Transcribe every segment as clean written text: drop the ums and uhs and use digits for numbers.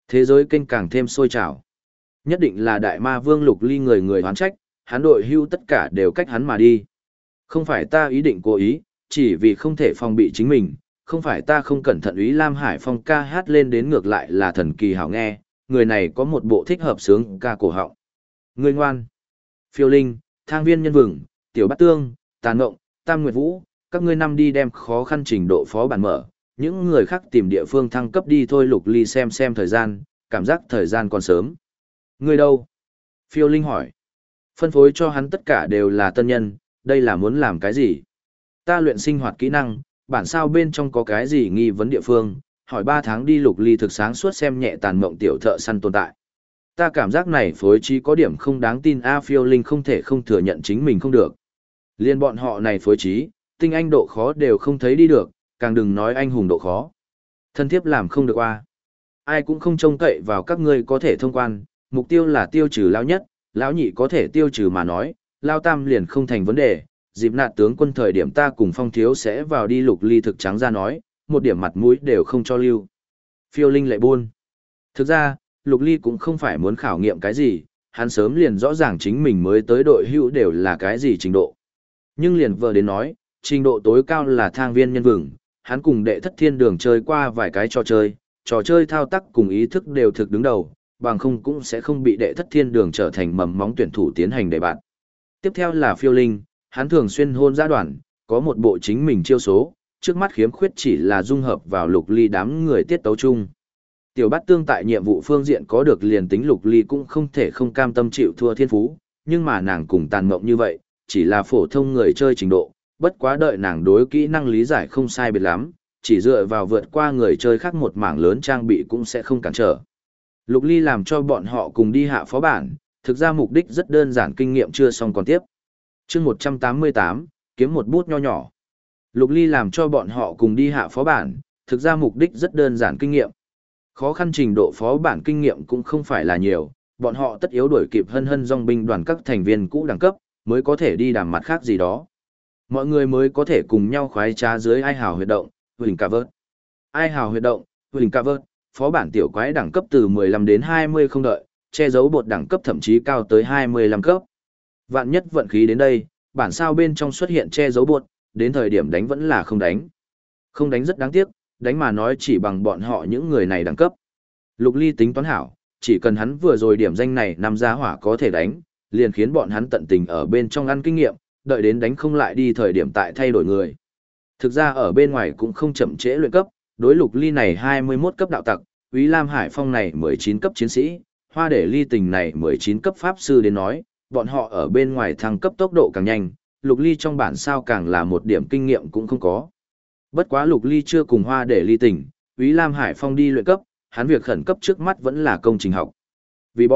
Thế giới kênh càng thêm sôi trào. Nhất định là đại ma vương Lục Ly người người oán trách, hắn đội hưu tất cả đều cách hắn mà đi. Không phải ta ý định cố ý, chỉ vì không thể phòng bị chính mình, không phải ta không cẩn thận ý Lam Hải Phong ca hát lên đến ngược lại là thần kỳ hảo nghe, người này có một bộ thích hợp sướng ca cổ họng. Người ngoan, Phiêu Linh, Thang Viên Nhân Vừng, Tiểu Bát Tương, Tàn Ngộng, Tam Nguyệt Vũ, các ngươi năm đi đem khó khăn trình độ phó bản mở, những người khác tìm địa phương thăng cấp đi thôi. Lục Ly xem thời gian, cảm giác thời gian còn sớm. Ngươi đâu? Phiêu Linh hỏi. Phân phối cho hắn tất cả đều là tân nhân, đây là muốn làm cái gì? Ta luyện sinh hoạt kỹ năng, bản sao bên trong có cái gì nghi vấn địa phương, hỏi 3 tháng đi. Lục Ly thực sáng suốt xem nhẹ Tàn Mộng tiểu thợ săn tồn tại. Ta cảm giác này phối trí có điểm không đáng tin. Phiêu Linh không thể không thừa nhận chính mình không được. Liên bọn họ này phối trí, tinh anh độ khó đều không thấy đi được, càng đừng nói anh hùng độ khó. Thân thiếp làm không được ai cũng không trông cậy vào các ngươi có thể thông quan, mục tiêu là tiêu trừ lão nhất, lão nhị có thể tiêu trừ mà nói, lão tam liền không thành vấn đề. Dịp nạt tướng quân thời điểm ta cùng Phong thiếu sẽ vào đi. Lục Ly thực trắng ra nói, một điểm mặt mũi đều không cho lưu. Phiêu Linh lại buôn. Thực ra, Lục Ly cũng không phải muốn khảo nghiệm cái gì, hắn sớm liền rõ ràng chính mình mới tới đội hữu đều là cái gì trình độ. Nhưng liền vợ đến nói, trình độ tối cao là Thang Viên Nhân Vừng, hắn cùng Đệ Thất Thiên Đường chơi qua vài cái trò chơi thao tác cùng ý thức đều thực đứng đầu, bằng không cũng sẽ không bị Đệ Thất Thiên Đường trở thành mầm móng tuyển thủ tiến hành đề bạt. Tiếp theo là Phiêu Linh, hắn thường xuyên hôn giã đoàn, có một bộ chính mình chiêu số, trước mắt khiếm khuyết chỉ là dung hợp vào Lục Ly đám người tiết tấu chung. Tiểu Bát Tương tại nhiệm vụ phương diện có được liền tính Lục Ly cũng không thể không cam tâm chịu thua thiên phú, nhưng mà nàng cùng Tàn Mộng như vậy, chỉ là phổ thông người chơi trình độ, bất quá đợi nàng đối kỹ năng lý giải không sai biệt lắm, chỉ dựa vào vượt qua người chơi khác một mảng lớn trang bị cũng sẽ không cản trở. Lục Ly làm cho bọn họ cùng đi hạ phó bản, thực ra mục đích rất đơn giản, kinh nghiệm chưa xong còn tiếp. Chương 188, kiếm một bút nho nhỏ. Lục Ly làm cho bọn họ cùng đi hạ phó bản, thực ra mục đích rất đơn giản, kinh nghiệm. Khó khăn trình độ phó bản kinh nghiệm cũng không phải là nhiều, bọn họ tất yếu đuổi kịp hân dòng binh đoàn các thành viên cũ đẳng cấp, mới có thể đi đàm mặt khác gì đó. Mọi người mới có thể cùng nhau khoái trá dưới ai hào huyệt động, huỳnh ca vớt. Ai hào huyệt động, huỳnh ca vớt, phó bản tiểu quái đẳng cấp từ 15 đến 20 không đợi, che giấu bột đẳng cấp thậm chí cao tới 25 cấp. Vạn nhất vận khí đến đây, bản sao bên trong xuất hiện che giấu bột, đến thời điểm đánh vẫn là không đánh. Không đánh rất đáng tiếc, đánh mà nói chỉ bằng bọn họ những người này đẳng cấp. Lục Ly tính toán hảo, chỉ cần hắn vừa rồi điểm danh này nằm ra hỏa có thể đánh, liền khiến bọn hắn tận tình ở bên trong ăn kinh nghiệm, đợi đến đánh không lại đi thời điểm tại thay đổi người. Thực ra ở bên ngoài cũng không chậm trễ luyện cấp, đối Lục Ly này 21 cấp đạo tặc, Úy Lam Hải Phong này 19 cấp chiến sĩ, Hoa Để Ly Tình này 19 cấp pháp sư đến nói, bọn họ ở bên ngoài thăng cấp tốc độ càng nhanh, Lục Ly trong bản sao càng là một điểm kinh nghiệm cũng không có. Bất quá Lục Ly chưa cùng Hoa Để Ly Tình, Úy Lam Hải Phong đi luyện cấp, hắn việc khẩn cấp trước mắt vẫn là công trình học. Vì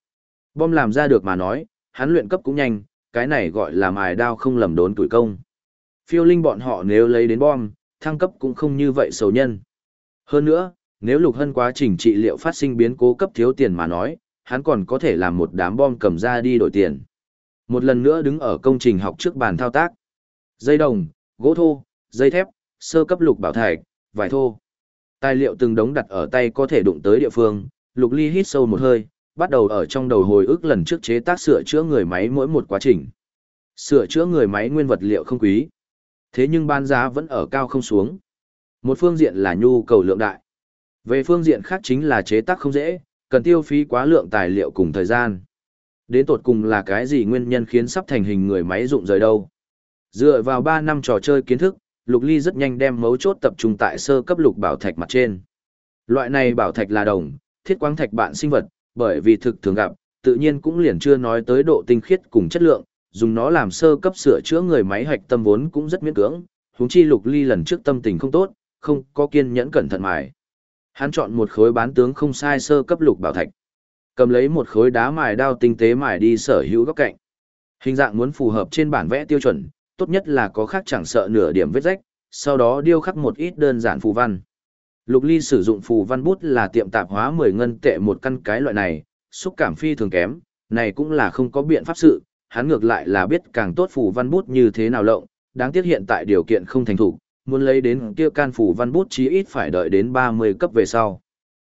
bom làm ra được mà nói, hắn luyện cấp cũng nhanh, cái này gọi là mài đao không lầm đốn tuổi công. Phiêu Linh bọn họ nếu lấy đến bom, thăng cấp cũng không như vậy xấu nhân. Hơn nữa, nếu Lục Hân quá trình trị liệu phát sinh biến cố cấp thiếu tiền mà nói, hắn còn có thể làm một đám bom cầm ra đi đổi tiền. Một lần nữa đứng ở công trình học trước bàn thao tác. Dây đồng, gỗ thô, dây thép, sơ cấp lục bảo thạch, vải thô. Tài liệu từng đống đặt ở tay có thể đụng tới địa phương, Lục Ly hít sâu một hơi, bắt đầu ở trong đầu hồi ức lần trước chế tác sửa chữa người máy mỗi một quá trình. Sửa chữa người máy nguyên vật liệu không quý, thế nhưng bán giá vẫn ở cao không xuống. Một phương diện là nhu cầu lượng đại. Về phương diện khác chính là chế tác không dễ, cần tiêu phí quá lượng tài liệu cùng thời gian. Đến tột cùng là cái gì nguyên nhân khiến sắp thành hình người máy dụng rời đâu? Dựa vào 3 năm trò chơi kiến thức, Lục Ly rất nhanh đem mấu chốt tập trung tại sơ cấp lục bảo thạch mặt trên. Loại này bảo thạch là đồng, thiết quáng thạch bạn sinh vật, bởi vì thực thường gặp, tự nhiên cũng liền chưa nói tới độ tinh khiết cùng chất lượng, dùng nó làm sơ cấp sửa chữa người máy hạch tâm vốn cũng rất miễn cưỡng, huống chi Lục Ly lần trước tâm tình không tốt, không có kiên nhẫn cẩn thận mài. Hắn chọn một khối bán tướng không sai sơ cấp lục bảo thạch, cầm lấy một khối đá mài đao tinh tế mài đi sở hữu góc cạnh. Hình dạng muốn phù hợp trên bản vẽ tiêu chuẩn, tốt nhất là có khác chẳng sợ nửa điểm vết rách, sau đó điêu khắc một ít đơn giản phù văn. Lục Ly sử dụng phù văn bút là tiệm tạp hóa 10 ngân tệ một căn cái loại này, xúc cảm phi thường kém, này cũng là không có biện pháp sự, hắn ngược lại là biết càng tốt phù văn bút như thế nào lộng, đáng tiếc hiện tại điều kiện không thành thủ, muốn lấy đến kia can phù văn bút chí ít phải đợi đến 30 cấp về sau.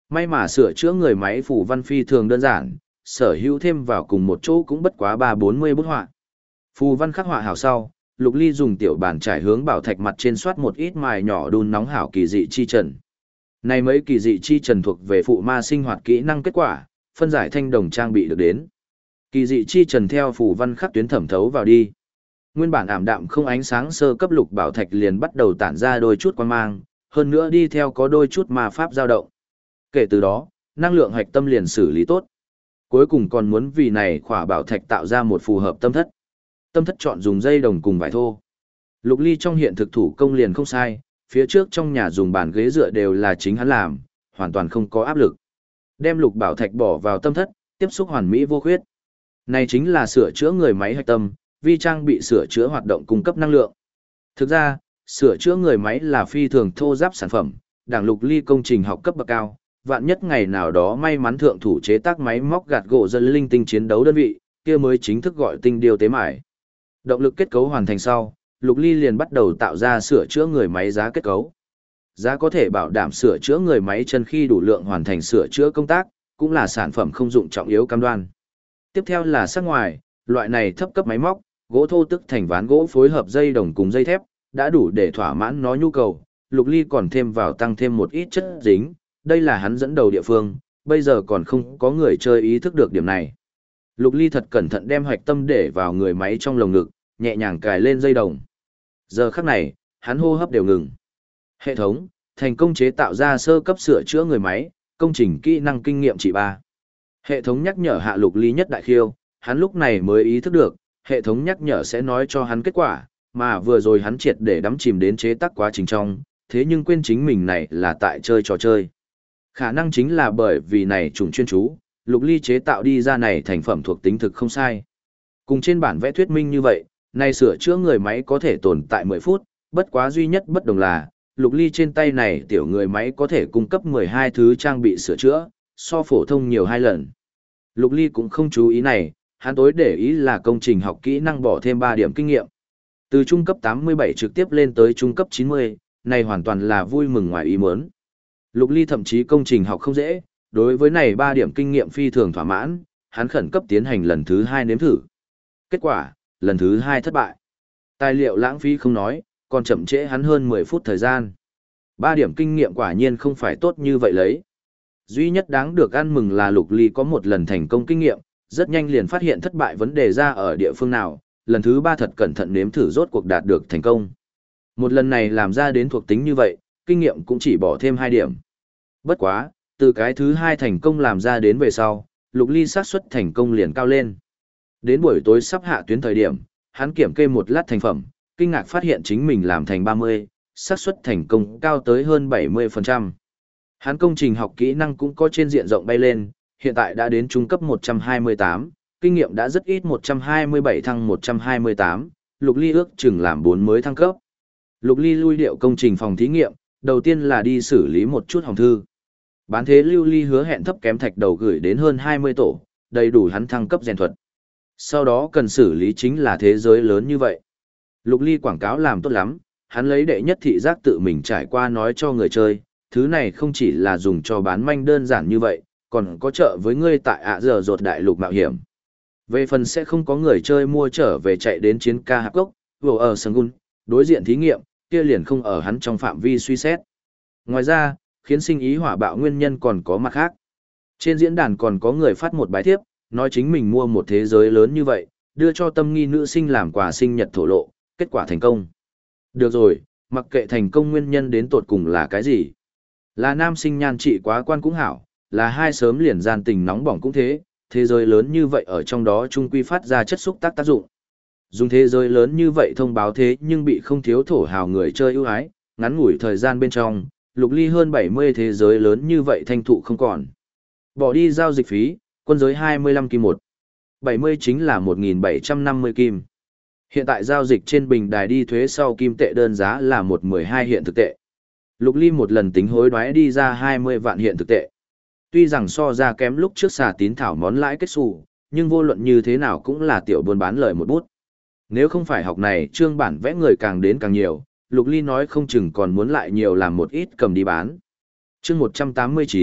May mà sửa chữa người máy phù văn phi thường đơn giản, sở hữu thêm vào cùng một chỗ cũng bất quá 3-40 bút họa. Phù văn khắc họa hảo sau, Lục Ly dùng tiểu bàn trải hướng bảo thạch mặt trên soát một ít mài nhỏ đun nóng hảo kỳ dị chi trần. Này mấy kỳ dị chi trần thuộc về phụ ma sinh hoạt kỹ năng kết quả, phân giải thanh đồng trang bị được đến. Kỳ dị chi trần theo phù văn khắc tuyến thẩm thấu vào đi. Nguyên bản ảm đạm không ánh sáng sơ cấp lục bảo thạch liền bắt đầu tản ra đôi chút quang mang, hơn nữa đi theo có đôi chút ma pháp dao động. Kể từ đó, năng lượng hạch tâm liền xử lý tốt. Cuối cùng còn muốn vì này khỏa bảo thạch tạo ra một phù hợp tâm thất. Tâm thất chọn dùng dây đồng cùng vải thô. Lục Ly trong hiện thực thủ công liền không sai, phía trước trong nhà dùng bàn ghế dựa đều là chính hắn làm, hoàn toàn không có áp lực. Đem lục bảo thạch bỏ vào tâm thất, tiếp xúc hoàn mỹ vô khuyết. Này chính là sửa chữa người máy hạch tâm, vi trang bị sửa chữa hoạt động cung cấp năng lượng. Thực ra, sửa chữa người máy là phi thường thô giáp sản phẩm, đảng Lục Ly công trình học cấp bậc cao, vạn nhất ngày nào đó may mắn thượng thủ chế tác máy móc gạt gỗ dân linh tinh chiến đấu đơn vị, kia mới chính thức gọi tinh điều tế mải. Động lực kết cấu hoàn thành sau, Lục Ly liền bắt đầu tạo ra sửa chữa người máy giá kết cấu. Giá có thể bảo đảm sửa chữa người máy chân khi đủ lượng hoàn thành sửa chữa công tác, cũng là sản phẩm không dụng trọng yếu cam đoan. Tiếp theo là sắc ngoài, loại này thấp cấp máy móc, gỗ thô tức thành ván gỗ phối hợp dây đồng cùng dây thép, đã đủ để thỏa mãn nó nhu cầu. Lục Ly còn thêm vào tăng thêm một ít chất dính, đây là hắn dẫn đầu địa phương, bây giờ còn không có người chơi ý thức được điểm này. Lục Ly thật cẩn thận đem hoạch tâm để vào người máy trong lồng ngực, nhẹ nhàng cài lên dây đồng. Giờ khắc này, hắn hô hấp đều ngừng. Hệ thống, thành công chế tạo ra sơ cấp sửa chữa người máy, công trình kỹ năng kinh nghiệm trị 3. Hệ thống nhắc nhở hạ Lục Ly nhất đại khiêu, hắn lúc này mới ý thức được, hệ thống nhắc nhở sẽ nói cho hắn kết quả, mà vừa rồi hắn triệt để đắm chìm đến chế tác quá trình trong, thế nhưng quên chính mình này là tại chơi trò chơi. Khả năng chính là bởi vì này trùng chuyên chú, Lục Ly chế tạo đi ra này thành phẩm thuộc tính thực không sai. Cùng trên bản vẽ thuyết minh như vậy, này sửa chữa người máy có thể tồn tại 10 phút, bất quá duy nhất bất đồng là, Lục Ly trên tay này tiểu người máy có thể cung cấp 12 thứ trang bị sửa chữa, so phổ thông nhiều 2 lần. Lục Ly cũng không chú ý này, hắn tối để ý là công trình học kỹ năng bỏ thêm 3 điểm kinh nghiệm. Từ trung cấp 87 trực tiếp lên tới trung cấp 90, này hoàn toàn là vui mừng ngoài ý muốn. Lục Ly thậm chí công trình học không dễ, đối với này 3 điểm kinh nghiệm phi thường thỏa mãn, hắn khẩn cấp tiến hành lần thứ 2 nếm thử. Kết quả, lần thứ 2 thất bại. Tài liệu lãng phí không nói, còn chậm trễ hắn hơn 10 phút thời gian. 3 điểm kinh nghiệm quả nhiên không phải tốt như vậy lấy. Duy nhất đáng được ăn mừng là Lục Ly có một lần thành công kinh nghiệm, rất nhanh liền phát hiện thất bại vấn đề ra ở địa phương nào, lần thứ 3 thật cẩn thận nếm thử rốt cuộc đạt được thành công. Một lần này làm ra đến thuộc tính như vậy, kinh nghiệm cũng chỉ bỏ thêm 2 điểm. Bất quá, từ cái thứ 2 thành công làm ra đến về sau, Lục Ly xác suất thành công liền cao lên. Đến buổi tối sắp hạ tuyến thời điểm, hắn kiểm kê một lát thành phẩm, kinh ngạc phát hiện chính mình làm thành 30, xác suất thành công cao tới hơn 70%. Hắn công trình học kỹ năng cũng có trên diện rộng bay lên, hiện tại đã đến trung cấp 128, kinh nghiệm đã rất ít 127 thăng 128, Lục Ly ước chừng làm 4 mới thăng cấp. Lục Ly lui điệu công trình phòng thí nghiệm, đầu tiên là đi xử lý một chút hòm thư. Bán thế lưu ly hứa hẹn thấp kém thạch đầu gửi đến hơn 20 tổ, đầy đủ hắn thăng cấp rèn thuật. Sau đó cần xử lý chính là thế giới lớn như vậy. Lục Ly quảng cáo làm tốt lắm, hắn lấy đệ nhất thị giác tự mình trải qua nói cho người chơi, thứ này không chỉ là dùng cho bán manh đơn giản như vậy, còn có trợ với ngươi tại giờ rột đại lục mạo hiểm. Về phần sẽ không có người chơi mua trở về chạy đến chiến ca hạp gốc, vừa ở Sangun, đối diện thí nghiệm, kia liền không ở hắn trong phạm vi suy xét. Ngoài ra, khiến sinh ý hỏa bạo nguyên nhân còn có mặt khác. Trên diễn đàn còn có người phát một bài thiếp, nói chính mình mua một thế giới lớn như vậy, đưa cho tâm nghi nữ sinh làm quà sinh nhật thổ lộ, kết quả thành công. Được rồi, mặc kệ thành công nguyên nhân đến tột cùng là cái gì. Là nam sinh nhan trị quá quan cũng hảo, là hai sớm liền gian tình nóng bỏng cũng thế giới lớn như vậy ở trong đó chung quy phát ra chất xúc tác tác dụng. Dùng thế giới lớn như vậy thông báo thế nhưng bị không thiếu thổ hào người chơi ưu ái, ngắn ngủi thời gian bên trong, Lục Ly hơn 70 thế giới lớn như vậy thanh thụ không còn. Bỏ đi giao dịch phí, quân giới 25 kim 1. 70 chính là 1.750 kim. Hiện tại giao dịch trên bình đài đi thuế sau kim tệ đơn giá là 112 hiện thực tệ. Lục Ly một lần tính hối đoái đi ra 20 vạn hiện thực tệ. Tuy rằng so ra kém lúc trước xà tín thảo món lãi kết xù, nhưng vô luận như thế nào cũng là tiểu buôn bán lời một bút. Nếu không phải học này trương bản vẽ người càng đến càng nhiều, Lục Ly nói không chừng còn muốn lại nhiều làm một ít cầm đi bán. Chương 189,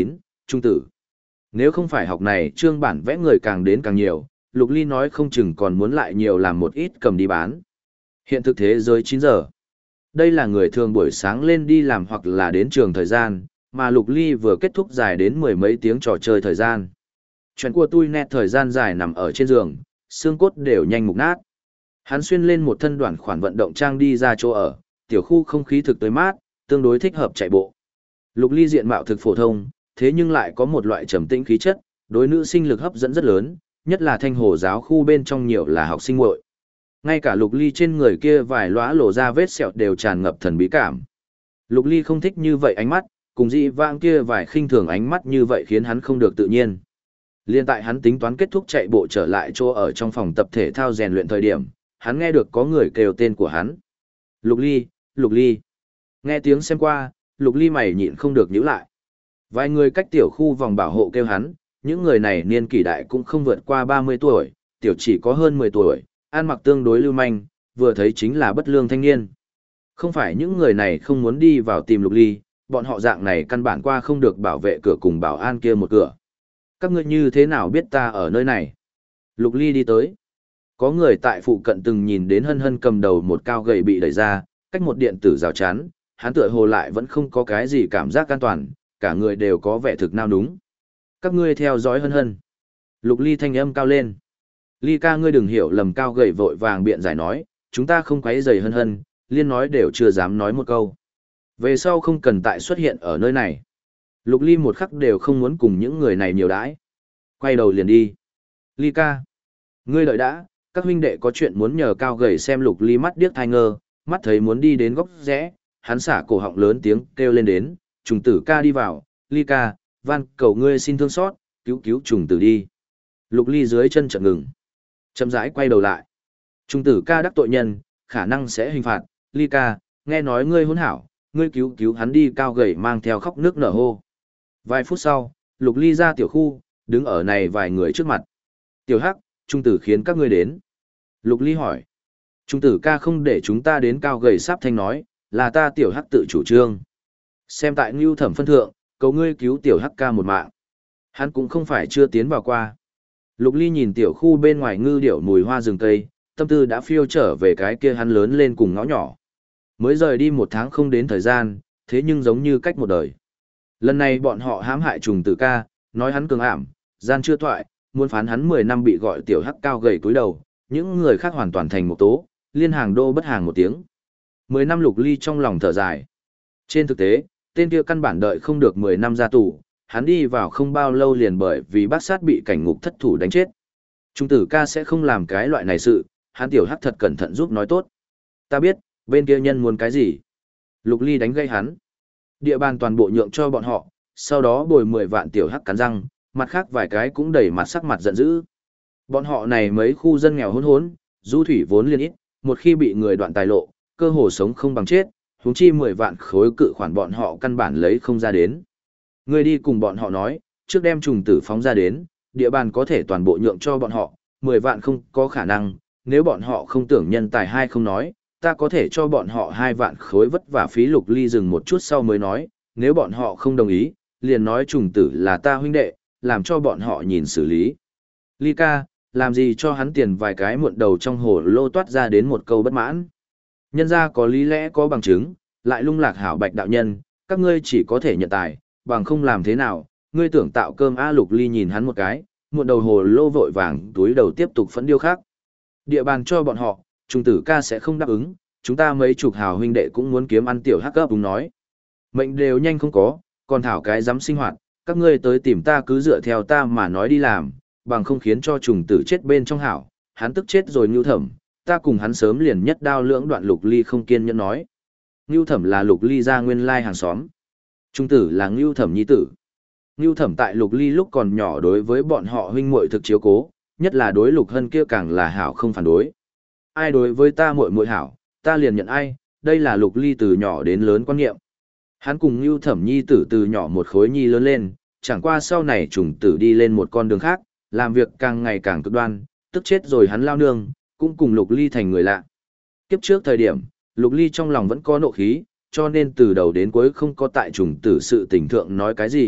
Trung tử. Nếu không phải học này trương bản vẽ người càng đến càng nhiều, Lục Ly nói không chừng còn muốn lại nhiều làm một ít cầm đi bán. Hiện thực thế giới 9 giờ. Đây là người thường buổi sáng lên đi làm hoặc là đến trường thời gian, mà Lục Ly vừa kết thúc dài đến mười mấy tiếng trò chơi thời gian. Chuyện của tôi nét thời gian dài nằm ở trên giường, xương cốt đều nhanh mục nát. Hắn xuyên lên một thân đoạn khoản vận động trang đi ra chỗ ở, tiểu khu không khí thực tới mát, tương đối thích hợp chạy bộ. Lục Ly diện mạo thực phổ thông, thế nhưng lại có một loại trầm tĩnh khí chất, đối nữ sinh lực hấp dẫn rất lớn, nhất là Thanh Hồ giáo khu bên trong nhiều là học sinh muội. Ngay cả Lục Ly trên người kia vài lóa lộ ra vết sẹo đều tràn ngập thần bí cảm. Lục Ly không thích như vậy ánh mắt, cùng dị vãng kia vài khinh thường ánh mắt như vậy khiến hắn không được tự nhiên. Liên tại hắn tính toán kết thúc chạy bộ trở lại chỗ ở trong phòng tập thể thao rèn luyện thời điểm, hắn nghe được có người kêu tên của hắn. Lục Ly, Lục Ly. Nghe tiếng xem qua, Lục Ly mày nhịn không được nhíu lại. Vài người cách tiểu khu vòng bảo hộ kêu hắn, những người này niên kỷ đại cũng không vượt qua 30 tuổi, tiểu chỉ có hơn 10 tuổi, ăn mặc tương đối lưu manh, vừa thấy chính là bất lương thanh niên. Không phải những người này không muốn đi vào tìm Lục Ly, bọn họ dạng này căn bản qua không được bảo vệ cửa cùng bảo an kia một cửa. Các ngươi như thế nào biết ta ở nơi này? Lục Ly đi tới. Có người tại phụ cận từng nhìn đến Hân Hân cầm đầu một cao gầy bị đẩy ra, cách một điện tử rào chắn, hắn tựa hồ lại vẫn không có cái gì cảm giác an toàn, cả người đều có vẻ thực nao núng. Các ngươi theo dõi Hân Hân. Lục Ly thanh âm cao lên. Ly ca ngươi đừng hiểu lầm, cao gầy vội vàng biện giải nói, chúng ta không quấy rầy Hân Hân, liên nói đều chưa dám nói một câu. Về sau không cần tại xuất hiện ở nơi này. Lục Ly một khắc đều không muốn cùng những người này nhiều đãi. Quay đầu liền đi. Ly ca. Ngươi đợi đã, các huynh đệ có chuyện muốn nhờ. Cao gầy xem Lục Ly mắt điếc thai ngơ, mắt thấy muốn đi đến góc rẽ, hắn xả cổ họng lớn tiếng kêu lên đến, trùng tử ca đi vào, Ly ca, van cầu ngươi xin thương xót, cứu cứu trùng tử đi. Lục Ly dưới chân chợt ngừng, chậm rãi quay đầu lại. Trùng tử ca đắc tội nhân, khả năng sẽ hình phạt, Ly ca, nghe nói ngươi hỗn hảo, ngươi cứu cứu hắn đi. Cao gầy mang theo khóc nước nở hô. Vài phút sau, Lục Ly ra tiểu khu, đứng ở này vài người trước mặt. Tiểu Hắc, Trung tử khiến các ngươi đến. Lục Ly hỏi. Trung tử ca không để chúng ta đến. Cao gầy sáp thanh nói, là ta Tiểu Hắc tự chủ trương. Xem tại Ngưu Thẩm phân thượng, cầu ngươi cứu Tiểu Hắc ca một mạng. Hắn cũng không phải chưa tiến vào qua. Lục Ly nhìn tiểu khu bên ngoài ngư điểu mùi hoa rừng cây, tâm tư đã phiêu trở về cái kia hắn lớn lên cùng ngõ nhỏ. Mới rời đi 1 tháng không đến thời gian, thế nhưng giống như cách một đời. Lần này bọn họ hãm hại trùng tử ca, nói hắn cường ảm, gian chưa thoại, muốn phán hắn 10 năm bị gọi Tiểu Hắc cao gầy cúi đầu, những người khác hoàn toàn thành một tố, liên hàng đô bất hàng một tiếng. 10 năm. Lục Ly trong lòng thở dài. Trên thực tế, tên kia căn bản đợi không được 10 năm ra tù, hắn đi vào không bao lâu liền bởi vì bác sát bị cảnh ngục thất thủ đánh chết. Trung tử ca sẽ không làm cái loại này sự, hắn Tiểu Hắc thật cẩn thận giúp nói tốt. Ta biết, bên kia nhân muốn cái gì. Lục Ly đánh gây hắn. Địa bàn toàn bộ nhượng cho bọn họ, sau đó bồi 10 vạn Tiểu Hắc cắn răng, mặt khác vài cái cũng đẩy mặt sắc mặt giận dữ. Bọn họ này mấy khu dân nghèo hỗn hỗn, du thủy vốn liên ít, một khi bị người đoạn tài lộ, cơ hồ sống không bằng chết, huống chi 10 vạn khối cự khoản bọn họ căn bản lấy không ra đến. Người đi cùng bọn họ nói, trước đem trùng tử phóng ra đến, địa bàn có thể toàn bộ nhượng cho bọn họ, 10 vạn không có khả năng, nếu bọn họ không tưởng nhân tài hay không nói, ta có thể cho bọn họ 2 vạn khối vất vả phí. Lục Ly dừng một chút sau mới nói, nếu bọn họ không đồng ý, liền nói trùng tử là ta huynh đệ, làm cho bọn họ nhìn xử lý. Ly ca, làm gì cho hắn tiền vài cái muộn đầu trong hồ lô toát ra đến một câu bất mãn. Nhân ra có lý lẽ có bằng chứng, lại lung lạc hảo Bạch đạo nhân, các ngươi chỉ có thể nhận tài, bằng không làm thế nào, ngươi tưởng tạo cơm. Lục Ly nhìn hắn một cái, muộn đầu hồ lô vội vàng túi đầu tiếp tục phẫn điêu khác. Địa bàn cho bọn họ, trùng tử ca sẽ không đáp ứng, chúng ta mấy chục hào huynh đệ cũng muốn kiếm ăn. Tiểu Hắc cấp đúng nói. Mệnh đều nhanh không có, còn thảo cái dám sinh hoạt, các ngươi tới tìm ta cứ dựa theo ta mà nói đi làm, bằng không khiến cho trùng tử chết bên trong hảo, hắn tức chết rồi. Ngưu Thẩm, ta cùng hắn sớm liền nhất đao lưỡng đoạn. Lục Ly không kiên nhẫn nói. Ngưu Thẩm là Lục Ly ra nguyên lai hàng xóm. Trung tử là Ngưu Thẩm nhi tử. Ngưu Thẩm tại Lục Ly lúc còn nhỏ đối với bọn họ huynh muội thực chiếu cố, nhất là đối Lục Hân kia càng là hảo không phản đối. Ai đối với ta muội muội hảo, ta liền nhận ai, đây là Lục Ly từ nhỏ đến lớn quan niệm. Hắn cùng Ngưu Thẩm nhi tử từ nhỏ một khối nhi lớn lên, chẳng qua sau này trùng tử đi lên một con đường khác, làm việc càng ngày càng cực đoan, tức chết rồi hắn lao nương, cũng cùng Lục Ly thành người lạ. Kiếp trước thời điểm, Lục Ly trong lòng vẫn có nộ khí, cho nên từ đầu đến cuối không có tại trùng tử sự tình thượng nói cái gì,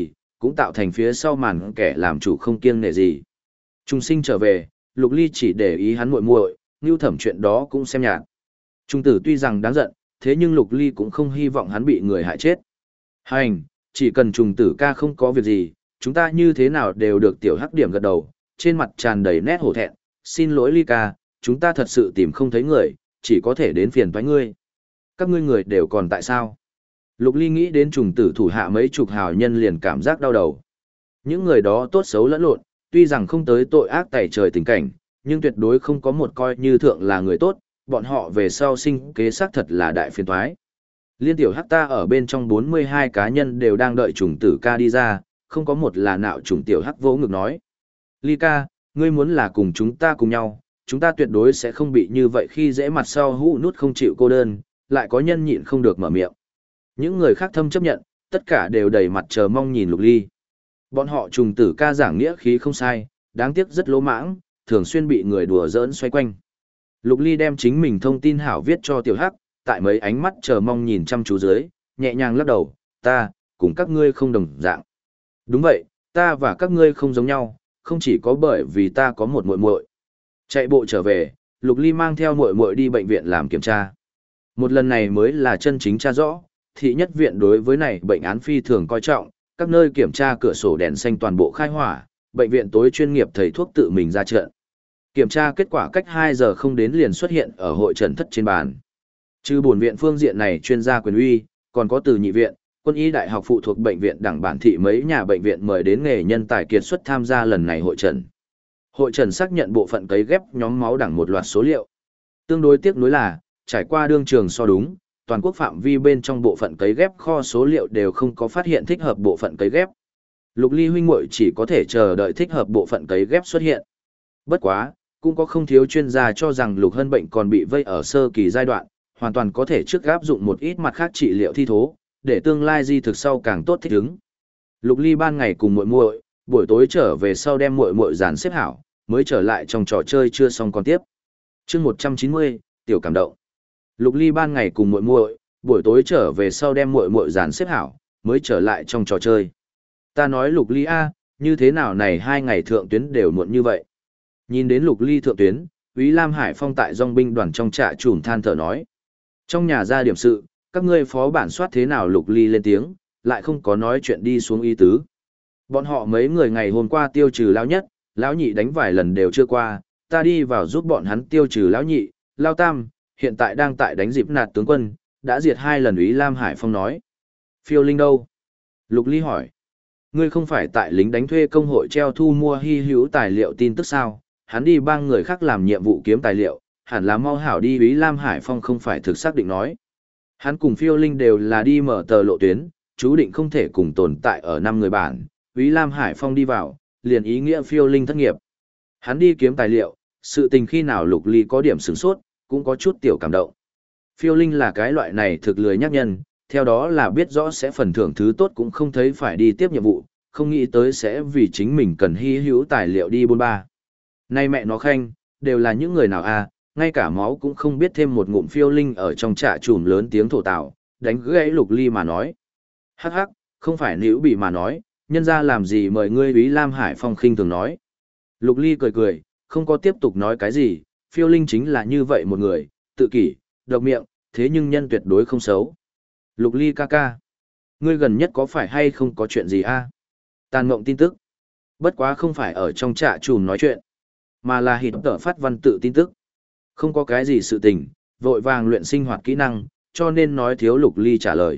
cũng tạo thành phía sau màn kẻ làm chủ không kiêng nể gì. Trung sinh trở về, Lục Ly chỉ để ý hắn muội muội, Ngưu Thẩm chuyện đó cũng xem nhạt. Trung tử tuy rằng đáng giận, thế nhưng Lục Ly cũng không hy vọng hắn bị người hại chết. Hành, chỉ cần trùng tử ca không có việc gì, chúng ta như thế nào đều được tiểu hắc điểm gật đầu, trên mặt tràn đầy nét hổ thẹn, xin lỗi Ly ca, chúng ta thật sự tìm không thấy người, chỉ có thể đến phiền toái ngươi. Các ngươi người đều còn tại sao? Lục Ly nghĩ đến trùng tử thủ hạ mấy chục hào nhân liền cảm giác đau đầu. Những người đó tốt xấu lẫn lộn, tuy rằng không tới tội ác tày trời tình cảnh, nhưng tuyệt đối không có một coi như thượng là người tốt, bọn họ về sau sinh kế xác thật là đại phiền toái. Liên tiểu hắc ta ở bên trong 42 cá nhân đều đang đợi trùng tử ca đi ra, không có một là nạo trùng tiểu hắc vỗ ngực nói. Ly ca, ngươi muốn là cùng chúng ta cùng nhau, chúng ta tuyệt đối sẽ không bị như vậy khi dễ mặt sau hũ nút không chịu cô đơn, lại có nhân nhịn không được mở miệng. Những người khác thâm chấp nhận, tất cả đều đầy mặt chờ mong nhìn Lục Ly. Bọn họ trùng tử ca giảng nghĩa khí không sai, đáng tiếc rất lỗ mãng, thường xuyên bị người đùa giỡn xoay quanh. Lục Ly đem chính mình thông tin hảo viết cho tiểu hắc, tại mấy ánh mắt chờ mong nhìn chăm chú dưới, nhẹ nhàng lắc đầu, ta, cùng các ngươi không đồng dạng. Đúng vậy, ta và các ngươi không giống nhau, không chỉ có bởi vì ta có một muội muội. Chạy bộ trở về, Lục Ly mang theo muội muội đi bệnh viện làm kiểm tra. Một lần này mới là chân chính tra rõ, thị nhất viện đối với này bệnh án phi thường coi trọng, các nơi kiểm tra cửa sổ đèn xanh toàn bộ khai hỏa, bệnh viện tối chuyên nghiệp thầy thuốc tự mình ra trận. Kiểm tra kết quả cách 2 giờ không đến liền xuất hiện ở hội trần thất trên bàn. Trừ bổn viện phương diện này chuyên gia quyền uy, còn có từ nhị viện, quân y đại học phụ thuộc bệnh viện đảng bản thị mấy nhà bệnh viện mời đến nghề nhân tài kiệt xuất tham gia lần này hội trần. Hội trần xác nhận bộ phận cấy ghép nhóm máu đẳng một loạt số liệu. Tương đối tiếc nuối là, trải qua đương trường so đúng, toàn quốc phạm vi bên trong bộ phận cấy ghép kho số liệu đều không có phát hiện thích hợp bộ phận cấy ghép. Lục Ly huynh muội chỉ có thể chờ đợi thích hợp bộ phận cấy ghép xuất hiện. Bất quá, cũng có không thiếu chuyên gia cho rằng Lục Hân bệnh còn bị vây ở sơ kỳ giai đoạn, hoàn toàn có thể trước áp dụng một ít mặt khác trị liệu thi thố, để tương lai di thực sau càng tốt thích ứng. Lục Ly ban ngày cùng muội muội, buổi tối trở về sau đem muội muội dàn xếp hảo, mới trở lại trong trò chơi chưa xong còn tiếp. Chương 190, tiểu cảm động. Lục Ly ban ngày cùng muội muội, buổi tối trở về sau đem muội muội dàn xếp hảo, mới trở lại trong trò chơi. Ta nói Lục Ly a, như thế nào này 2 ngày thượng tuyến đều muộn như vậy. Nhìn đến Lục Ly thượng tuyến, Úy Lam Hải Phong tại dòng binh đoàn trong trạ trùm than thở nói. Trong nhà ra điểm sự, các ngươi phó bản soát thế nào? Lục Ly lên tiếng, lại không có nói chuyện đi xuống ý tứ. Bọn họ mấy người ngày hôm qua tiêu trừ lão nhất, lão nhị đánh vài lần đều chưa qua, ta đi vào giúp bọn hắn tiêu trừ lão nhị, lão tam, hiện tại đang tại đánh dịp nạt tướng quân, đã diệt 2 lần. Úy Lam Hải Phong nói. Phiêu Linh đâu? Lục Ly hỏi. Ngươi không phải tại lính đánh thuê công hội treo thu mua hy hữu tài liệu tin tức sao? Hắn đi bang người khác làm nhiệm vụ kiếm tài liệu, hẳn là mau hảo đi. Úy Lam Hải Phong không phải thực xác định nói. Hắn cùng Phiêu Linh đều là đi mở tờ lộ tuyến, chú định không thể cùng tồn tại ở 5 người bản. Úy Lam Hải Phong đi vào, liền ý nghĩa Phiêu Linh thất nghiệp. Hắn đi kiếm tài liệu, sự tình khi nào Lục Ly có điểm sửng sốt, cũng có chút tiểu cảm động. Phiêu Linh là cái loại này thực lười nhắc nhân, theo đó là biết rõ sẽ phần thưởng thứ tốt cũng không thấy phải đi tiếp nhiệm vụ, không nghĩ tới sẽ vì chính mình cần hy hữu tài liệu đi bôn ba. Nay mẹ nó khanh, đều là những người nào à, ngay cả máu cũng không biết. Thêm một ngụm Phiêu Linh ở trong trạ trùm lớn tiếng thổ tạo, đánh gãy Lục Ly mà nói. Hắc hắc, không phải nữ bị mà nói, nhân ra làm gì mời ngươi. Úy Lam Hải Phong khinh thường nói. Lục Ly cười cười, không có tiếp tục nói cái gì. Phiêu Linh chính là như vậy một người, tự kỷ, độc miệng, thế nhưng nhân tuyệt đối không xấu. Lục Ly ca ca, ngươi gần nhất có phải hay không có chuyện gì a? Tàn mộng tin tức. Bất quá không phải ở trong trạ trùm nói chuyện, mà là hít tở phát văn tự tin tức. Không có cái gì sự tình, vội vàng luyện sinh hoạt kỹ năng, cho nên nói thiếu. Lục Ly trả lời.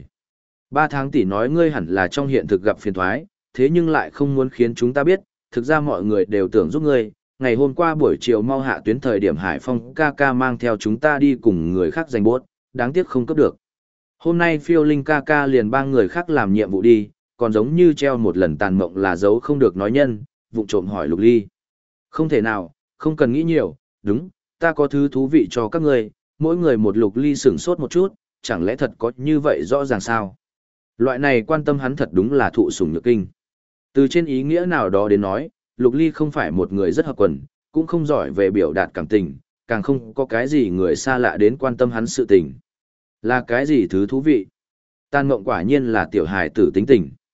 3 tháng tỷ nói ngươi hẳn là trong hiện thực gặp phiền thoái, thế nhưng lại không muốn khiến chúng ta biết, thực ra mọi người đều tưởng giúp ngươi. Ngày hôm qua buổi chiều mau hạ tuyến thời điểm Hải Phong ca ca mang theo chúng ta đi cùng người khác giành bốt, đáng tiếc không cấp được. Hôm nay Phiêu Linh ca ca liền ba người khác làm nhiệm vụ đi, còn giống như treo một lần tàn mộng là dấu không được nói nhân, vụng trộm hỏi Lục Ly. Không thể nào, không cần nghĩ nhiều, đúng, ta có thứ thú vị cho các ngươi, mỗi người một. Lục Ly sửng sốt một chút, chẳng lẽ thật có như vậy rõ ràng sao? Loại này quan tâm hắn thật đúng là thụ sủng nhược kinh. Từ trên ý nghĩa nào đó đến nói, Lục Ly không phải một người rất hợp quần, cũng không giỏi về biểu đạt cảm tình, càng không có cái gì người xa lạ đến quan tâm hắn sự tình. Là cái gì thứ thú vị? Tàn mộng quả nhiên là tiểu hài tử tính tình.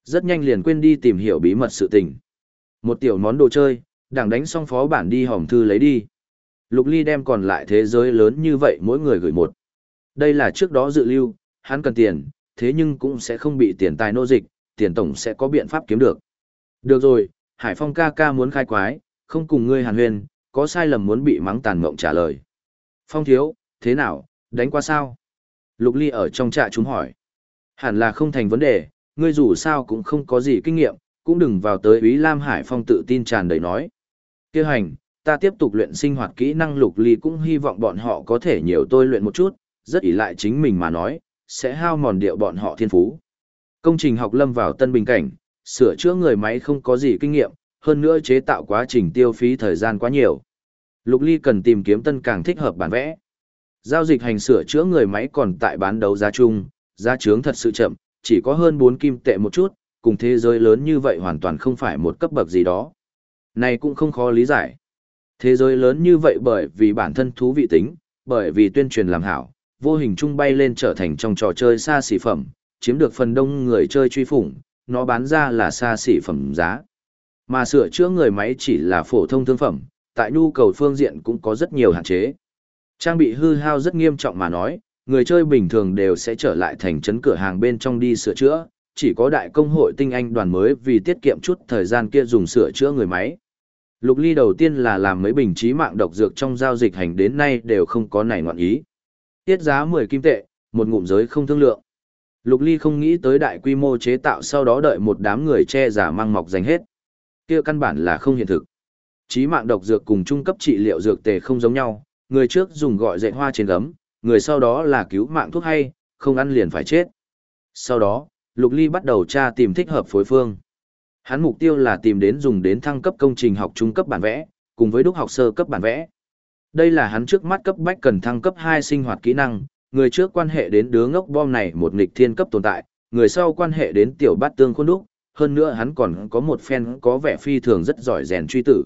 Rất nhanh liền quên đi tìm hiểu bí mật sự tình. Một tiểu món đồ chơi, đảng đánh xong phó bản đi hòm thư lấy đi. Lục Ly đem còn lại thế giới lớn như vậy mỗi người gửi một. Đây là trước đó dự lưu, hắn cần tiền, thế nhưng cũng sẽ không bị tiền tài nô dịch, tiền tổng sẽ có biện pháp kiếm được. Được rồi, Hải Phong ca ca muốn khai quái, không cùng ngươi hàn huyên, có sai lầm muốn bị mắng tàn mộng trả lời. Phong thiếu, thế nào, đánh qua sao? Lục Ly ở trong trạ chúng hỏi. Hẳn là không thành vấn đề, ngươi dù sao cũng không có gì kinh nghiệm, cũng đừng vào tới Úy Lam. Hải Phong tự tin tràn đầy nói. Kêu hành, ta tiếp tục luyện sinh hoạt kỹ năng. Lục Ly cũng hy vọng bọn họ có thể nhiều tôi luyện một chút, rất ỷ lại chính mình mà nói, sẽ hao mòn điệu bọn họ thiên phú. Công trình học lâm vào tân bình cảnh, sửa chữa người máy không có gì kinh nghiệm, hơn nữa chế tạo quá trình tiêu phí thời gian quá nhiều. Lục Ly cần tìm kiếm tân càng thích hợp bản vẽ. Giao dịch hành sửa chữa người máy còn tại bán đấu giá chung, giá chướng thật sự chậm, chỉ có hơn 4 kim tệ một chút, cùng thế giới lớn như vậy hoàn toàn không phải một cấp bậc gì đó. Này cũng không khó lý giải. Thế giới lớn như vậy bởi vì bản thân thú vị tính, bởi vì tuyên truyền làm hảo, vô hình chung bay lên trở thành trong trò chơi xa xỉ phẩm, chiếm được phần đông người chơi truy phủng, nó bán ra là xa xỉ phẩm giá. Mà sửa chữa người máy chỉ là phổ thông thương phẩm, tại nhu cầu phương diện cũng có rất nhiều hạn chế. Trang bị hư hao rất nghiêm trọng mà nói, người chơi bình thường đều sẽ trở lại thành trấn cửa hàng bên trong đi sửa chữa, chỉ có đại công hội tinh anh đoàn mới vì tiết kiệm chút thời gian kia dùng sửa chữa người máy. Lục Ly đầu tiên là làm mấy bình chí mạng độc dược trong giao dịch hành đến nay đều không có nảy ngoạn ý. Tiết giá 10 kim tệ, một ngụm giới không thương lượng. Lục Ly không nghĩ tới đại quy mô chế tạo sau đó đợi một đám người che giả mang mọc giành hết. Kia căn bản là không hiện thực. Chí mạng độc dược cùng trung cấp trị liệu dược tề không giống nhau, người trước dùng gọi dạy hoa trên gấm, người sau đó là cứu mạng thuốc hay, không ăn liền phải chết. Sau đó, Lục Ly bắt đầu tra tìm thích hợp phối phương. Hắn mục tiêu là tìm đến dùng đến thăng cấp công trình học trung cấp bản vẽ, cùng với đúc học sơ cấp bản vẽ. Đây là hắn trước mắt cấp bách cần thăng cấp 2 sinh hoạt kỹ năng, người trước quan hệ đến đứa ngốc bom này một nghịch thiên cấp tồn tại, người sau quan hệ đến tiểu bát tương khuôn đúc, hơn nữa hắn còn có một phen có vẻ phi thường rất giỏi rèn truy tử.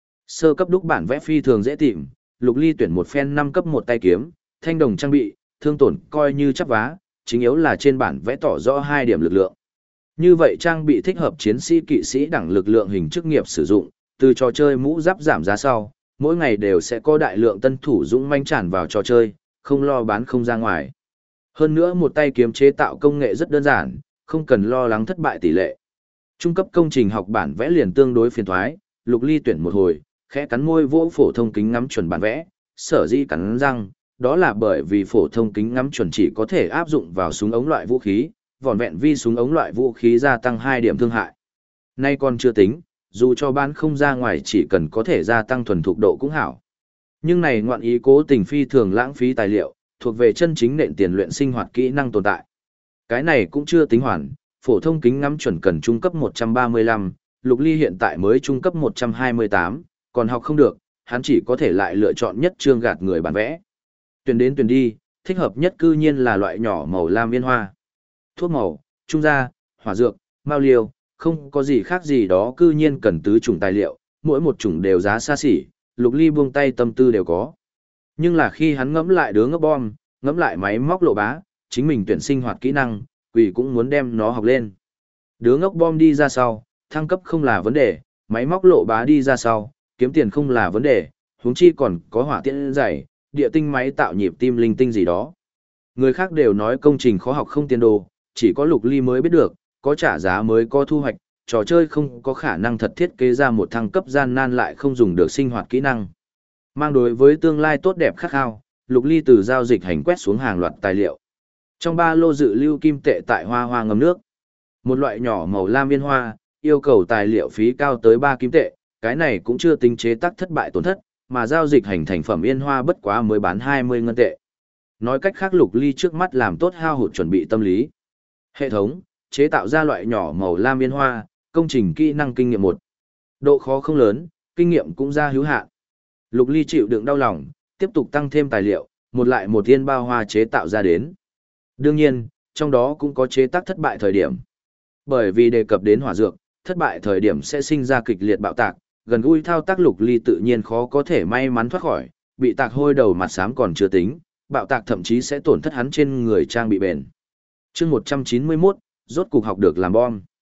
Sơ cấp đúc bản vẽ phi thường dễ tìm, Lục Ly tuyển một phen 5 cấp một tay kiếm, thanh đồng trang bị, thương tổn coi như chắp vá, chính yếu là trên bản vẽ tỏ rõ 2 điểm lực lượng. Như vậy trang bị thích hợp chiến sĩ kỵ sĩ đẳng lực lượng hình chức nghiệp sử dụng, từ trò chơi mũ giáp giảm giá sau, mỗi ngày đều sẽ có đại lượng tân thủ dũng manh tràn vào trò chơi, không lo bán không ra ngoài. Hơn nữa một tay kiếm chế tạo công nghệ rất đơn giản, không cần lo lắng thất bại tỷ lệ. Trung cấp công trình học bản vẽ liền tương đối phiền thoái, Lục Ly tuyển một hồi, khẽ cắn môi vỗ phổ thông kính ngắm chuẩn bản vẽ, sở dĩ cắn răng, đó là bởi vì phổ thông kính ngắm chuẩn chỉ có thể áp dụng vào súng ống loại vũ khí, vỏn vẹn vi súng ống loại vũ khí gia tăng 2 điểm thương hại. Nay còn chưa tính, dù cho bán không ra ngoài chỉ cần có thể gia tăng thuần thục độ cũng hảo. Nhưng này ngoạn ý cố tình phi thường lãng phí tài liệu, thuộc về chân chính nện tiền luyện sinh hoạt kỹ năng tồn tại. Cái này cũng chưa tính hoàn, phổ thông kính ngắm chuẩn cần trung cấp 135, Lục Ly hiện tại mới trung cấp 128, còn học không được, hắn chỉ có thể lại lựa chọn nhất trương gạt người bản vẽ. Tuyển đến tuyển đi, thích hợp nhất cư nhiên là loại nhỏ màu lam yên hoa. Thuốc màu, trung gia, hỏa dược, mao liêu, không có gì khác gì đó cư nhiên cần tứ chủng tài liệu, mỗi một chủng đều giá xa xỉ, Lục Ly buông tay tâm tư đều có. Nhưng là khi hắn ngẫm lại đứa ngốc bom, ngẫm lại máy móc lộ bá, chính mình tuyển sinh hoạt kỹ năng, quỷ cũng muốn đem nó học lên. Đứa ngốc bom đi ra sau, thăng cấp không là vấn đề, máy móc lộ bá đi ra sau, kiếm tiền không là vấn đề, huống chi còn có hỏa tiễn dày, địa tinh máy tạo nhịp tim linh tinh gì đó. Người khác đều nói công trình khó học không tiền đồ, chỉ có Lục Ly mới biết được, có trả giá mới có thu hoạch, trò chơi không có khả năng thật thiết kế ra một thăng cấp gian nan lại không dùng được sinh hoạt kỹ năng. Mang đối với tương lai tốt đẹp khát khao, Lục Ly từ giao dịch hành quét xuống hàng loạt tài liệu. Trong ba lô dự lưu kim tệ tại hoa hoa ngâm nước. Một loại nhỏ màu lam viên hoa, yêu cầu tài liệu phí cao tới 3 kim tệ, cái này cũng chưa tính chế tác thất bại tổn thất, mà giao dịch hành thành phẩm yên hoa bất quá mới bán 20 ngân tệ. Nói cách khác Lục Ly trước mắt làm tốt hao hụt chuẩn bị tâm lý. Hệ thống, chế tạo ra loại nhỏ màu lam yên hoa, công trình kỹ năng kinh nghiệm 1. Độ khó không lớn, kinh nghiệm cũng ra hữu hạn. Lục Ly chịu đựng đau lòng, tiếp tục tăng thêm tài liệu, một lại một tiên bao hoa chế tạo ra đến. Đương nhiên, trong đó cũng có chế tác thất bại thời điểm. Bởi vì đề cập đến hỏa dược, thất bại thời điểm sẽ sinh ra kịch liệt bạo tạc, gần gũi thao tác Lục Ly tự nhiên khó có thể may mắn thoát khỏi, bị tạc hôi đầu mặt xám còn chưa tính, bạo tạc thậm chí sẽ tổn thất hắn trên người trang bị bền. Chương 191, rốt cục học được làm bom.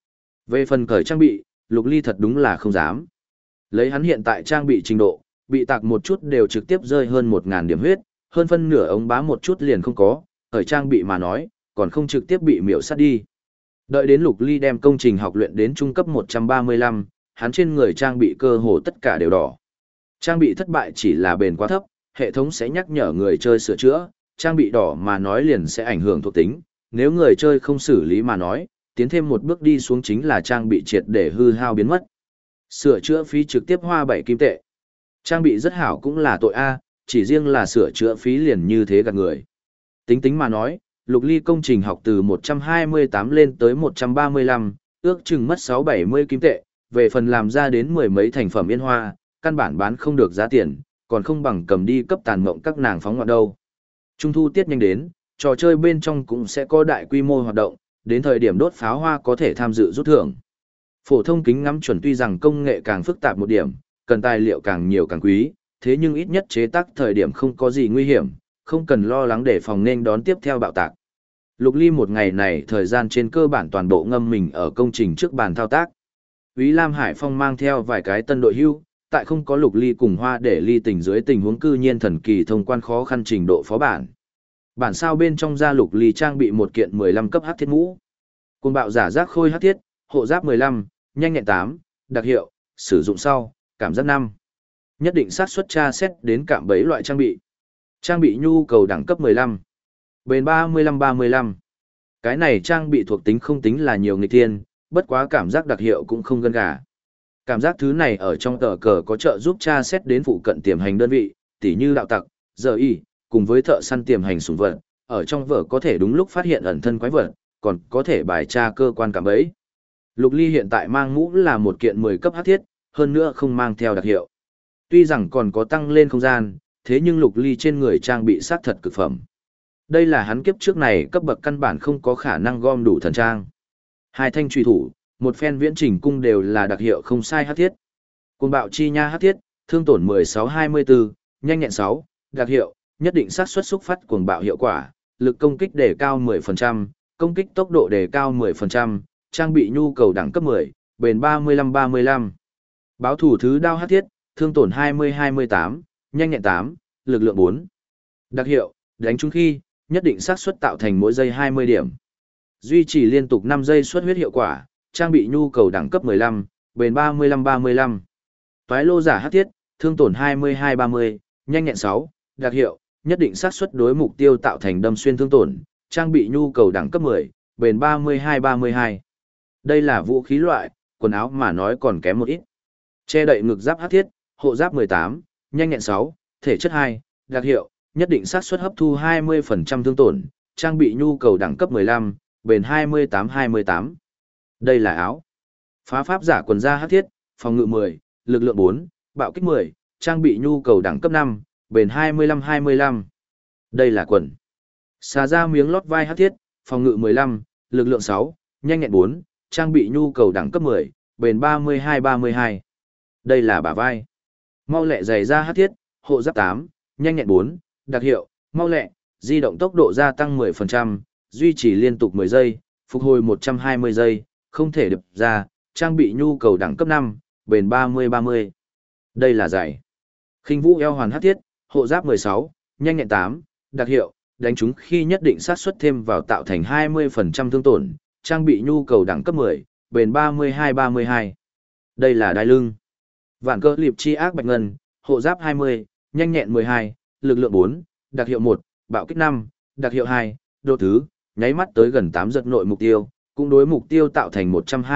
Về phần cởi trang bị, Lục Ly thật đúng là không dám. Lấy hắn hiện tại trang bị trình độ, bị tạc một chút đều trực tiếp rơi hơn 1.000 điểm huyết, hơn phân nửa ống bá một chút liền không có, cởi trang bị mà nói, còn không trực tiếp bị miểu sát đi. Đợi đến Lục Ly đem công trình học luyện đến trung cấp 135, hắn trên người trang bị cơ hồ tất cả đều đỏ. Trang bị thất bại chỉ là bền quá thấp, hệ thống sẽ nhắc nhở người chơi sửa chữa, trang bị đỏ mà nói liền sẽ ảnh hưởng thuộc tính, nếu người chơi không xử lý mà nói, tiến thêm một bước đi xuống chính là trang bị triệt để hư hao biến mất. Sửa chữa phí trực tiếp hoa 7 kim tệ. Trang bị rất hảo cũng là tội A, chỉ riêng là sửa chữa phí liền như thế gạt người. Tính mà nói, Lục Ly công trình học từ 128 lên tới 135, ước chừng mất 6-70 kim tệ, về phần làm ra đến mười mấy thành phẩm yên hoa, căn bản bán không được giá tiền, còn không bằng cầm đi cấp tàn mộng các nàng phóng ngoạn đâu. Trung thu tiết nhanh đến, trò chơi bên trong cũng sẽ có đại quy mô hoạt động, đến thời điểm đốt pháo hoa có thể tham dự rút thưởng. Phổ thông kính ngắm chuẩn tuy rằng công nghệ càng phức tạp một điểm, cần tài liệu càng nhiều càng quý, thế nhưng ít nhất chế tác thời điểm không có gì nguy hiểm, không cần lo lắng để phòng nên đón tiếp theo bạo tạc. Lục Ly một ngày này thời gian trên cơ bản toàn bộ ngâm mình ở công trình trước bàn thao tác. Úy Lam Hải Phong mang theo vài cái tân đội hưu, tại không có Lục Ly cùng Hoa để ly tình dưới tình huống cư nhiên thần kỳ thông quan khó khăn trình độ phó bản. Bản sao bên trong ra Lục Ly trang bị một kiện 15 cấp hắc thiết mũ. Cuồng bạo giả giác khôi hắc thiết, hộ giáp 15, nhanh nhẹn 8, đặc hiệu, sử dụng sau, cảm giác 5. Nhất định xác suất tra xét đến cạm bẫy loại trang bị. Trang bị nhu cầu đẳng cấp 15. Bền 35-35. Cái này trang bị thuộc tính không tính là nhiều nghịch thiên, bất quá cảm giác đặc hiệu cũng không gân gà. Cảm giác thứ này ở trong tờ cờ có trợ giúp tra xét đến phụ cận tiềm hành đơn vị, tỉ như đạo tặc, giờ y, cùng với thợ săn tiềm hành sủng vật, ở trong vở có thể đúng lúc phát hiện ẩn thân quái vật, còn có thể bài tra cơ quan cạm bẫy. Lục Ly hiện tại mang mũ là một kiện 10 cấp hắc thiết, hơn nữa không mang theo đặc hiệu. Tuy rằng còn có tăng lên không gian, thế nhưng Lục Ly trên người trang bị sát thật cực phẩm. Đây là hắn kiếp trước này cấp bậc căn bản không có khả năng gom đủ thần trang. Hai thanh truy thủ, một phen viễn trình cung đều là đặc hiệu không sai hắc thiết. Cuồng bạo chi nha hắc thiết, thương tổn 16-24, nhanh nhẹn 6, đặc hiệu, nhất định xác suất xúc phát cuồng bạo hiệu quả, lực công kích đề cao 10%, công kích tốc độ đề cao 10%, trang bị nhu cầu đẳng cấp 10, bền 35-35. Báo thủ thứ đao hắc thiết, thương tổn 20-28, nhanh nhẹn 8, lực lượng 4. Đặc hiệu, đánh trúng khi, nhất định xác suất tạo thành mỗi giây 20 điểm. Duy trì liên tục 5 giây xuất huyết hiệu quả, trang bị nhu cầu đẳng cấp 15, bền 35-35. Toái lô giả hắc thiết, thương tổn 22-30, nhanh nhẹn 6, đặc hiệu, nhất định xác suất đối mục tiêu tạo thành đâm xuyên thương tổn, trang bị nhu cầu đẳng cấp 10, bền 32-32. Đây là vũ khí loại, quần áo mà nói còn kém một ít. Che đậy ngực giáp hắc thiết, hộ giáp 18, nhanh nhẹn 6, thể chất 2, đặc hiệu, nhất định xác suất hấp thu 20% thương tổn, trang bị nhu cầu đẳng cấp 15, bền 28-28. Đây là áo. Phá pháp giả quần da hắc thiết, phòng ngự 10, lực lượng 4, bạo kích 10, trang bị nhu cầu đẳng cấp 5, bền 25-25. Đây là quần. Xà da miếng lót vai hắc thiết, phòng ngự 15, lực lượng 6, nhanh nhẹn 4, trang bị nhu cầu đẳng cấp 10, bền 32-32. Đây là bả vai. Mau lẹ giày da hắc thiết, hộ giáp 8, nhanh nhẹn 4, đặc hiệu, mau lẹ, di động tốc độ gia tăng 10%, duy trì liên tục 10 giây, phục hồi 120 giây, không thể đập ra, trang bị nhu cầu đẳng cấp 5, bền 30-30. Đây là giày. Khinh vũ eo hoàn hắc thiết, hộ giáp 16, nhanh nhẹn 8, đặc hiệu, đánh chúng khi nhất định sát suất thêm vào tạo thành 20% thương tổn, trang bị nhu cầu đẳng cấp 10, bền 32-32. Đây là đai lưng. Vạn cơ liệp chi ác bạch ngân, hộ giáp 20, nhanh nhẹn 12, lực lượng 4, đặc hiệu 1, bạo kích 5, đặc hiệu 2, độ thứ, nháy mắt tới gần 8 giật nội mục tiêu, cũng đối mục tiêu tạo thành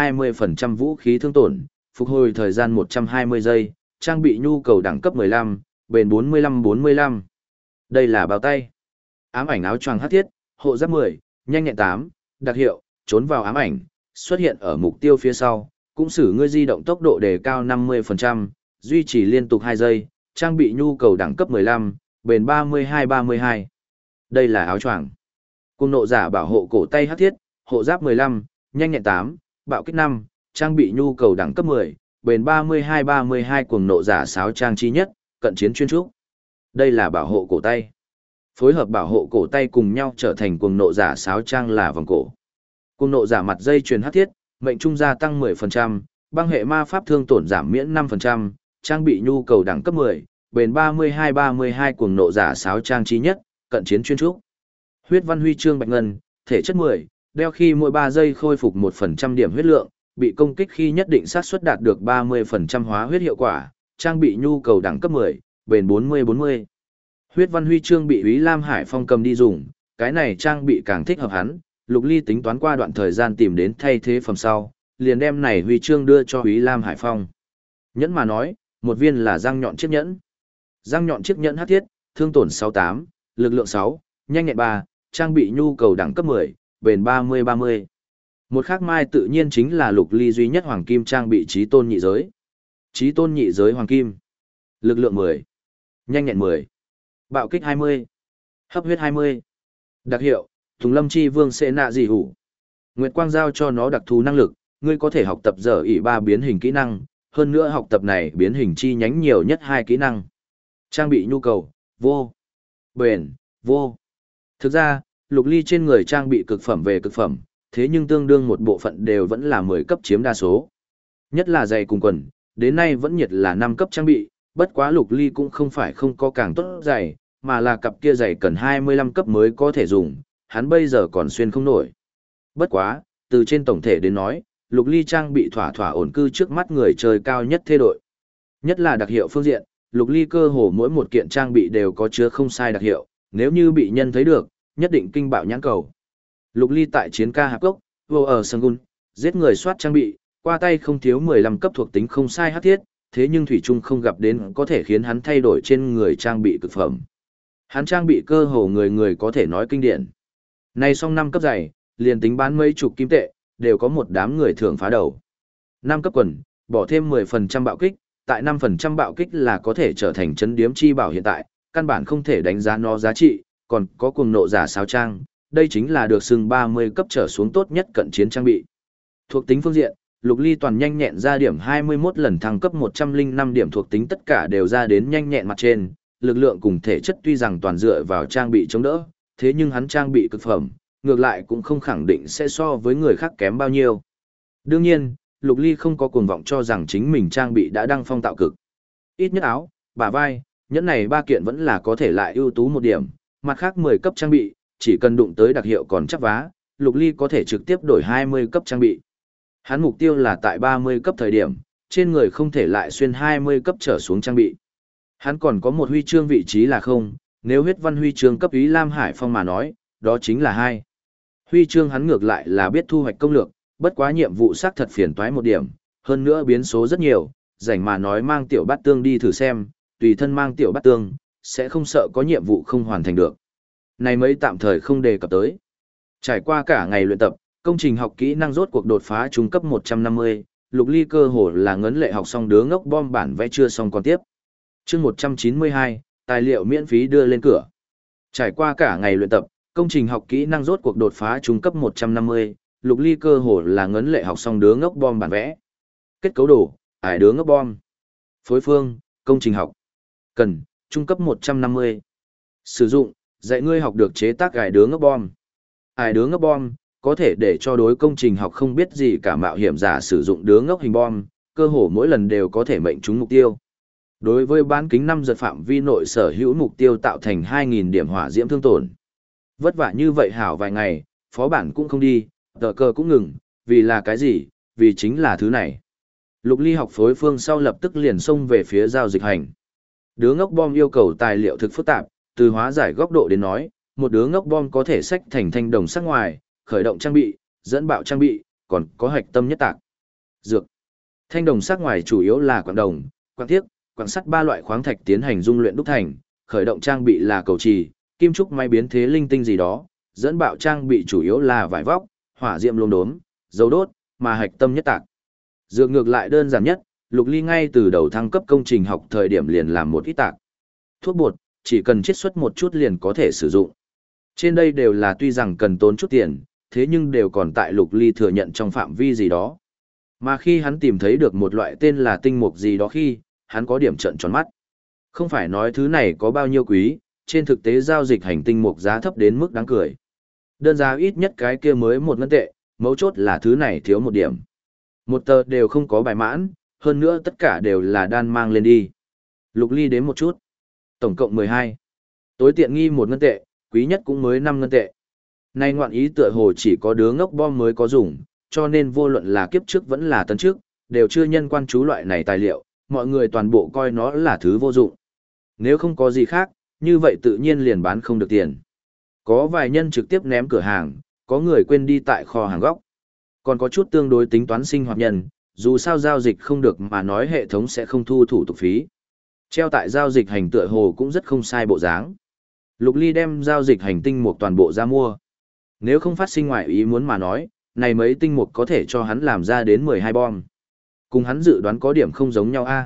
120% vũ khí thương tổn, phục hồi thời gian 120 giây, trang bị nhu cầu đẳng cấp 15, bền 45-45. Đây là bao tay. Ám ảnh áo choàng hắc thiết, hộ giáp 10, nhanh nhẹn 8, đặc hiệu, trốn vào ám ảnh, xuất hiện ở mục tiêu phía sau, cũng xử ngươi di động tốc độ đề cao 50%, duy trì liên tục 2 giây, trang bị nhu cầu đẳng cấp 15, bền 32-32. Đây là áo choàng. Cùng nộ giả bảo hộ cổ tay hắc thiết, hộ giáp 15, nhanh nhẹn 8, bạo kích 5, trang bị nhu cầu đẳng cấp 10, bền 32-32 cuồng nộ giả sáo trang trí nhất, cận chiến chuyên trúc. Đây là bảo hộ cổ tay. Phối hợp bảo hộ cổ tay cùng nhau trở thành cuồng nộ giả sáo trang là vòng cổ. Cuồng nộ giả mặt dây chuyền hắc thiết, mệnh trung gia tăng 10%, băng hệ ma pháp thương tổn giảm miễn 5%, trang bị nhu cầu đẳng cấp 10, bền 32-32 cuồng nộ giả sáo trang trí nhất, cận chiến chuyên trúc. Huyết văn huy chương bạch ngân, thể chất 10, đeo khi mỗi 3 giây khôi phục 1% điểm huyết lượng, bị công kích khi nhất định xác suất đạt được 30% hóa huyết hiệu quả, trang bị nhu cầu đẳng cấp 10, bền 40-40. Huyết văn huy chương bị Úy Lam Hải Phong cầm đi dùng, cái này trang bị càng thích hợp hắn, Lục Ly tính toán qua đoạn thời gian tìm đến thay thế phẩm sau, liền đem này huy chương đưa cho Úy Lam Hải Phong. Nhẫn mà nói, một viên là răng nhọn chiếc nhẫn. Răng nhọn chiếc nhẫn hắc thiết, thương tổn 68, lực lượng 6, nhanh nhẹn 3, trang bị nhu cầu đẳng cấp 10, bền 30-30. Một khác mai tự nhiên chính là Lục Ly duy nhất hoàng kim trang bị trí tôn nhị giới. Trí tôn nhị giới hoàng kim. Lực lượng 10, nhanh nhẹn 10, bạo kích 20, hấp huyết 20. Đặc hiệu, Tùng Lâm Chi Vương sẽ nạ gì hủ. Nguyệt Quang giao cho nó đặc thù năng lực, ngươi có thể học tập giờ ỷ 3 biến hình kỹ năng, hơn nữa học tập này biến hình chi nhánh nhiều nhất 2 kỹ năng. Trang bị nhu cầu, vô. Bền, vô. Thực ra, Lục Ly trên người trang bị cực phẩm về cực phẩm, thế nhưng tương đương một bộ phận đều vẫn là 10 cấp chiếm đa số. Nhất là giày cùng quần, đến nay vẫn nhiệt là 5 cấp trang bị, bất quá Lục Ly cũng không phải không có càng tốt giày, mà là cặp kia giày cần 25 cấp mới có thể dùng, hắn bây giờ còn xuyên không nổi. Bất quá, từ trên tổng thể đến nói, Lục Ly trang bị thỏa thỏa ổn cư trước mắt người chơi cao nhất thế đội. Nhất là đặc hiệu phương diện, Lục Ly cơ hồ mỗi một kiện trang bị đều có chứa không sai đặc hiệu, nếu như bị nhân thấy được, nhất định kinh bạo nhãn cầu. Lục Ly tại chiến ca hạp gốc, vô ở Sangun, giết người soát trang bị, qua tay không thiếu 15 cấp thuộc tính không sai hắc thiết, thế nhưng thủy chung không gặp đến có thể khiến hắn thay đổi trên người trang bị cực phẩm. Hắn trang bị cơ hồ người người có thể nói kinh điển. Này xong 5 cấp giày, liền tính bán mấy chục kim tệ, đều có một đám người thường phá đầu. 5 cấp quần, bỏ thêm 10% bạo kích, tại 5% bạo kích là có thể trở thành chấn điếm chi bảo hiện tại, căn bản không thể đánh giá nó giá trị, còn có cuồng nộ giả sáo trang, đây chính là được xưng 30 cấp trở xuống tốt nhất cận chiến trang bị. Thuộc tính phương diện, Lục Ly toàn nhanh nhẹn ra điểm 21 lần thăng cấp 105 điểm thuộc tính tất cả đều ra đến nhanh nhẹn mặt trên, lực lượng cùng thể chất tuy rằng toàn dựa vào trang bị chống đỡ, thế nhưng hắn trang bị cực phẩm, ngược lại cũng không khẳng định sẽ so với người khác kém bao nhiêu. Đương nhiên, Lục Ly không có cuồng vọng cho rằng chính mình trang bị đã đăng phong tạo cực. Ít nhất áo, bả vai, nhẫn này 3 kiện vẫn là có thể lại ưu tú một điểm, mặt khác 10 cấp trang bị, chỉ cần đụng tới đặc hiệu còn chắc vá, Lục Ly có thể trực tiếp đổi 20 cấp trang bị. Hắn mục tiêu là tại 30 cấp thời điểm, trên người không thể lại xuyên 20 cấp trở xuống trang bị. Hắn còn có một huy chương vị trí là không, nếu huyết văn huy chương cấp Úy Lam Hải Phong mà nói, đó chính là 2. Huy chương hắn ngược lại là biết thu hoạch công lược, bất quá nhiệm vụ xác thật phiền toái một điểm, hơn nữa biến số rất nhiều, rảnh mà nói mang tiểu bát tương đi thử xem, tùy thân mang tiểu bát tương, sẽ không sợ có nhiệm vụ không hoàn thành được. Này mấy tạm thời không đề cập tới. Trải qua cả ngày luyện tập, công trình học kỹ năng rốt cuộc đột phá trung cấp 150, Lục Ly cơ hồ là ngấn lệ học xong đứa ngốc bom bản vẽ chưa xong còn tiếp. Chương 192, tài liệu miễn phí đưa lên cửa. Trải qua cả ngày luyện tập, công trình học kỹ năng rốt cuộc đột phá trung cấp 150, Lục Ly cơ hồ là ngấn lệ học xong đứa ngốc bom bản vẽ. Kết cấu đồ, ải đứa ngốc bom. Phối phương, công trình học. Cần, trung cấp 150. Sử dụng, dạy ngươi học được chế tác ải đứa ngốc bom. Ải đứa ngốc bom, có thể để cho đối công trình học không biết gì cả mạo hiểm giả sử dụng đứa ngốc hình bom, cơ hồ mỗi lần đều có thể mệnh trúng mục tiêu. Đối với bán kính 5 giật phạm vi nội sở hữu mục tiêu tạo thành 2.000 điểm hỏa diễm thương tổn. Vất vả như vậy hảo vài ngày, phó bản cũng không đi, tờ cờ cũng ngừng, vì là cái gì, vì chính là thứ này. Lục Ly học phối phương sau lập tức liền xông về phía giao dịch hành. Đứa ngốc bom yêu cầu tài liệu thực phức tạp, từ hóa giải góc độ đến nói, một đứa ngốc bom có thể xách thành thanh đồng sắc ngoài, khởi động trang bị, dẫn bạo trang bị, còn có hạch tâm nhất tạc. Dược. Thanh đồng sắc ngoài chủ yếu là quặng đồng, quặng thiếc, quặng sắt 3 loại khoáng thạch tiến hành dung luyện đúc thành, khởi động trang bị là cầu trì, kim trúc may biến thế linh tinh gì đó, dẫn bạo trang bị chủ yếu là vải vóc, hỏa diệm lốm đốm, dầu đốt, mà hạch tâm nhất tạc. Dược ngược lại đơn giản nhất, Lục Ly ngay từ đầu thăng cấp công trình học thời điểm liền làm một ít tạc. Thuốc bột, chỉ cần chiết xuất một chút liền có thể sử dụng. Trên đây đều là tuy rằng cần tốn chút tiền, thế nhưng đều còn tại Lục Ly thừa nhận trong phạm vi gì đó. Mà khi hắn tìm thấy được một loại tên là tinh mục gì đó khi, hắn có điểm trợn tròn mắt. Không phải nói thứ này có bao nhiêu quý, trên thực tế giao dịch hành tinh mục giá thấp đến mức đáng cười. Đơn giá ít nhất cái kia mới 1 ngân tệ, mấu chốt là thứ này thiếu một điểm. Một tờ đều không có bài mãn, hơn nữa tất cả đều là đan mang lên đi. Lục Ly đếm một chút. Tổng cộng 12. Tối tiện nghi 1 ngân tệ, quý nhất cũng mới 5 ngân tệ. Nay ngoạn ý tựa hồ chỉ có đứa ngốc bom mới có dùng, cho nên vô luận là kiếp trước vẫn là tấn trước, đều chưa nhân quan chú loại này tài liệu, mọi người toàn bộ coi nó là thứ vô dụng. Nếu không có gì khác, như vậy tự nhiên liền bán không được tiền. Có vài nhân trực tiếp ném cửa hàng, có người quên đi tại kho hàng góc. Còn có chút tương đối tính toán sinh hoạt nhân, dù sao giao dịch không được mà nói hệ thống sẽ không thu thủ tục phí. Treo tại giao dịch hành tựa hồ cũng rất không sai bộ dáng. Lục Ly đem giao dịch hành tinh mục toàn bộ ra mua. Nếu không phát sinh ngoại ý muốn mà nói, này mấy tinh mục có thể cho hắn làm ra đến 12 bom. Cùng hắn dự đoán có điểm không giống nhau a.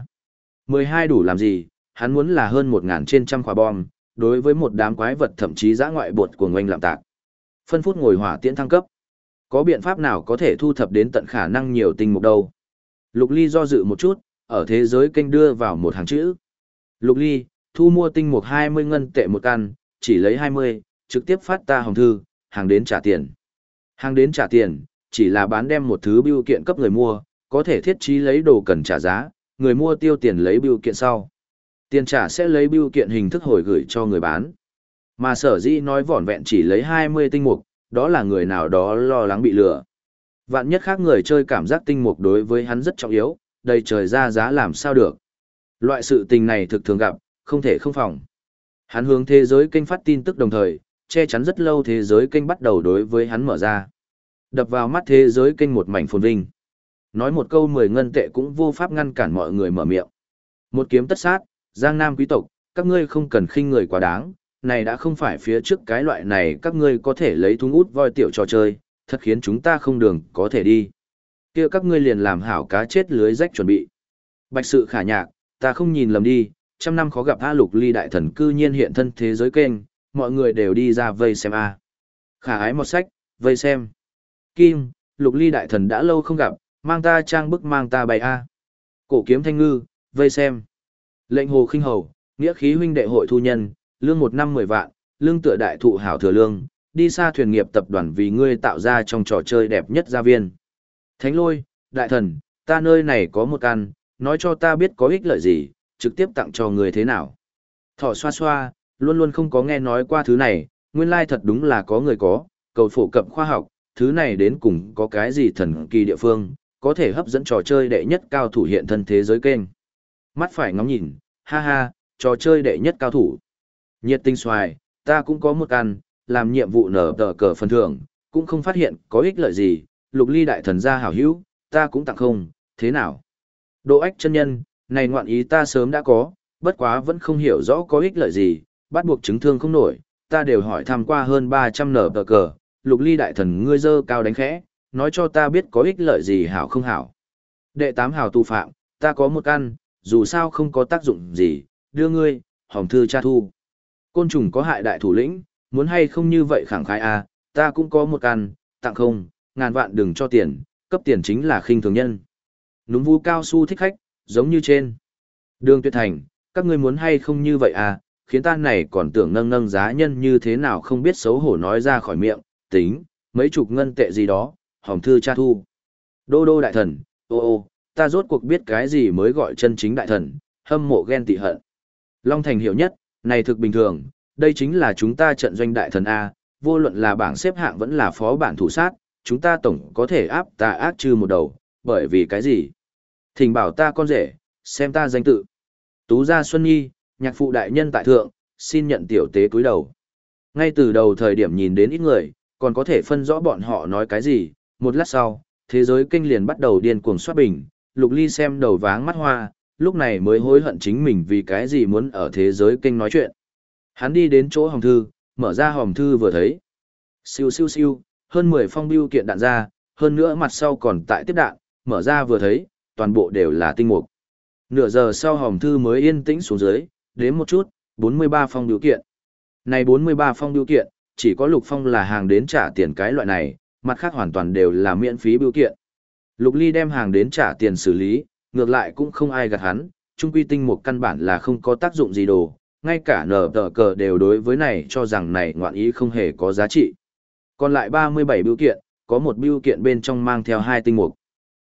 12 đủ làm gì, hắn muốn là hơn 1.000 trên trăm quả bom, đối với một đám quái vật thậm chí dã ngoại bột của ngoanh lạm tạc. Phân phút ngồi hỏa tiễn thăng cấp. Có biện pháp nào có thể thu thập đến tận khả năng nhiều tinh mục đâu? Lục Ly do dự một chút, ở thế giới kênh đưa vào một hàng chữ. Lục Ly, thu mua tinh mục 20 ngân tệ một căn, chỉ lấy 20, trực tiếp phát ta hồng thư, hàng đến trả tiền. Hàng đến trả tiền, chỉ là bán đem một thứ bưu kiện cấp người mua, có thể thiết trí lấy đồ cần trả giá, người mua tiêu tiền lấy bưu kiện sau. Tiền trả sẽ lấy bưu kiện hình thức hồi gửi cho người bán. Mà sở dĩ nói vỏn vẹn chỉ lấy 20 tinh mục, đó là người nào đó lo lắng bị lừa. Vạn nhất khác người chơi cảm giác tinh mục đối với hắn rất trọng yếu, đầy trời ra giá làm sao được. Loại sự tình này thực thường gặp, không thể không phòng. Hắn hướng thế giới kênh phát tin tức đồng thời, che chắn rất lâu thế giới kênh bắt đầu đối với hắn mở ra. Đập vào mắt thế giới kênh một mảnh phồn vinh. Nói một câu 10 ngân tệ cũng vô pháp ngăn cản mọi người mở miệng. Một kiếm tất sát, Giang Nam quý tộc, các ngươi không cần khinh người quá đáng, này đã không phải phía trước cái loại này các ngươi có thể lấy thúng út voi tiểu trò chơi, thật khiến chúng ta không đường có thể đi. Kia các ngươi liền làm hảo cá chết lưới rách chuẩn bị. Bạch sự khả nhạc, ta không nhìn lầm đi, trăm năm khó gặp A Lục Ly đại thần cư nhiên hiện thân thế giới kênh, mọi người đều đi ra vây xem A. Khả ái một sách, vây xem. Kim, Lục Ly đại thần đã lâu không gặp, mang ta trang bức mang ta bày A. Cổ kiếm thanh ngư, vây xem. Lệnh hồ khinh hầu, nghĩa khí huynh đệ hội thu nhân, lương 1 năm 10 vạn, lương tựa đại thụ hảo thừa lương, đi xa thuyền nghiệp tập đoàn vì ngươi tạo ra trong trò chơi đẹp nhất gia viên. Thánh lôi, đại thần, ta nơi này có một căn, nói cho ta biết có ích lợi gì, trực tiếp tặng cho người thế nào. Thỏ xoa xoa, luôn luôn không có nghe nói qua thứ này, nguyên lai thật đúng là có người có, cầu phổ cập khoa học, thứ này đến cùng có cái gì thần kỳ địa phương, có thể hấp dẫn trò chơi đệ nhất cao thủ hiện thân thế giới kênh. Mắt phải ngóng nhìn, ha ha, trò chơi đệ nhất cao thủ. Nhiệt tinh xoài, ta cũng có một căn, làm nhiệm vụ nở tờ cờ phần thưởng, cũng không phát hiện có ích lợi gì, Lục Ly đại thần gia hảo hữu, ta cũng tặng không, thế nào? Độ ách chân nhân, này ngoạn ý ta sớm đã có, bất quá vẫn không hiểu rõ có ích lợi gì, bắt buộc chứng thương không nổi, ta đều hỏi thăm qua hơn 300 nở tờ cờ, Lục Ly đại thần ngươi dơ cao đánh khẽ, nói cho ta biết có ích lợi gì hảo không hảo. Đệ 8 hảo tù phạm, ta có một căn, dù sao không có tác dụng gì, đưa ngươi, hồng thư cha thu. Côn trùng có hại đại thủ lĩnh, muốn hay không như vậy khẳng khái à, ta cũng có một căn, tặng không, ngàn vạn đừng cho tiền, cấp tiền chính là khinh thường nhân. Núm vu cao su thích khách, giống như trên. Đường Tuyệt Thành, các ngươi muốn hay không như vậy à, khiến ta này còn tưởng nâng nâng giá nhân như thế nào không biết xấu hổ nói ra khỏi miệng, tính, mấy chục ngân tệ gì đó, hồng thư cha thu. Đô đô đại thần, ô, ta rốt cuộc biết cái gì mới gọi chân chính đại thần, hâm mộ ghen tị hận. Long Thành hiểu nhất, này thực bình thường, đây chính là chúng ta trận doanh đại thần A, vô luận là bảng xếp hạng vẫn là phó bản thủ sát, chúng ta tổng có thể áp tà ác trừ một đầu, bởi vì cái gì? Thỉnh bảo ta con rể, xem ta danh tự. Tú gia Xuân Nhi, nhạc phụ đại nhân tại thượng, xin nhận tiểu tế cúi đầu. Ngay từ đầu thời điểm nhìn đến ít người, còn có thể phân rõ bọn họ nói cái gì, một lát sau, thế giới kênh liền bắt đầu điên cuồng soát bình, Lục Ly xem đầu váng mắt hoa, lúc này mới hối hận chính mình vì cái gì muốn ở thế giới kênh nói chuyện. Hắn đi đến chỗ hòm thư, mở ra hòm thư vừa thấy. Siêu siêu siêu, hơn 10 phong bưu kiện đạn ra, hơn nữa mặt sau còn tại tiếp đạn, mở ra vừa thấy, toàn bộ đều là tinh mục. Nửa giờ sau hòm thư mới yên tĩnh xuống dưới, đếm một chút, 43 phong bưu kiện. Này 43 phong bưu kiện, chỉ có Lục Phong là hàng đến trả tiền cái loại này, mặt khác hoàn toàn đều là miễn phí bưu kiện. Lục Ly đem hàng đến trả tiền xử lý, ngược lại cũng không ai gạt hắn, trung quy tinh mục căn bản là không có tác dụng gì đồ, ngay cả nở tờ cờ đều đối với này cho rằng này ngoạn ý không hề có giá trị. Còn lại 37 bưu kiện, có một bưu kiện bên trong mang theo 2 tinh mục.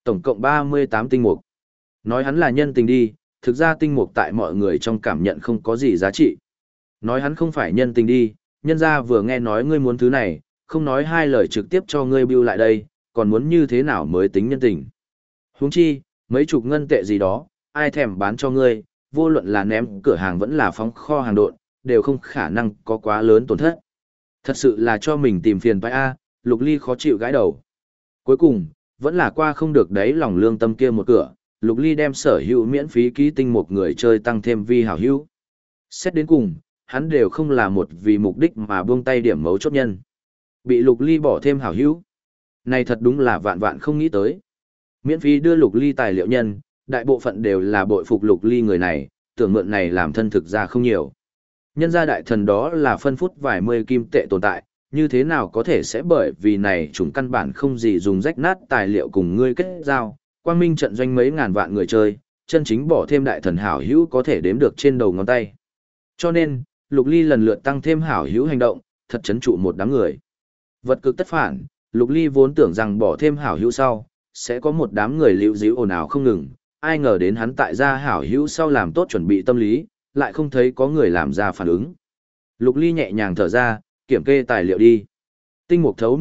Tổng cộng 38 tinh mục. Nói hắn là nhân tình đi, thực ra tinh mục tại mọi người trong cảm nhận không có gì giá trị. Nói hắn không phải nhân tình đi, nhân ra vừa nghe nói ngươi muốn thứ này, không nói hai lời trực tiếp cho ngươi bưu lại đây, còn muốn như thế nào mới tính nhân tình. Huống chi, mấy chục ngân tệ gì đó, ai thèm bán cho ngươi, vô luận là ném cửa hàng vẫn là phóng kho hàng độn, đều không khả năng có quá lớn tổn thất. Thật sự là cho mình tìm phiền phải a, Lục Ly khó chịu gãi đầu. Cuối cùng, vẫn là qua không được đấy lòng lương tâm kia một cửa, Lục Ly đem sở hữu miễn phí ký tinh một người chơi tăng thêm vi hảo hữu. Xét đến cùng, hắn đều không là một vì mục đích mà buông tay điểm mấu chốt nhân. Bị Lục Ly bỏ thêm hảo hữu. Này thật đúng là vạn vạn không nghĩ tới. Miễn phí đưa Lục Ly tài liệu nhân, đại bộ phận đều là bội phục Lục Ly người này, tưởng mượn này làm thân thực ra không nhiều. Nhân gia đại thần đó là phân phút vài mươi kim tệ tồn tại, như thế nào có thể sẽ bởi vì này chúng căn bản không gì dùng rách nát tài liệu cùng ngươi kết giao, quang minh trận doanh mấy ngàn vạn người chơi, chân chính bỏ thêm đại thần hảo hữu có thể đếm được trên đầu ngón tay. Cho nên, Lục Ly lần lượt tăng thêm hảo hữu hành động, thật chấn trụ một đám người. Vật cực tất phản, Lục Ly vốn tưởng rằng bỏ thêm hảo hữu sau, sẽ có một đám người liễu díu ồn ào không ngừng, ai ngờ đến hắn tại gia hảo hữu sau làm tốt chuẩn bị tâm lý, lại không thấy có người làm ra phản ứng. Lục Ly nhẹ nhàng thở ra, kiểm kê tài liệu đi. Tinh mục thấu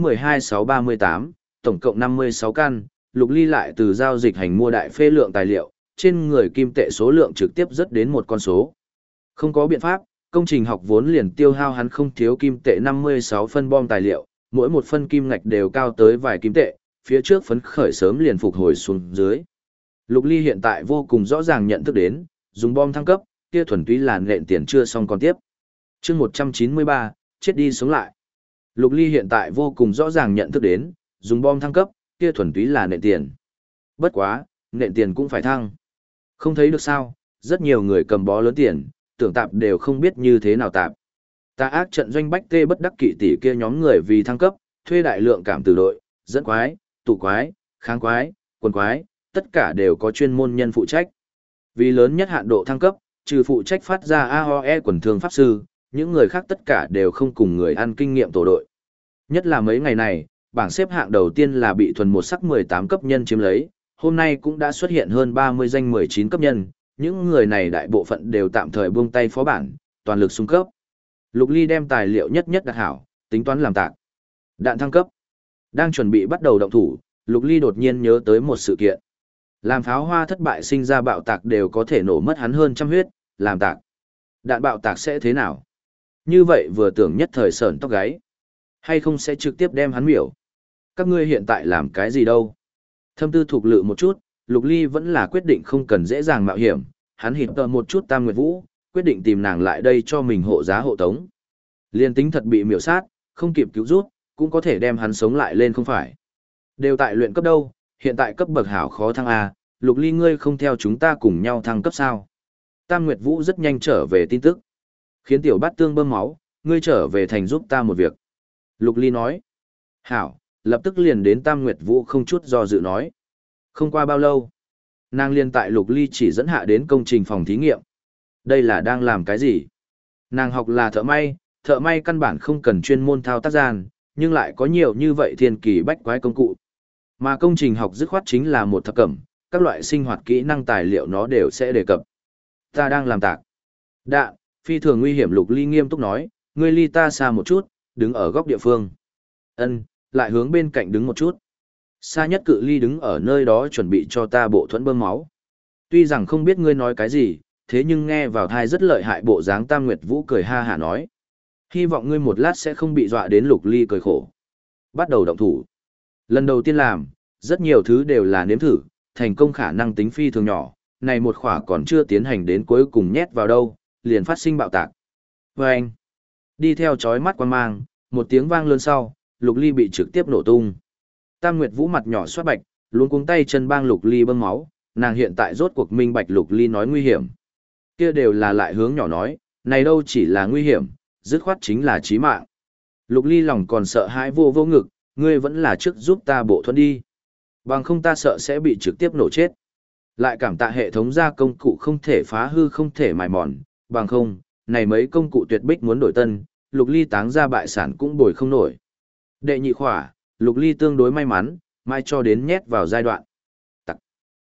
12638, tổng cộng 56 căn, Lục Ly lại từ giao dịch hành mua đại phê lượng tài liệu, trên người kim tệ số lượng trực tiếp rất đến một con số. Không có biện pháp, công trình học vốn liền tiêu hao hắn không thiếu kim tệ 56 phân bom tài liệu, mỗi một phân kim ngạch đều cao tới vài kim tệ, phía trước phấn khởi sớm liền phục hồi xuống dưới. Lục Ly hiện tại vô cùng rõ ràng nhận thức đến, dùng bom thăng cấp, kia thuần túy là nện tiền chưa xong còn tiếp. Chương 193, chết đi sống lại. Lục Ly hiện tại vô cùng rõ ràng nhận thức đến, dùng bom thăng cấp, kia thuần túy là nện tiền. Bất quá, nện tiền cũng phải thăng. Không thấy được sao, rất nhiều người cầm bó lớn tiền, tưởng tạp đều không biết như thế nào tạp. Tà ác trận doanh bách tê bất đắc kỵ tỷ kia nhóm người vì thăng cấp, thuê đại lượng cảm tử đội, dẫn quái, tụ quái, kháng quái, quần quái, tất cả đều có chuyên môn nhân phụ trách. Vì lớn nhất hạn độ thăng cấp, trừ phụ trách phát ra AOE quần thương pháp sư, những người khác tất cả đều không cùng người ăn kinh nghiệm tổ đội. Nhất là mấy ngày này, bảng xếp hạng đầu tiên là bị thuần một sắc 18 cấp nhân chiếm lấy, hôm nay cũng đã xuất hiện hơn 30 danh 19 cấp nhân, những người này đại bộ phận đều tạm thời buông tay phó bản, toàn lực xung cấp. Lục Ly đem tài liệu nhất nhất đặt hảo, tính toán làm tạc. Đạn thăng cấp. Đang chuẩn bị bắt đầu động thủ, Lục Ly đột nhiên nhớ tới một sự kiện. Làm pháo hoa thất bại sinh ra bạo tạc đều có thể nổ mất hắn hơn trăm huyết, làm tạc. Đạn bạo tạc sẽ thế nào? Như vậy vừa tưởng nhất thời sởn tóc gáy. Hay không sẽ trực tiếp đem hắn miểu? Các ngươi hiện tại làm cái gì đâu? Thâm tư thuộc lự một chút, Lục Ly vẫn là quyết định không cần dễ dàng mạo hiểm. Hắn hít tờ một chút Tam Nguyệt Vũ, quyết định tìm nàng lại đây cho mình hộ giá hộ tống. Liên tính thật bị miểu sát, không kịp cứu rút, cũng có thể đem hắn sống lại lên không phải. Đều tại luyện cấp đâu, hiện tại cấp bậc hảo khó thăng A, Lục Ly ngươi không theo chúng ta cùng nhau thăng cấp sao? Tam Nguyệt Vũ rất nhanh trở về tin tức. Khiến tiểu bát tương bơm máu, ngươi trở về thành giúp ta một việc. Lục Ly nói. Hảo, lập tức liền đến Tam Nguyệt Vũ không chút do dự nói. Không qua bao lâu, nàng liền tại Lục Ly chỉ dẫn hạ đến công trình phòng thí nghiệm. Đây là đang làm cái gì? Nàng học là thợ may căn bản không cần chuyên môn thao tác gian, nhưng lại có nhiều như vậy thiên kỳ bách quái công cụ. Mà công trình học dứt khoát chính là một thập cẩm, các loại sinh hoạt kỹ năng tài liệu nó đều sẽ đề cập. Ta đang làm tạc. Đạn, phi thường nguy hiểm. Lục Ly nghiêm túc nói, ngươi ly ta xa một chút, đứng ở góc địa phương. Ân, lại hướng bên cạnh đứng một chút. Xa nhất cự ly đứng ở nơi đó chuẩn bị cho ta bộ thuẫn bơm máu. Tuy rằng không biết ngươi nói cái gì, thế nhưng nghe vào thai rất lợi hại. Bộ dáng Tam Nguyệt Vũ cười ha hả nói. Hy vọng ngươi một lát sẽ không bị dọa đến. Lục Ly cười khổ. Bắt đầu động thủ. Lần đầu tiên làm, rất nhiều thứ đều là nếm thử, thành công khả năng tính phi thường nhỏ, này một khỏa còn chưa tiến hành đến cuối cùng nhét vào đâu, liền phát sinh bạo tạc. Vâng! Đi theo chói mắt quan mang, một tiếng vang lớn sau, Lục Ly bị trực tiếp nổ tung. Tam Nguyệt Vũ mặt nhỏ xoát bạch, luống cuống tay chân bang Lục Ly bơm máu, nàng hiện tại rốt cuộc minh bạch Lục Ly nói nguy hiểm. Kia đều là lại hướng nhỏ nói, này đâu chỉ là nguy hiểm, dứt khoát chính là chí mạng. Lục Ly lòng còn sợ hãi vô vô ngực, ngươi vẫn là trước giúp ta bộ thuẫn đi. Bằng không ta sợ sẽ bị trực tiếp nổ chết. Lại cảm tạ hệ thống gia công cụ không thể phá hư không thể mài mòn, bằng không, này mấy công cụ tuyệt bích muốn đổi tân, Lục Ly táng ra bại sản cũng bồi không nổi. Đệ nhị khỏa, Lục Ly tương đối may mắn, mai cho đến nhét vào giai đoạn.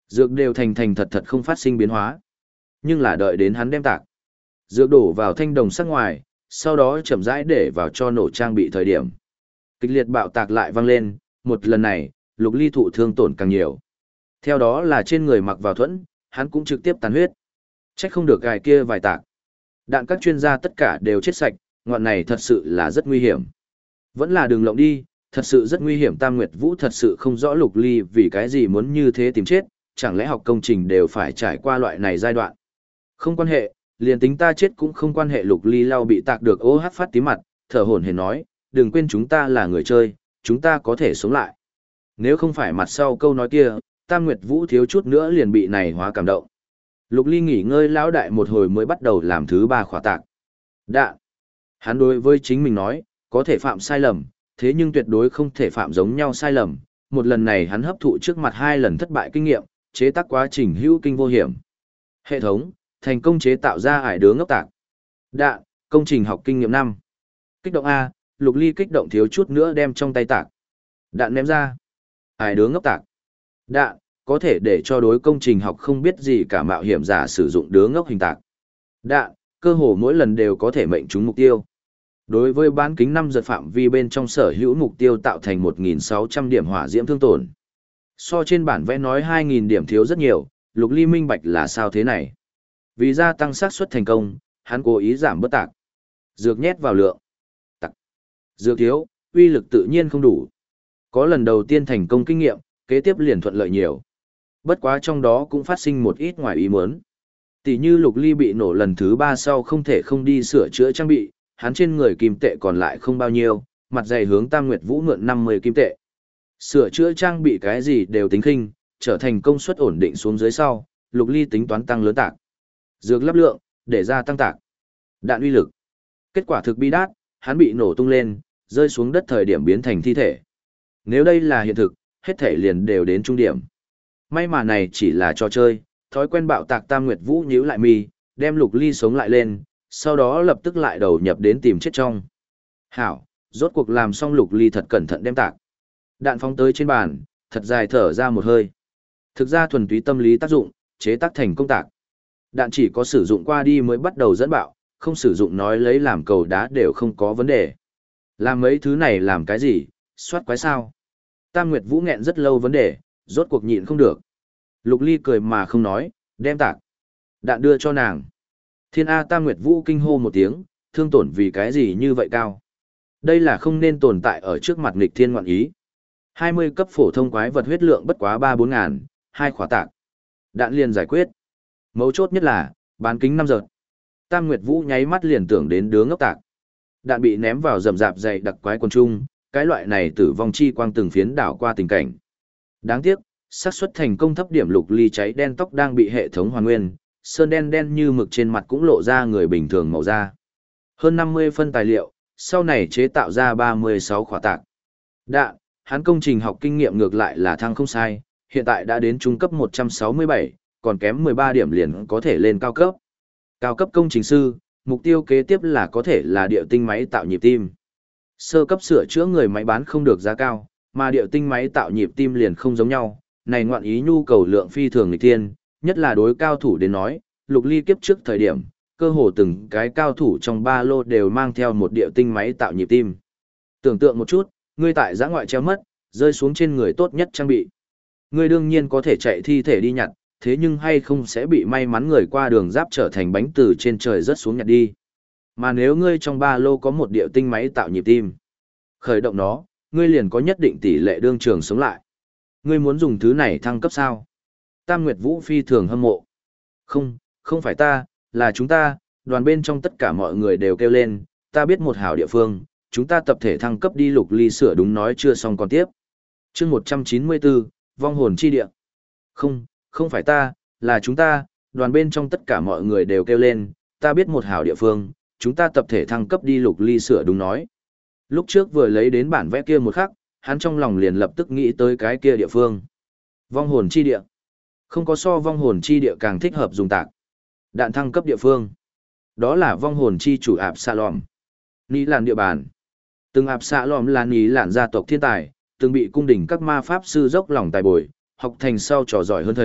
Dược đều thành thành thật thật không phát sinh biến hóa. Nhưng là đợi đến hắn đem tạc. Dược đổ vào thanh đồng sắc ngoài, sau đó chậm rãi để vào cho nổ trang bị thời điểm. Kịch liệt bạo tạc lại vang lên, một lần này, Lục Ly thụ thương tổn càng nhiều. Theo đó là trên người mặc vào thuẫn, hắn cũng trực tiếp tàn huyết. Trách không được gài kia vài tạc. Đạn các chuyên gia tất cả đều chết sạch, ngọn này thật sự là rất nguy hiểm. Vẫn là đường lộng đi, thật sự rất nguy hiểm. Tam Nguyệt Vũ thật sự không rõ Lục Ly vì cái gì muốn như thế tìm chết, chẳng lẽ học công trình đều phải trải qua loại này giai đoạn. Không quan hệ, liền tính ta chết cũng không quan hệ. Lục Ly lau bị tạc được OH phát tím mặt, thở hổn hển nói, đừng quên chúng ta là người chơi, chúng ta có thể sống lại. Nếu không phải mặt sau câu nói kia, Tam Nguyệt Vũ thiếu chút nữa liền bị này hóa cảm động. Lục Ly nghỉ ngơi lão đại một hồi mới bắt đầu làm thứ 3 khóa tạc. Đạn. Hắn đối với chính mình nói, có thể phạm sai lầm, thế nhưng tuyệt đối không thể phạm giống nhau sai lầm. Một lần này hắn hấp thụ trước mặt 2 lần thất bại kinh nghiệm, chế tác quá trình hữu kinh vô hiểm. Hệ thống, thành công chế tạo ra ải đứa ngốc tạc. Đạn, công trình học kinh nghiệm 5. Kích động A, Lục Ly kích động thiếu chút nữa đem trong tay tạc. Đạn ném ra. Ải đứa ngốc tạc. Đạn, có thể để cho đối công trình học không biết gì cả mạo hiểm giả sử dụng đứa ngốc hình tạc. Đạn, cơ hồ mỗi lần đều có thể mệnh trúng mục tiêu. Đối với bán kính 5 giật phạm vi bên trong sở hữu mục tiêu tạo thành 1.600 điểm hỏa diễm thương tổn. So trên bản vẽ nói 2.000 điểm thiếu rất nhiều, Lục Ly minh bạch là sao thế này. Vì gia tăng xác suất thành công, hắn cố ý giảm bớt tạc. Dược nhét vào lượng. Tạc. Dược thiếu, uy lực tự nhiên không đủ. Có lần đầu tiên thành công kinh nghiệm, kế tiếp liền thuận lợi nhiều. Bất quá trong đó cũng phát sinh một ít ngoài ý muốn. Tỷ như Lục Ly bị nổ lần thứ 3 sau không thể không đi sửa chữa trang bị, hắn trên người kim tệ còn lại không bao nhiêu, mặt dày hướng Tam Nguyệt Vũ mượn 50 kim tệ. Sửa chữa trang bị cái gì đều tính khinh, trở thành công suất ổn định xuống dưới sau, Lục Ly tính toán tăng lớn tạc. Dược lắp lượng, để ra tăng tạc. Đạn uy lực. Kết quả thực bi đát, hắn bị nổ tung lên, rơi xuống đất thời điểm biến thành thi thể. Nếu đây là hiện thực, hết thể liền đều đến trung điểm. May mà này chỉ là trò chơi, thói quen bạo tạc Tam Nguyệt Vũ nhíu lại mi, đem Lục Ly sống lại lên, sau đó lập tức lại đầu nhập đến tìm chết trong. Hảo, rốt cuộc làm xong Lục Ly thật cẩn thận đem tạc. Đạn phóng tới trên bàn, thật dài thở ra một hơi. Thực ra thuần túy tâm lý tác dụng, chế tác thành công tạc. Đạn chỉ có sử dụng qua đi mới bắt đầu dẫn bạo, không sử dụng nói lấy làm cầu đá đều không có vấn đề. Làm mấy thứ này làm cái gì, soát quái sao? Tam Nguyệt Vũ nghẹn rất lâu vấn đề, rốt cuộc nhịn không được. Lục Ly cười mà không nói, đem tạc. Đạn đưa cho nàng. Thiên A Tam Nguyệt Vũ kinh hô một tiếng, thương tổn vì cái gì như vậy cao. Đây là không nên tồn tại ở trước mặt nghịch thiên ngoạn ý. 20 cấp phổ thông quái vật huyết lượng bất quá 3-4 ngàn, 2 khóa tạc. Đạn liền giải quyết. Mấu chốt nhất là, bán kính 5 giờ. Tam Nguyệt Vũ nháy mắt liền tưởng đến đứa ngốc tạc. Đạn bị ném vào rầm rạp dày đặc quái quần trung, cái loại này tử vong chi quang từng phiến đảo qua tình cảnh. Đáng tiếc, xác suất thành công thấp điểm. Lục Ly cháy đen tóc đang bị hệ thống hoàn nguyên, sơn đen đen như mực trên mặt cũng lộ ra người bình thường màu da. Hơn 50 phân tài liệu, sau này chế tạo ra 36 khóa tạc. Đạn, hắn công trình học kinh nghiệm ngược lại là thăng không sai, hiện tại đã đến trung cấp 167, còn kém 13 điểm liền có thể lên cao cấp. Cao cấp công trình sư, mục tiêu kế tiếp là có thể là điệu tinh máy tạo nhịp tim. Sơ cấp sửa chữa người máy bán không được giá cao, mà điệu tinh máy tạo nhịp tim liền không giống nhau, này ngoạn ý nhu cầu lượng phi thường nghịch thiên, nhất là đối cao thủ đến nói, Lục Ly kiếp trước thời điểm, cơ hồ từng cái cao thủ trong ba lô đều mang theo một điệu tinh máy tạo nhịp tim. Tưởng tượng một chút, ngươi tại giã ngoại treo mất, rơi xuống trên người tốt nhất trang bị. Ngươi đương nhiên có thể chạy thi thể đi nhặt, thế nhưng hay không sẽ bị may mắn người qua đường giáp trở thành bánh từ trên trời rớt xuống nhặt đi. Mà nếu ngươi trong ba lô có một điệu tinh máy tạo nhịp tim, khởi động nó, ngươi liền có nhất định tỷ lệ đương trường sống lại. Ngươi muốn dùng thứ này thăng cấp sao? Tam Nguyệt Vũ phi thường hâm mộ. Không, không phải ta, là chúng ta, đoàn bên trong tất cả mọi người đều kêu lên, ta biết một hảo địa phương, chúng ta tập thể thăng cấp đi. Lục Ly sửa đúng nói chưa xong còn tiếp. Chương 194, vong hồn chi địa. Không, không phải ta, là chúng ta, đoàn bên trong tất cả mọi người đều kêu lên, ta biết một hảo địa phương, chúng ta tập thể thăng cấp đi. Lục Ly sửa đúng nói. Lúc trước vừa lấy đến bản vẽ kia một khắc, hắn trong lòng liền lập tức nghĩ tới cái kia địa phương. Vong hồn chi địa. Không có so vong hồn chi địa càng thích hợp dùng tạc. Đạn thăng cấp địa phương. Đó là vong hồn chi chủ ạp xạ lòm. Ní làn địa bàn. Từng ạp xạ lòm là ní làn gia tộc thiên tài, từng bị cung đình các ma pháp sư dốc lòng tài bồi, học thành sau trò giỏi hơn thầy,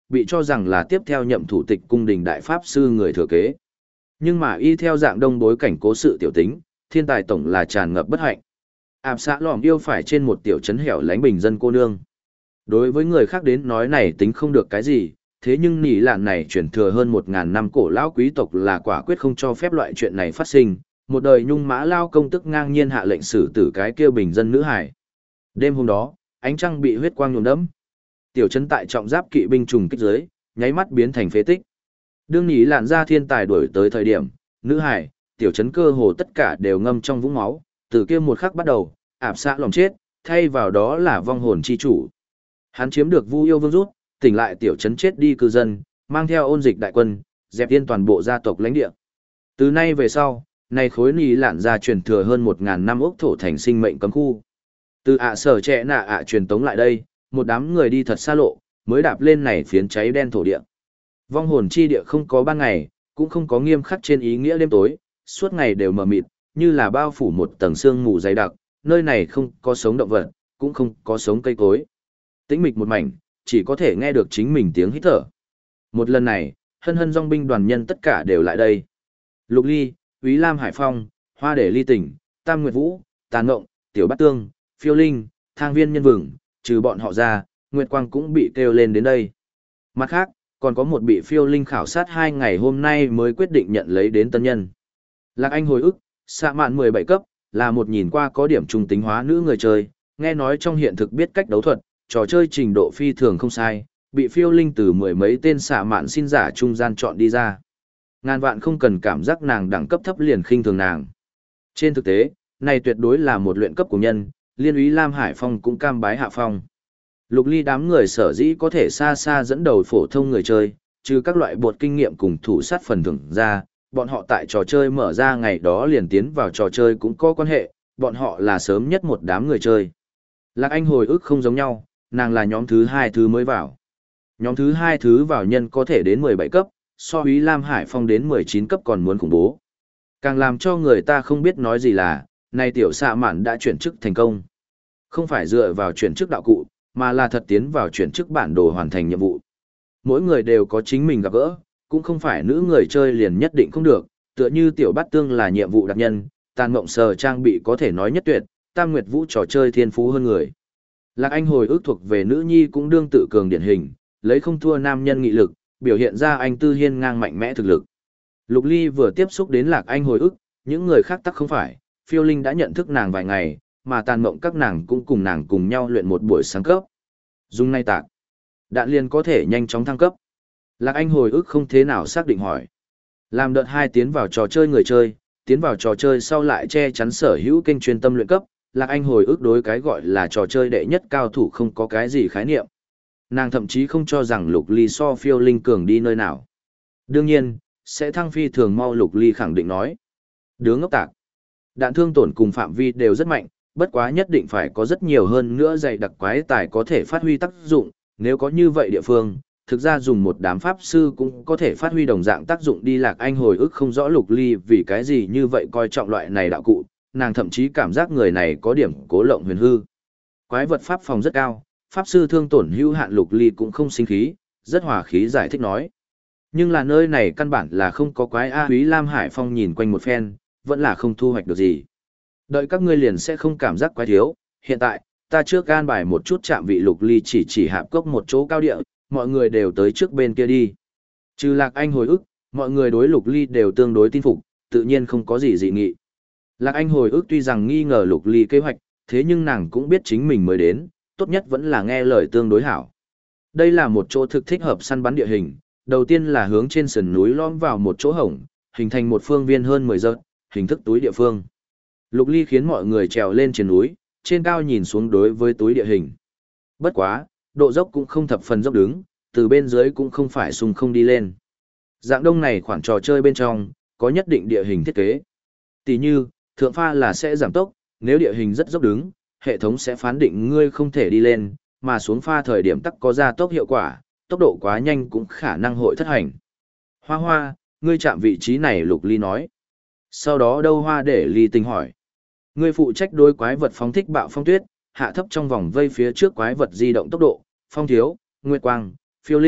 bị cho rằng là tiếp theo nhậm thủ tịch cung đình đại pháp sư người thừa kế. Nhưng mà y theo dạng đông bối cảnh cố sự tiểu tính, thiên tài tổng là tràn ngập bất hạnh. Áp xã lòm yêu phải trên một tiểu trấn hẻo lánh bình dân cô nương. Đối với người khác đến nói này tính không được cái gì, thế nhưng nỉ lạn này truyền thừa hơn 1.000 năm cổ lão quý tộc là quả quyết không cho phép loại chuyện này phát sinh. Một đời nhung mã lao công tức ngang nhiên hạ lệnh xử tử cái kia bình dân nữ hải. Đêm hôm đó, ánh trăng bị huyết quang nhuộm đẫm. Tiểu trấn tại trọng giáp kỵ binh trùng kích dưới, nháy mắt biến thành phế tích. Đương nỉ lạn ra thiên tài đuổi tới thời điểm, nữ hải, tiểu trấn cơ hồ tất cả đều ngâm trong vũng máu, từ kia một khắc bắt đầu, ạp xã lòng chết, thay vào đó là vong hồn chi chủ. Hắn chiếm được Vu Yêu Vương rút, tỉnh lại tiểu trấn chết đi cư dân, mang theo ôn dịch đại quân, dẹp yên toàn bộ gia tộc lãnh địa. Từ nay về sau, này khối nỉ lạn ra truyền thừa hơn 1.000 năm ốc thổ thành sinh mệnh cấm khu. Từ sở trẻ nạ truyền tống lại đây, một đám người đi thật xa lộ, mới đạp lên này phiến cháy đen thổ địa. Vong hồn chi địa không có ban ngày, cũng không có nghiêm khắc trên ý nghĩa đêm tối, suốt ngày đều mờ mịt, như là bao phủ một tầng sương mù dày đặc, nơi này không có sống động vật, cũng không có sống cây cối. Tĩnh mịch một mảnh, chỉ có thể nghe được chính mình tiếng hít thở. Một lần này, hân hân dòng binh đoàn nhân tất cả đều lại đây. Lục Ly, Úy Lam Hải Phong, Hoa Để Ly Tỉnh, Tam Nguyệt Vũ, Tàn Ngộng, Tiểu Bát Tương, Phiêu Linh, Thang Viên Nhân Vừng, trừ bọn họ ra, Nguyệt Quang cũng bị kêu lên đến đây. Mặt khác, còn có một bị Phiêu Linh khảo sát 2 ngày hôm nay mới quyết định nhận lấy đến tân nhân. Lạc Anh hồi ức, xạ mạn 17 cấp, là một nhìn qua có điểm trung tính hóa nữ người chơi, nghe nói trong hiện thực biết cách đấu thuật, trò chơi trình độ phi thường không sai, bị Phiêu Linh từ mười mấy tên xạ mạn xin giả trung gian chọn đi ra. Ngàn vạn không cần cảm giác nàng đẳng cấp thấp liền khinh thường nàng. Trên thực tế, này tuyệt đối là một luyện cấp của nhân, liên úy Lam Hải Phong cũng cam bái hạ phong. Lục Ly đám người sở dĩ có thể xa xa dẫn đầu phổ thông người chơi, trừ các loại bột kinh nghiệm cùng thủ sát phần thưởng ra, bọn họ tại trò chơi mở ra ngày đó liền tiến vào trò chơi cũng có quan hệ, bọn họ là sớm nhất một đám người chơi. Lạc Anh hồi ức không giống nhau, nàng là nhóm thứ 2 thứ mới vào. Nhóm thứ 2 thứ vào nhân có thể đến 17 cấp, so úy Lam Hải Phong đến 19 cấp còn muốn khủng bố. Càng làm cho người ta không biết nói gì là, này tiểu xạ mạn đã chuyển chức thành công. Không phải dựa vào chuyển chức đạo cụ, mà là thật tiến vào chuyển chức bản đồ hoàn thành nhiệm vụ. Mỗi người đều có chính mình gặp gỡ, cũng không phải nữ người chơi liền nhất định không được, tựa như tiểu bát tương là nhiệm vụ đặc nhân, Tàn Mộng Sờ trang bị có thể nói nhất tuyệt, Tam Nguyệt Vũ trò chơi thiên phú hơn người. Lạc Anh hồi ức thuộc về nữ nhi cũng đương tự cường điển hình, lấy không thua nam nhân nghị lực, biểu hiện ra anh tư hiên ngang mạnh mẽ thực lực. Lục Ly vừa tiếp xúc đến Lạc Anh hồi ức, những người khác tắc không phải, Phiêu Linh đã nhận thức nàng vài ngày, mà Tàn Mộng các nàng cũng cùng nàng cùng nhau luyện một buổi sáng cấp. Dùng nay tạc, đạn liền có thể nhanh chóng thăng cấp. Lạc Anh hồi ức không thế nào xác định hỏi. Làm đợt 2 tiến vào trò chơi người chơi, tiến vào trò chơi sau lại che chắn sở hữu kênh chuyên tâm luyện cấp, Lạc Anh hồi ức đối cái gọi là trò chơi đệ nhất cao thủ không có cái gì khái niệm. Nàng thậm chí không cho rằng Lục Ly so Phiêu Linh cường đi nơi nào. Đương nhiên, sẽ thăng phi thường mau. Lục Ly khẳng định nói. Đứa ngốc tạc. Đạn thương tổn cùng phạm vi đều rất mạnh, bất quá nhất định phải có rất nhiều hơn nữa dày đặc quái tài có thể phát huy tác dụng, nếu có như vậy địa phương, thực ra dùng một đám pháp sư cũng có thể phát huy đồng dạng tác dụng đi. Lạc Anh hồi ức không rõ Lục Ly vì cái gì như vậy coi trọng loại này đạo cụ, nàng thậm chí cảm giác người này có điểm cố lộng huyền hư. Quái vật pháp phòng rất cao, pháp sư thương tổn hữu hạn. Lục Ly cũng không sinh khí, rất hòa khí giải thích nói. Nhưng là nơi này căn bản là không có quái A. Úy Lam Hải Phong nhìn quanh một phen, vẫn là không thu hoạch được gì. Đợi các ngươi liền sẽ không cảm giác quái thiếu, hiện tại, ta trước gan bài một chút chạm vị. Lục Ly chỉ hạp cốc một chỗ cao địa, mọi người đều tới trước bên kia đi. Trừ Lạc Anh hồi ức, mọi người đối Lục Ly đều tương đối tin phục, tự nhiên không có gì dị nghị. Lạc Anh hồi ức tuy rằng nghi ngờ Lục Ly kế hoạch, thế nhưng nàng cũng biết chính mình mới đến, tốt nhất vẫn là nghe lời tương đối hảo. Đây là một chỗ thực thích hợp săn bắn địa hình, đầu tiên là hướng trên sườn núi lõm vào một chỗ hổng, hình thành một phương viên hơn 10 giật, hình thức túi địa phương. Lục Ly khiến mọi người trèo lên trên núi, trên cao nhìn xuống đối với túi địa hình. Bất quá, độ dốc cũng không thập phần dốc đứng, từ bên dưới cũng không phải sung không đi lên. Dạng đông này khoản trò chơi bên trong, có nhất định địa hình thiết kế. Tỷ như, thượng pha là sẽ giảm tốc, nếu địa hình rất dốc đứng, hệ thống sẽ phán định ngươi không thể đi lên, mà xuống pha thời điểm tắc có gia tốc hiệu quả, tốc độ quá nhanh cũng khả năng hội thất hành. Hoa Hoa, ngươi chạm vị trí này. Lục Ly nói. Sau đó đâu Hoa để Ly Tình hỏi. Ngươi phụ trách đối quái vật phóng thích bạo phong tuyết, hạ thấp trong vòng vây phía trước quái vật di động tốc độ, Phong Thiếu, Nguyệt Quang, Phiêu Linh,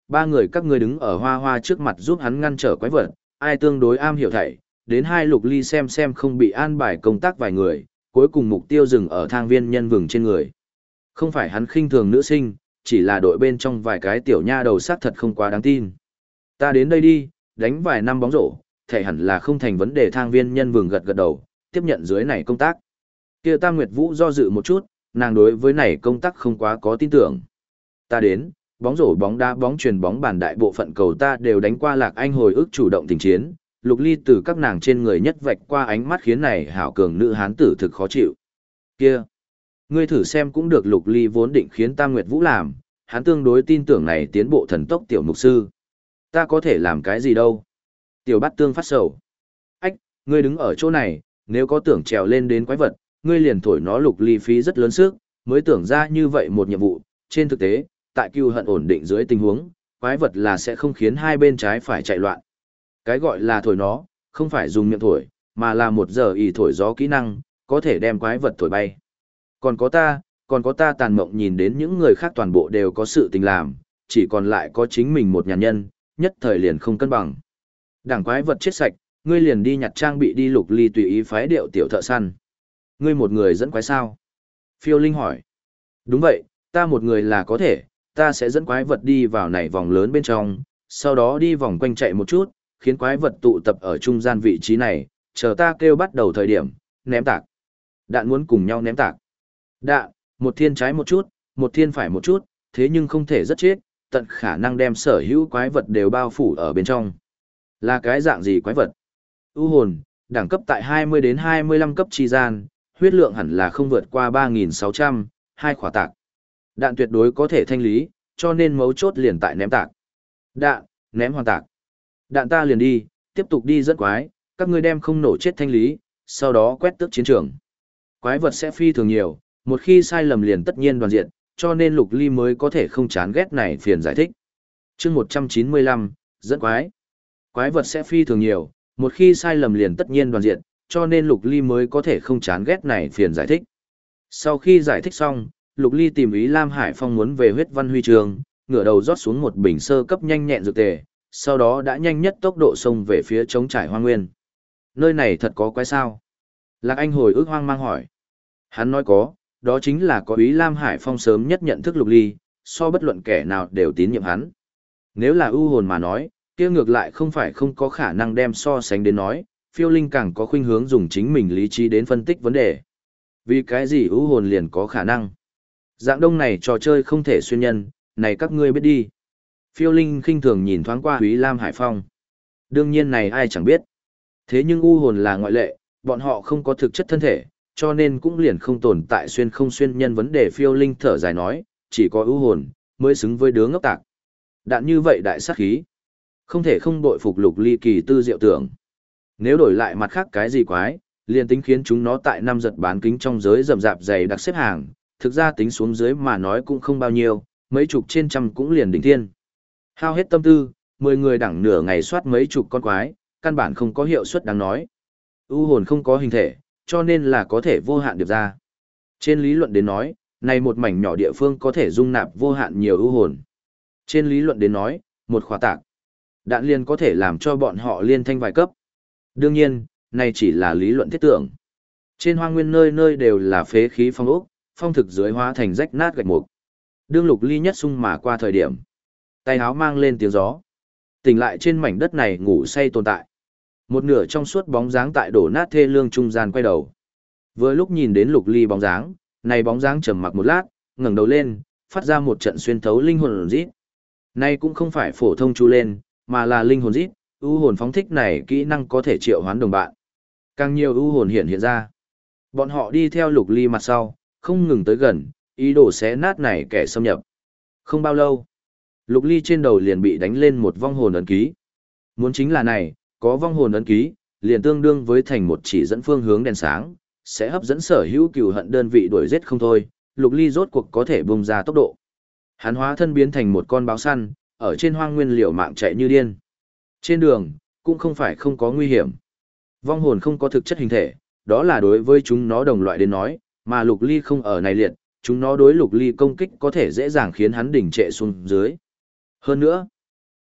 ba người các ngươi đứng ở Hoa Hoa trước mặt giúp hắn ngăn trở quái vật, ai tương đối am hiểu thảy, đến hai Lục Ly xem không bị an bài công tác vài người, cuối cùng mục tiêu dừng ở thang viên nhân vừng trên người. Không phải hắn khinh thường nữ sinh, chỉ là đội bên trong vài cái tiểu nha đầu xác thật không quá đáng tin. Ta đến đây đi, đánh vài năm bóng rổ, thể hẳn là không thành vấn đề. Thang viên nhân vừng gật gật đầu, tiếp nhận dưới này công tác. Kia Tam Nguyệt Vũ do dự một chút, nàng đối với này công tác không quá có tin tưởng. Ta đến, bóng rổ bóng đá bóng chuyền bóng bàn đại bộ phận cầu ta đều đánh qua Lạc Anh hồi ức chủ động tình chiến, Lục Ly từ các nàng trên người nhất vạch qua ánh mắt khiến này hảo cường nữ hán tử thực khó chịu. Kia, ngươi thử xem cũng được. Lục Ly vốn định khiến Tam Nguyệt Vũ làm, hắn tương đối tin tưởng này tiến bộ thần tốc tiểu mục sư. Ta có thể làm cái gì đâu? Tiểu Bát Tương phát sầu. Ách, ngươi đứng ở chỗ này, nếu có tưởng trèo lên đến quái vật, ngươi liền thổi nó. Lục Ly phí rất lớn sức, mới tưởng ra như vậy một nhiệm vụ. Trên thực tế, tại cừu hận ổn định dưới tình huống, quái vật là sẽ không khiến hai bên trái phải chạy loạn. Cái gọi là thổi nó, không phải dùng miệng thổi, mà là một giờ ỉ thổi gió kỹ năng, có thể đem quái vật thổi bay. Còn có ta tàn mộng nhìn đến những người khác toàn bộ đều có sự tình làm, chỉ còn lại có chính mình một nhà nhân, nhất thời liền không cân bằng. Đảng quái vật chết sạch, ngươi liền đi nhặt trang bị đi. Lục Ly tùy ý phái điệu tiểu thợ săn. Ngươi một người dẫn quái sao? Phiêu Linh hỏi. Đúng vậy, ta một người là có thể, ta sẽ dẫn quái vật đi vào này vòng lớn bên trong, sau đó đi vòng quanh chạy một chút, khiến quái vật tụ tập ở trung gian vị trí này, chờ ta kêu bắt đầu thời điểm, ném tạc. Đạn muốn cùng nhau ném tạc. Đạn, một thiên trái một chút, một thiên phải một chút, thế nhưng không thể rất chết, tận khả năng đem sở hữu quái vật đều bao phủ ở bên trong. Là cái dạng gì quái vật? U hồn, đẳng cấp tại 20 đến 25 cấp chi gian, huyết lượng hẳn là không vượt qua 3.600, hai khỏa tạc. Đạn tuyệt đối có thể thanh lý, cho nên mấu chốt liền tại ném tạc. Đạn, ném hoàn tạc. Đạn ta liền đi, tiếp tục đi dẫn quái, các ngươi đem không nổ chết thanh lý, sau đó quét tước chiến trường. Quái vật sẽ phi thường nhiều, một khi sai lầm liền tất nhiên đoàn diện, cho nên Lục Ly mới có thể không chán ghét này phiền giải thích. Chương 195, dẫn quái. Quái vật sẽ phi thường nhiều, một khi sai lầm liền tất nhiên đoàn diện, cho nên Lục Ly mới có thể không chán ghét này phiền giải thích. Sau khi giải thích xong, Lục Ly tìm Ý Lam Hải Phong muốn về huyết văn huy trường, ngửa đầu rót xuống một bình sơ cấp nhanh nhẹn dược tề, sau đó đã nhanh nhất tốc độ xông về phía trống trải hoang nguyên. Nơi này thật có quái sao? Lạc Anh hồi ức hoang mang hỏi. Hắn nói có, đó chính là có Ý Lam Hải Phong sớm nhất nhận thức Lục Ly, so bất luận kẻ nào đều tín nhiệm hắn. Nếu là ưu hồn mà nói, kia ngược lại không phải không có khả năng đem so sánh đến nói, Phiêu Linh càng có khuynh hướng dùng chính mình lý trí đến phân tích vấn đề. Vì cái gì ưu hồn liền có khả năng? Dạng đông này trò chơi không thể xuyên nhân, này các ngươi biết đi. Phiêu Linh khinh thường nhìn thoáng qua Úy Lam Hải Phong. Đương nhiên này ai chẳng biết. Thế nhưng u hồn là ngoại lệ, bọn họ không có thực chất thân thể, cho nên cũng liền không tồn tại xuyên không xuyên nhân vấn đề. Phiêu Linh thở dài nói, chỉ có u hồn mới xứng với đứa ngốc tạc. Đạn như vậy đại sát khí. Không thể không bội phục Lục Ly kỳ tư diệu tưởng. Nếu đổi lại mặt khác cái gì quái, liền tính khiến chúng nó tại năm giật bán kính trong giới rậm rạp dày đặc xếp hàng, thực ra tính xuống dưới mà nói cũng không bao nhiêu, mấy chục trên trăm cũng liền đỉnh thiên. Hao hết tâm tư, 10 người đẳng nửa ngày soát mấy chục con quái, căn bản không có hiệu suất đáng nói. U hồn không có hình thể, cho nên là có thể vô hạn điệp ra. Trên lý luận đến nói, này một mảnh nhỏ địa phương có thể dung nạp vô hạn nhiều u hồn. Trên lý luận đến nói, một khóa tạc đạn liên có thể làm cho bọn họ liên thanh vài cấp. Đương nhiên, này chỉ là lý luận thiết tưởng. Trên hoang nguyên nơi nơi đều là phế khí phong ốc, phong thực dưới hóa thành rách nát gạch mục. Đương Lục Ly nhất sung mà qua thời điểm, tay áo mang lên tiếng gió. Tỉnh lại trên mảnh đất này ngủ say tồn tại. Một nửa trong suốt bóng dáng tại đổ nát thê lương trung gian quay đầu. Vừa lúc nhìn đến Lục Ly bóng dáng, này bóng dáng trầm mặc một lát, ngẩng đầu lên, phát ra một trận xuyên thấu linh hồn rít. Này cũng không phải phổ thông chu lên, mà là linh hồn rít, u hồn phóng thích này kỹ năng có thể triệu hoán đồng bạn. Càng nhiều u hồn hiện ra. Bọn họ đi theo Lục Ly mặt sau, không ngừng tới gần, ý đồ xé nát này kẻ xâm nhập. Không bao lâu, Lục Ly trên đầu liền bị đánh lên một vong hồn ấn ký. Muốn chính là này, có vong hồn ấn ký, liền tương đương với thành một chỉ dẫn phương hướng đèn sáng, sẽ hấp dẫn sở hữu cừu hận đơn vị đuổi giết không thôi. Lục Ly rốt cuộc có thể bùng ra tốc độ. Hắn hóa thân biến thành một con báo săn, ở trên hoang nguyên liều mạng chạy như điên. Trên đường, cũng không phải không có nguy hiểm. Vong hồn không có thực chất hình thể, đó là đối với chúng nó đồng loại đến nói, mà Lục Ly không ở này liệt, chúng nó đối Lục Ly công kích có thể dễ dàng khiến hắn đỉnh trệ xuống dưới. Hơn nữa,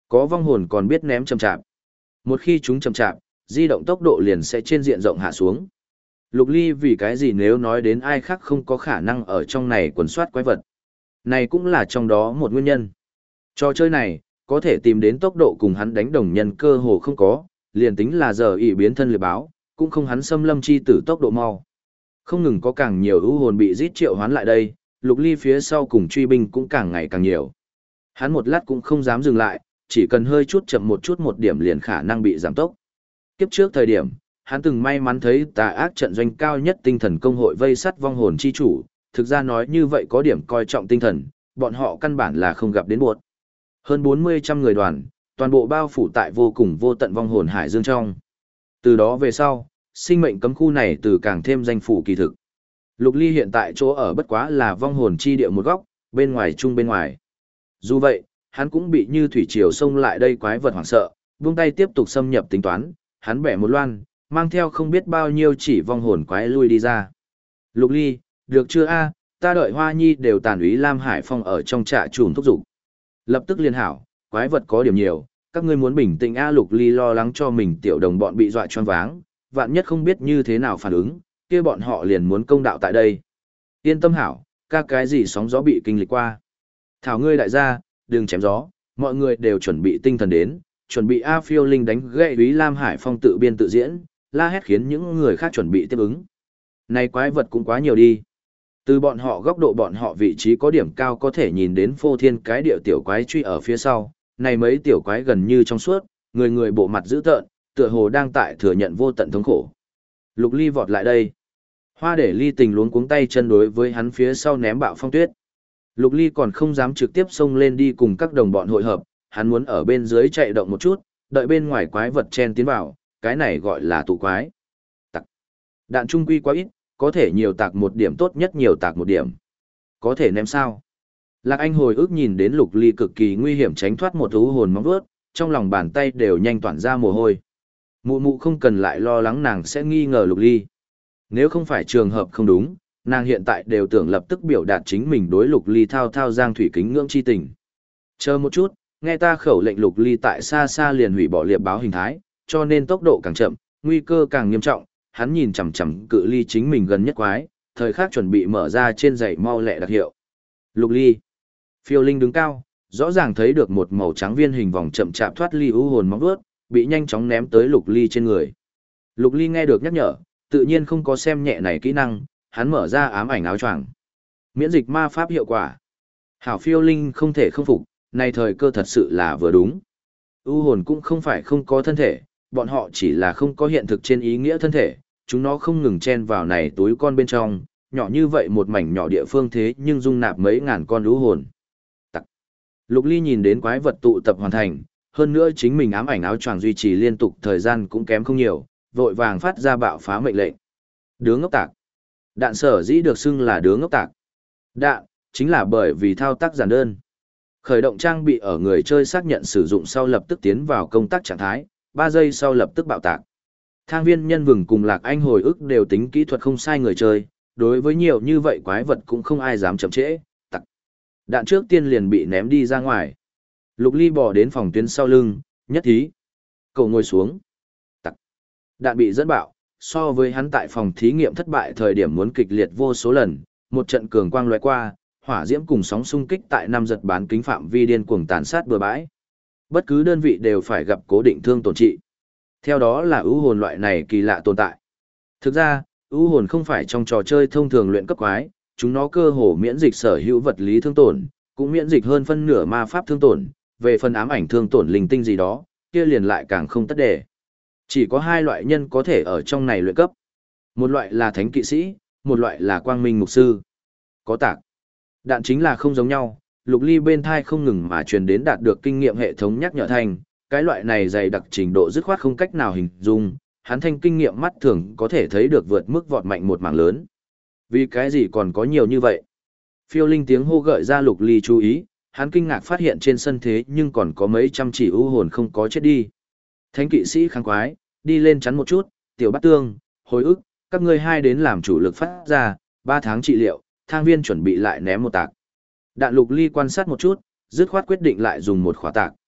Có vong hồn còn biết ném chậm chạp. Một khi chúng chậm chạp, di động tốc độ liền sẽ trên diện rộng hạ xuống. Lục Ly vì cái gì nếu nói đến ai khác không có khả năng ở trong này quần soát quái vật. Này cũng là trong đó một nguyên nhân. Trò chơi này, có thể tìm đến tốc độ cùng hắn đánh đồng nhân cơ hồ không có, liền tính là giờ ỷ biến thân liệt báo, cũng không hắn xâm lâm chi tử tốc độ mau. Không ngừng có càng nhiều ưu hồn bị giết triệu hoán lại đây, Lục Ly phía sau cùng truy binh cũng càng ngày càng nhiều. Hắn một lát cũng không dám dừng lại, chỉ cần hơi chút chậm một điểm liền khả năng bị giảm tốc. Kiếp trước thời điểm, hắn từng may mắn thấy tà ác trận doanh cao nhất tinh thần công hội vây sắt vong hồn chi chủ, thực ra nói như vậy có điểm coi trọng tinh thần, bọn họ căn bản là không gặp đến buộc. Hơn 40 người đoàn, toàn bộ bao phủ tại vô cùng vô tận vong hồn hải dương trong. Từ đó về sau, sinh mệnh cấm khu này từ càng thêm danh phủ kỳ thực. Lục Ly hiện tại chỗ ở bất quá là vong hồn chi địa một góc, bên ngoài chung bên ngoài. Dù vậy, hắn cũng bị như thủy triều xông lại đây quái vật hoảng sợ, buông tay tiếp tục xâm nhập tính toán, hắn bẻ một loan, mang theo không biết bao nhiêu chỉ vong hồn quái lui đi ra. Lục Ly, được chưa a? Ta đợi Hoa Nhi đều tàn úy Lam Hải Phong ở trong trạ trùm thúc dục. Lập tức liên hảo, quái vật có điểm nhiều, các ngươi muốn bình tĩnh a. Lục Ly lo lắng cho mình tiểu đồng bọn bị dọa choáng váng, vạn nhất không biết như thế nào phản ứng, kia bọn họ liền muốn công đạo tại đây. Yên tâm hảo, cái gì sóng gió bị kinh lịch qua. Thảo ngươi đại gia, đừng chém gió, mọi người đều chuẩn bị tinh thần đến, chuẩn bị A Phiêu Linh đánh gậy úy Lam Hải Phong tự biên tự diễn, la hét khiến những người khác chuẩn bị tiếp ứng. Này quái vật cũng quá nhiều đi. Từ bọn họ góc độ bọn họ vị trí có điểm cao có thể nhìn đến phô thiên cái điệu tiểu quái truy ở phía sau, này mấy tiểu quái gần như trong suốt, người bộ mặt dữ tợn, tựa hồ đang tại thừa nhận vô tận thống khổ. Lục Ly vọt lại đây. Hoa để Ly tình luống cuống tay chân đối với hắn phía sau ném bạo phong tuyết. Lục Ly còn không dám trực tiếp xông lên đi cùng các đồng bọn hội hợp, hắn muốn ở bên dưới chạy động một chút, đợi bên ngoài quái vật chen tiến vào, cái này gọi là tụ quái. Tặc. Đạn trung quy quá ít, có thể nhiều tạc một điểm tốt nhất nhiều tạc một điểm. Có thể ném sao? Lạc Anh hồi ức nhìn đến Lục Ly cực kỳ nguy hiểm tránh thoát một thú hồn móng vuốt, trong lòng bàn tay đều nhanh toản ra mồ hôi. Mụ mụ không cần lại lo lắng nàng sẽ nghi ngờ Lục Ly. Nếu không phải trường hợp không đúng, nàng hiện tại đều tưởng lập tức biểu đạt chính mình đối Lục Ly thao thao giang thủy kính ngưỡng chi tình. Chờ một chút, nghe ta khẩu lệnh. Lục Ly tại xa xa liền hủy bỏ liệp báo hình thái, cho nên tốc độ càng chậm, nguy cơ càng nghiêm trọng. Hắn nhìn chằm chằm cự ly chính mình gần nhất quái, thời khắc chuẩn bị mở ra trên giày mau lẹ đặc hiệu. Lục Ly. Phiêu Linh đứng cao, rõ ràng thấy được một màu trắng viên hình vòng chậm chạp thoát ly ưu hồn móng vuốt, bị nhanh chóng ném tới Lục Ly trên người. Lục Ly nghe được nhắc nhở, tự nhiên không có xem nhẹ này kỹ năng, hắn mở ra ám ảnh áo choàng. Miễn dịch ma pháp hiệu quả. Hảo Phiêu Linh không thể không phục, này thời cơ thật sự là vừa đúng. Ưu hồn cũng không phải không có thân thể, bọn họ chỉ là không có hiện thực trên ý nghĩa thân thể, chúng nó không ngừng chen vào này túi con bên trong, nhỏ như vậy một mảnh nhỏ địa phương thế nhưng dung nạp mấy ngàn con ưu hồn. Tặc. Lục Ly nhìn đến quái vật tụ tập hoàn thành, hơn nữa chính mình ám ảnh áo choàng duy trì liên tục thời gian cũng kém không nhiều, vội vàng phát ra bạo phá mệnh lệnh. Đứa ngốc tạc. Đạn sở dĩ được xưng là đứa ngốc tạc. Đạn, chính là bởi vì thao tác giản đơn. Khởi động trang bị ở người chơi xác nhận sử dụng sau lập tức tiến vào công tác trạng thái, 3 giây sau lập tức bạo tạc. Thang viên nhân vừng cùng Lạc Anh hồi ức đều tính kỹ thuật không sai người chơi, đối với nhiều như vậy quái vật cũng không ai dám chậm trễ, tặc. Đạn trước tiên liền bị ném đi ra ngoài. Lục Ly bỏ đến phòng tuyến sau lưng, nhất thí. Cậu ngồi xuống. Tặc. Đạn bị dẫn bạo, so với hắn tại phòng thí nghiệm thất bại thời điểm muốn kịch liệt vô số lần, một trận cường quang lóe qua, hỏa diễm cùng sóng xung kích tại năm giật bán kính phạm vi điên cuồng tàn sát bừa bãi. Bất cứ đơn vị đều phải gặp cố định thương tổn trị. Theo đó là ưu hồn loại này kỳ lạ tồn tại. Thực ra, ưu hồn không phải trong trò chơi thông thường luyện cấp quái, chúng nó cơ hồ miễn dịch sở hữu vật lý thương tổn, cũng miễn dịch hơn phân nửa ma pháp thương tổn, về phần ám ảnh thương tổn linh tinh gì đó, kia liền lại càng không tất đề. Chỉ có hai loại nhân có thể ở trong này luyện cấp. Một loại là thánh kỵ sĩ, một loại là quang minh mục sư. Có tạc. Đạn chính là không giống nhau, Lục Ly bên thai không ngừng mà truyền đến đạt được kinh nghiệm hệ thống nhắc nhở thành, cái loại này dày đặc trình độ dứt khoát không cách nào hình dung, hắn thanh kinh nghiệm mắt thường có thể thấy được vượt mức vọt mạnh một mảng lớn. Vì cái gì còn có nhiều như vậy? Phiêu Linh tiếng hô gợi ra Lục Ly chú ý, hắn kinh ngạc phát hiện trên sân thế nhưng còn có mấy trăm chỉ ưu hồn không có chết đi. Thánh kỵ sĩ kháng quái, đi lên chắn một chút, tiểu bát tương, hồi ức, các ngươi hai đến làm chủ lực phát ra, 3 tháng trị liệu, thang viên chuẩn bị lại ném một tạc. Đạn Lục Ly quan sát một chút, dứt khoát quyết định lại dùng một khóa tạc.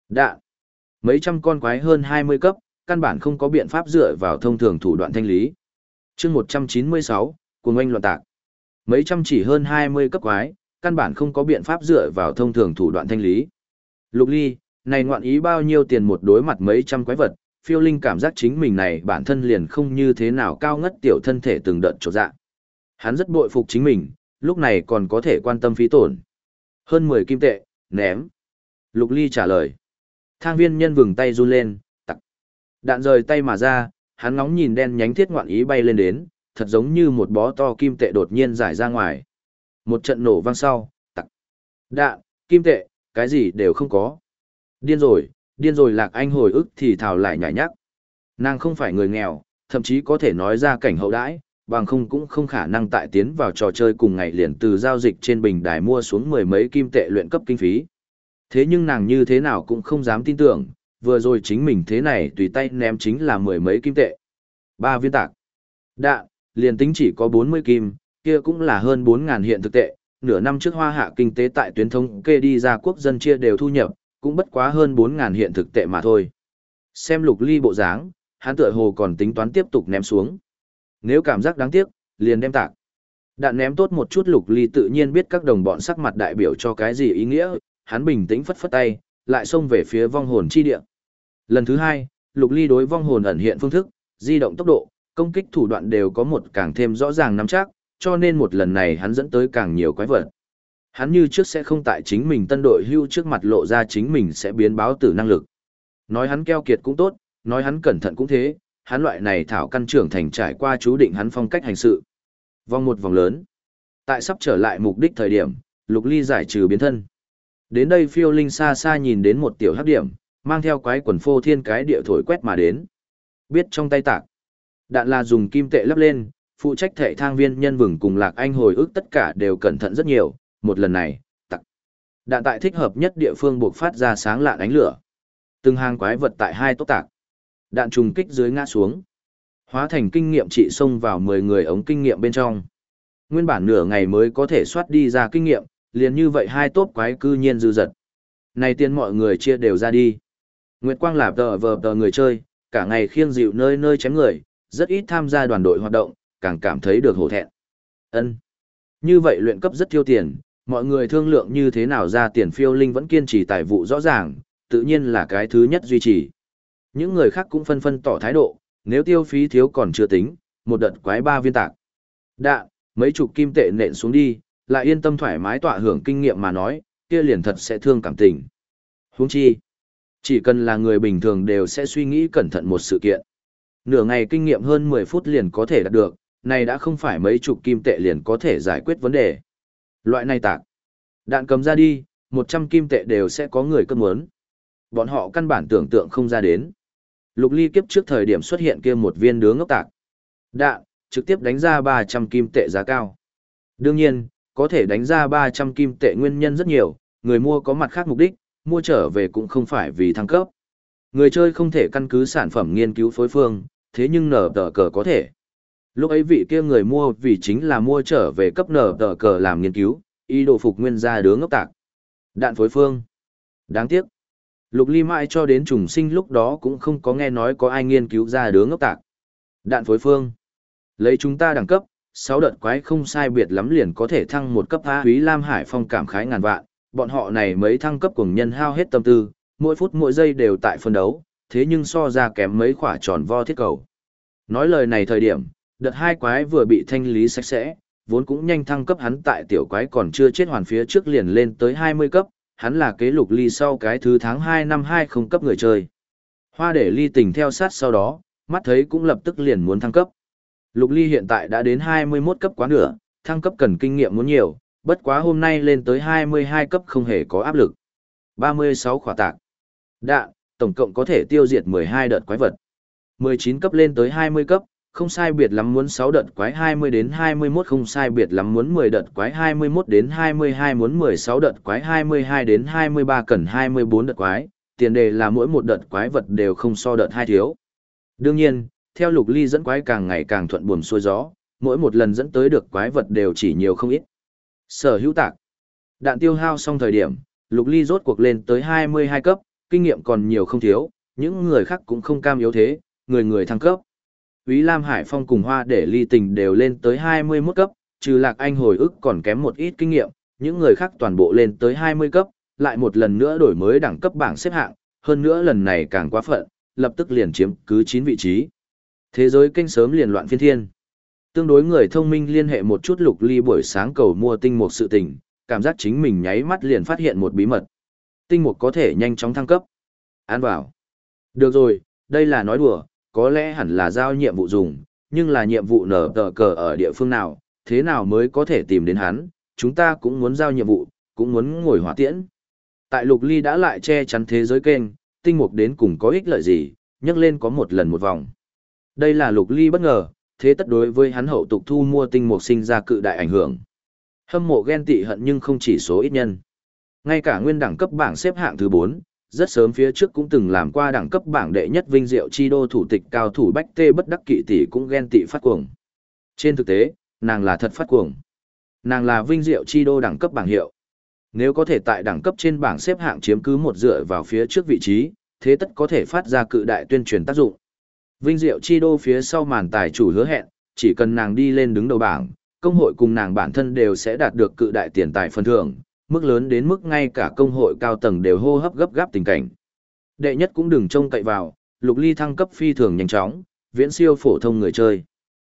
Đạn. Mấy trăm con quái hơn 20 cấp, căn bản không có biện pháp dựa vào thông thường thủ đoạn thanh lý. Chương 196, cuồng oanh loạn tạc. Mấy trăm chỉ hơn 20 cấp quái, căn bản không có biện pháp dựa vào thông thường thủ đoạn thanh lý. Lục Ly, này ngoạn ý bao nhiêu tiền một đối mặt mấy trăm quái vật, Phiêu Linh cảm giác chính mình này bản thân liền không như thế nào cao ngất tiểu thân thể từng đợt trột dạ. Hắn rất bội phục chính mình, lúc này còn có thể quan tâm phí tổn. Hơn 10 kim tệ, ném. Lục Ly trả lời. Thang viên nhân vừng tay run lên, tặc. Đạn rời tay mà ra, hắn ngóng nhìn đen nhánh thiết ngoạn ý bay lên đến, thật giống như một bó to kim tệ đột nhiên giải ra ngoài. Một trận nổ vang sau, tặc. Đạn, kim tệ, cái gì đều không có. Điên rồi Lạc Anh hồi ức thì thào lại nhảy nhắc. Nàng không phải người nghèo, thậm chí có thể nói ra cảnh hậu đãi, bằng không cũng không khả năng tại tiến vào trò chơi cùng ngày liền từ giao dịch trên bình đài mua xuống mười mấy kim tệ luyện cấp kinh phí. Thế nhưng nàng như thế nào cũng không dám tin tưởng, vừa rồi chính mình thế này tùy tay ném chính là mười mấy kim tệ. 3 viên tạc. Đạn, liền tính chỉ có 40 kim, kia cũng là hơn 4.000 hiện thực tệ. Nửa năm trước Hoa Hạ kinh tế tại tuyến thống kê đi ra quốc dân chia đều thu nhập, cũng bất quá hơn 4.000 hiện thực tệ mà thôi. Xem Lục Ly bộ dáng, hắn tựa hồ còn tính toán tiếp tục ném xuống. Nếu cảm giác đáng tiếc, liền đem tạc. Đạn ném tốt một chút, Lục Ly tự nhiên biết các đồng bọn sắc mặt đại biểu cho cái gì ý nghĩa, hắn bình tĩnh phất phất tay, lại xông về phía vong hồn chi địa. Lần thứ 2, Lục Ly đối vong hồn ẩn hiện phương thức, di động tốc độ, công kích thủ đoạn đều có một càng thêm rõ ràng nắm chắc, cho nên một lần này hắn dẫn tới càng nhiều quái vật. Hắn như trước sẽ không tại chính mình tân đội hưu trước mặt lộ ra chính mình sẽ biến báo tử năng lực. Nói hắn keo kiệt cũng tốt, nói hắn cẩn thận cũng thế, hắn loại này thảo căn trưởng thành trải qua chú định hắn phong cách hành sự. Vòng một vòng lớn. Tại sắp trở lại mục đích thời điểm, Lục Ly giải trừ biến thân. Đến đây Phiêu Linh xa xa nhìn đến một tiểu hắc điểm, mang theo quái quần phô thiên cái địa thổi quét mà đến. Biết trong tay tạc. Đạn là dùng kim tệ lắp lên, phụ trách thệ thang viên nhân vừng cùng Lạc Anh hồi ức tất cả đều cẩn thận rất nhiều, một lần này, tạc. Đạn tại thích hợp nhất địa phương buộc phát ra sáng lạn ánh lửa. Từng hàng quái vật tại hai tốc tạc. Đạn trùng kích dưới ngã xuống. Hóa thành kinh nghiệm trị xông vào 10 người ống kinh nghiệm bên trong. Nguyên bản nửa ngày mới có thể soát đi ra kinh nghiệm, liền như vậy hai tốp quái cư nhiên dư dật. Này tiền mọi người chia đều ra đi. Nguyệt Quang là tờ người chơi, cả ngày khiêng dịu nơi nơi chém người, rất ít tham gia đoàn đội hoạt động, càng cảm thấy được hổ thẹn. Ân, như vậy luyện cấp rất tiêu tiền, mọi người thương lượng như thế nào ra tiền. Phiêu Linh vẫn kiên trì tài vụ rõ ràng, tự nhiên là cái thứ nhất duy trì. Những người khác cũng phân phân tỏ thái độ, nếu tiêu phí thiếu còn chưa tính, một đợt quái 3 viên tạc. Đạn, mấy chục kim tệ nện xuống đi, lại yên tâm thoải mái tọa hưởng kinh nghiệm mà nói, kia liền thật sẽ thương cảm tình. Huống chi, chỉ cần là người bình thường đều sẽ suy nghĩ cẩn thận một sự kiện. Nửa ngày kinh nghiệm hơn 10 phút liền có thể đạt được, này đã không phải mấy chục kim tệ liền có thể giải quyết vấn đề. Loại này tạc. Đạn cầm ra đi, 100 kim tệ đều sẽ có người cất muốn. Bọn họ căn bản tưởng tượng không ra đến. Lục Ly kiếp trước thời điểm xuất hiện kia một viên đứa ngốc tạc. Đạn, trực tiếp đánh ra 300 kim tệ giá cao. Đương nhiên, có thể đánh ra 300 kim tệ nguyên nhân rất nhiều, người mua có mặt khác mục đích, mua trở về cũng không phải vì thăng cấp. Người chơi không thể căn cứ sản phẩm nghiên cứu phối phương, thế nhưng nở tờ cờ có thể. Lúc ấy vị kia người mua vì chính là mua trở về cấp nở tờ cờ làm nghiên cứu, ý đồ phục nguyên ra đứa ngốc tạc. Đạn phối phương. Đáng tiếc. Lục Ly mãi cho đến trùng sinh lúc đó cũng không có nghe nói có ai nghiên cứu ra đứa ngốc tạc. Đạn phối phương. Lấy chúng ta đẳng cấp, 6 đợt quái không sai biệt lắm liền có thể thăng một cấp A. Úy Lam Hải Phong cảm khái ngàn vạn, bọn họ này mấy thăng cấp cùng nhân hao hết tâm tư, mỗi phút mỗi giây đều tại phân đấu, thế nhưng so ra kém mấy quả tròn vo thiết cầu. Nói lời này thời điểm, đợt 2 quái vừa bị thanh lý sạch sẽ, vốn cũng nhanh thăng cấp hắn tại tiểu quái còn chưa chết hoàn phía trước liền lên tới 20 cấp, hắn là kế Lục Ly sau cái thứ tháng 2 năm 20 cấp người chơi. Hoa để Ly tình theo sát sau đó, mắt thấy cũng lập tức liền muốn thăng cấp. Lục Ly hiện tại đã đến 21 cấp quá nửa, thăng cấp cần kinh nghiệm muốn nhiều, bất quá hôm nay lên tới 22 cấp không hề có áp lực. 36 khỏa tạc. Đạn, tổng cộng có thể tiêu diệt 12 đợt quái vật. 19 cấp lên tới 20 cấp, không sai biệt lắm muốn 6 đợt quái 20 đến 21 không sai biệt lắm muốn 10 đợt quái 21 đến 22 muốn 16 đợt quái 22 đến 23 cần 24 đợt quái, tiền đề là mỗi một đợt quái vật đều không so đợt 2 thiếu. Đương nhiên, theo Lục Ly dẫn quái càng ngày càng thuận buồm xuôi gió, mỗi một lần dẫn tới được quái vật đều chỉ nhiều không ít. Sở hữu tạc. Đạn tiêu hao xong thời điểm, Lục Ly rốt cuộc lên tới 22 cấp, kinh nghiệm còn nhiều không thiếu, những người khác cũng không cam yếu thế, người người thăng cấp. Úy Lam Hải Phong cùng Hoa Để Ly Tình đều lên tới 21 cấp, trừ Lạc Anh hồi ức còn kém một ít kinh nghiệm, những người khác toàn bộ lên tới 20 cấp, lại một lần nữa đổi mới đẳng cấp bảng xếp hạng, hơn nữa lần này càng quá phận, lập tức liền chiếm cứ 9 vị trí. Thế giới kênh sớm liền loạn phiên thiên. Tương đối người thông minh liên hệ một chút Lục Ly buổi sáng cầu mua tinh mục sự tình, cảm giác chính mình nháy mắt liền phát hiện một bí mật. Tinh mục có thể nhanh chóng thăng cấp. Ăn vào. Được rồi, đây là nói đùa, có lẽ hẳn là giao nhiệm vụ dùng, nhưng là nhiệm vụ nở tờ cờ ở địa phương nào, thế nào mới có thể tìm đến hắn, chúng ta cũng muốn giao nhiệm vụ, cũng muốn ngồi hỏa tiễn. Tại Lục Ly đã lại che chắn thế giới kênh, tinh mục đến cùng có ích lợi gì, nhắc lên có một lần một vòng. Đây là Lục Ly bất ngờ, thế tất đối với hắn hậu tục thu mua tinh mục sinh ra cự đại ảnh hưởng. Hâm mộ ghen tị hận nhưng không chỉ số ít nhân. Ngay cả nguyên đẳng cấp bảng xếp hạng thứ 4, rất sớm phía trước cũng từng làm qua đẳng cấp bảng đệ nhất vinh diệu chi đô thủ tịch cao thủ Bách Tê Bất Đắc Kỵ tỷ cũng ghen tị phát cuồng. Trên thực tế, nàng là thật phát cuồng. Nàng là vinh diệu chi đô đẳng cấp bảng hiệu. Nếu có thể tại đẳng cấp trên bảng xếp hạng chiếm cứ một dựa vào phía trước vị trí, thế tất có thể phát ra cự đại tuyên truyền tác dụng. Vinh diệu chi đô phía sau màn tài chủ hứa hẹn, chỉ cần nàng đi lên đứng đầu bảng, công hội cùng nàng bản thân đều sẽ đạt được cự đại tiền tài phần thưởng, mức lớn đến mức ngay cả công hội cao tầng đều hô hấp gấp gáp tình cảnh. Đệ nhất cũng đừng trông cậy vào, Lục Ly thăng cấp phi thường nhanh chóng, viễn siêu phổ thông người chơi.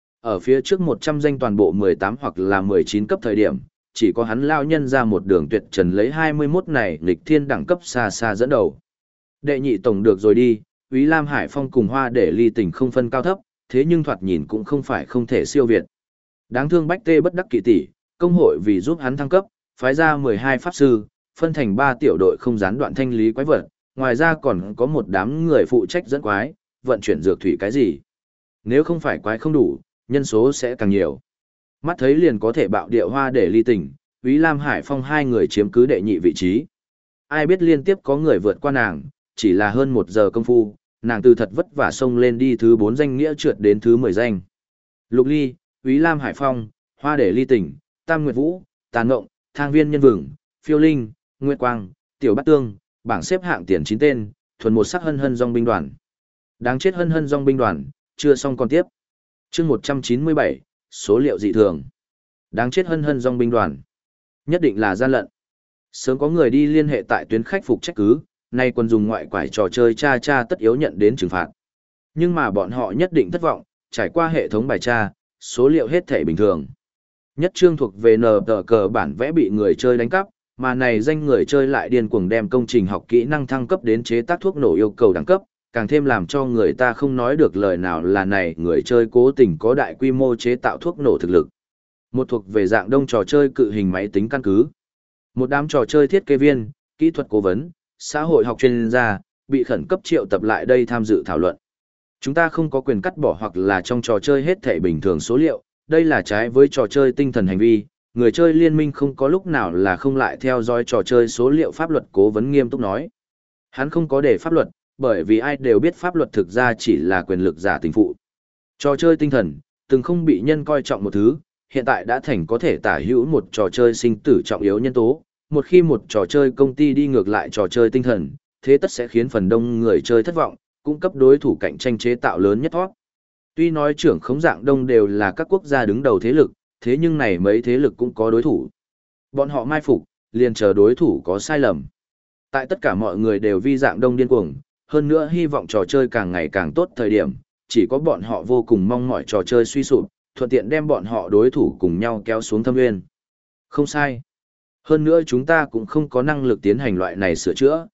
Ở phía trước 100 danh toàn bộ 18 hoặc là 19 cấp thời điểm, chỉ có hắn lao nhân ra một đường tuyệt trần lấy 21 này nghịch thiên đẳng cấp xa xa dẫn đầu. Đệ nhị tổng được rồi đi, Úy Lam Hải Phong cùng Hoa Để Ly Tình không phân cao thấp, thế nhưng thoạt nhìn cũng không phải không thể siêu việt. Đáng thương Bách Tê Bất Đắc Kỵ tỷ, công hội vì giúp hắn thăng cấp, phái ra 12 pháp sư, phân thành 3 tiểu đội không gián đoạn thanh lý quái vật, ngoài ra còn có một đám người phụ trách dẫn quái, vận chuyển dược thủy cái gì. Nếu không phải quái không đủ, nhân số sẽ càng nhiều. Mắt thấy liền có thể bạo điệu Hoa Để Ly Tình, Úy Lam Hải Phong hai người chiếm cứ đệ nhị vị trí. Ai biết liên tiếp có người vượt qua nàng, chỉ là hơn 1 giờ công phu, nàng từ thật vất vả xông lên đi thứ 4 danh nghĩa trượt đến thứ 10 danh. Lục Ly, Úy Lam Hải Phong, Hoa Để Ly Tình, Tam Nguyệt Vũ, Tàn Ngộng, Thang Viên Nhân Vừng, Phiêu Linh, Nguyệt Quang, Tiểu Bát Tương, bảng xếp hạng tiền 9 tên, thuần một sắc hân hân dòng binh đoàn. Đáng chết hân hân dòng binh đoàn, chưa xong còn tiếp. Chương 197, số liệu dị thường. Đáng chết hân hân dòng binh đoàn. Nhất định là gian lận. Sớm có người đi liên hệ tại tuyến khách phục trách cứ, nay quân dùng ngoại quải trò chơi cha tất yếu nhận đến trừng phạt. Nhưng mà bọn họ nhất định thất vọng, trải qua hệ thống bài tra, số liệu hết thể bình thường. Nhất chương thuộc về nờ tờ cờ bản vẽ bị người chơi đánh cắp, mà này danh người chơi lại điên cuồng đem công trình học kỹ năng thăng cấp đến chế tác thuốc nổ yêu cầu đẳng cấp, càng thêm làm cho người ta không nói được lời nào là này người chơi cố tình có đại quy mô chế tạo thuốc nổ thực lực. Một thuộc về dạng đông trò chơi cự hình máy tính căn cứ. Một đám trò chơi thiết kế viên, kỹ thuật cố vấn, xã hội học chuyên gia, bị khẩn cấp triệu tập lại đây tham dự thảo luận. Chúng ta không có quyền cắt bỏ hoặc là trong trò chơi hết thể bình thường số liệu, đây là trái với trò chơi tinh thần hành vi, người chơi liên minh không có lúc nào là không lại theo dõi trò chơi số liệu pháp luật, cố vấn nghiêm túc nói. Hắn không có để pháp luật, bởi vì ai đều biết pháp luật thực ra chỉ là quyền lực giả tình phụ. Trò chơi tinh thần, từng không bị nhân coi trọng một thứ, hiện tại đã thành có thể tả hữu một trò chơi sinh tử trọng yếu nhân tố. Một khi một trò chơi công ty đi ngược lại trò chơi tinh thần, thế tất sẽ khiến phần đông người chơi thất vọng, cung cấp đối thủ cạnh tranh chế tạo lớn nhất thoát. Tuy nói trưởng khống dạng đông đều là các quốc gia đứng đầu thế lực, thế nhưng này mấy thế lực cũng có đối thủ. Bọn họ mai phục, liền chờ đối thủ có sai lầm. Tại tất cả mọi người đều vi dạng đông điên cuồng, hơn nữa hy vọng trò chơi càng ngày càng tốt thời điểm, chỉ có bọn họ vô cùng mong mỏi trò chơi suy sụp, thuận tiện đem bọn họ đối thủ cùng nhau kéo xuống thâm nguyên. Không sai. Hơn nữa chúng ta cũng không có năng lực tiến hành loại này sửa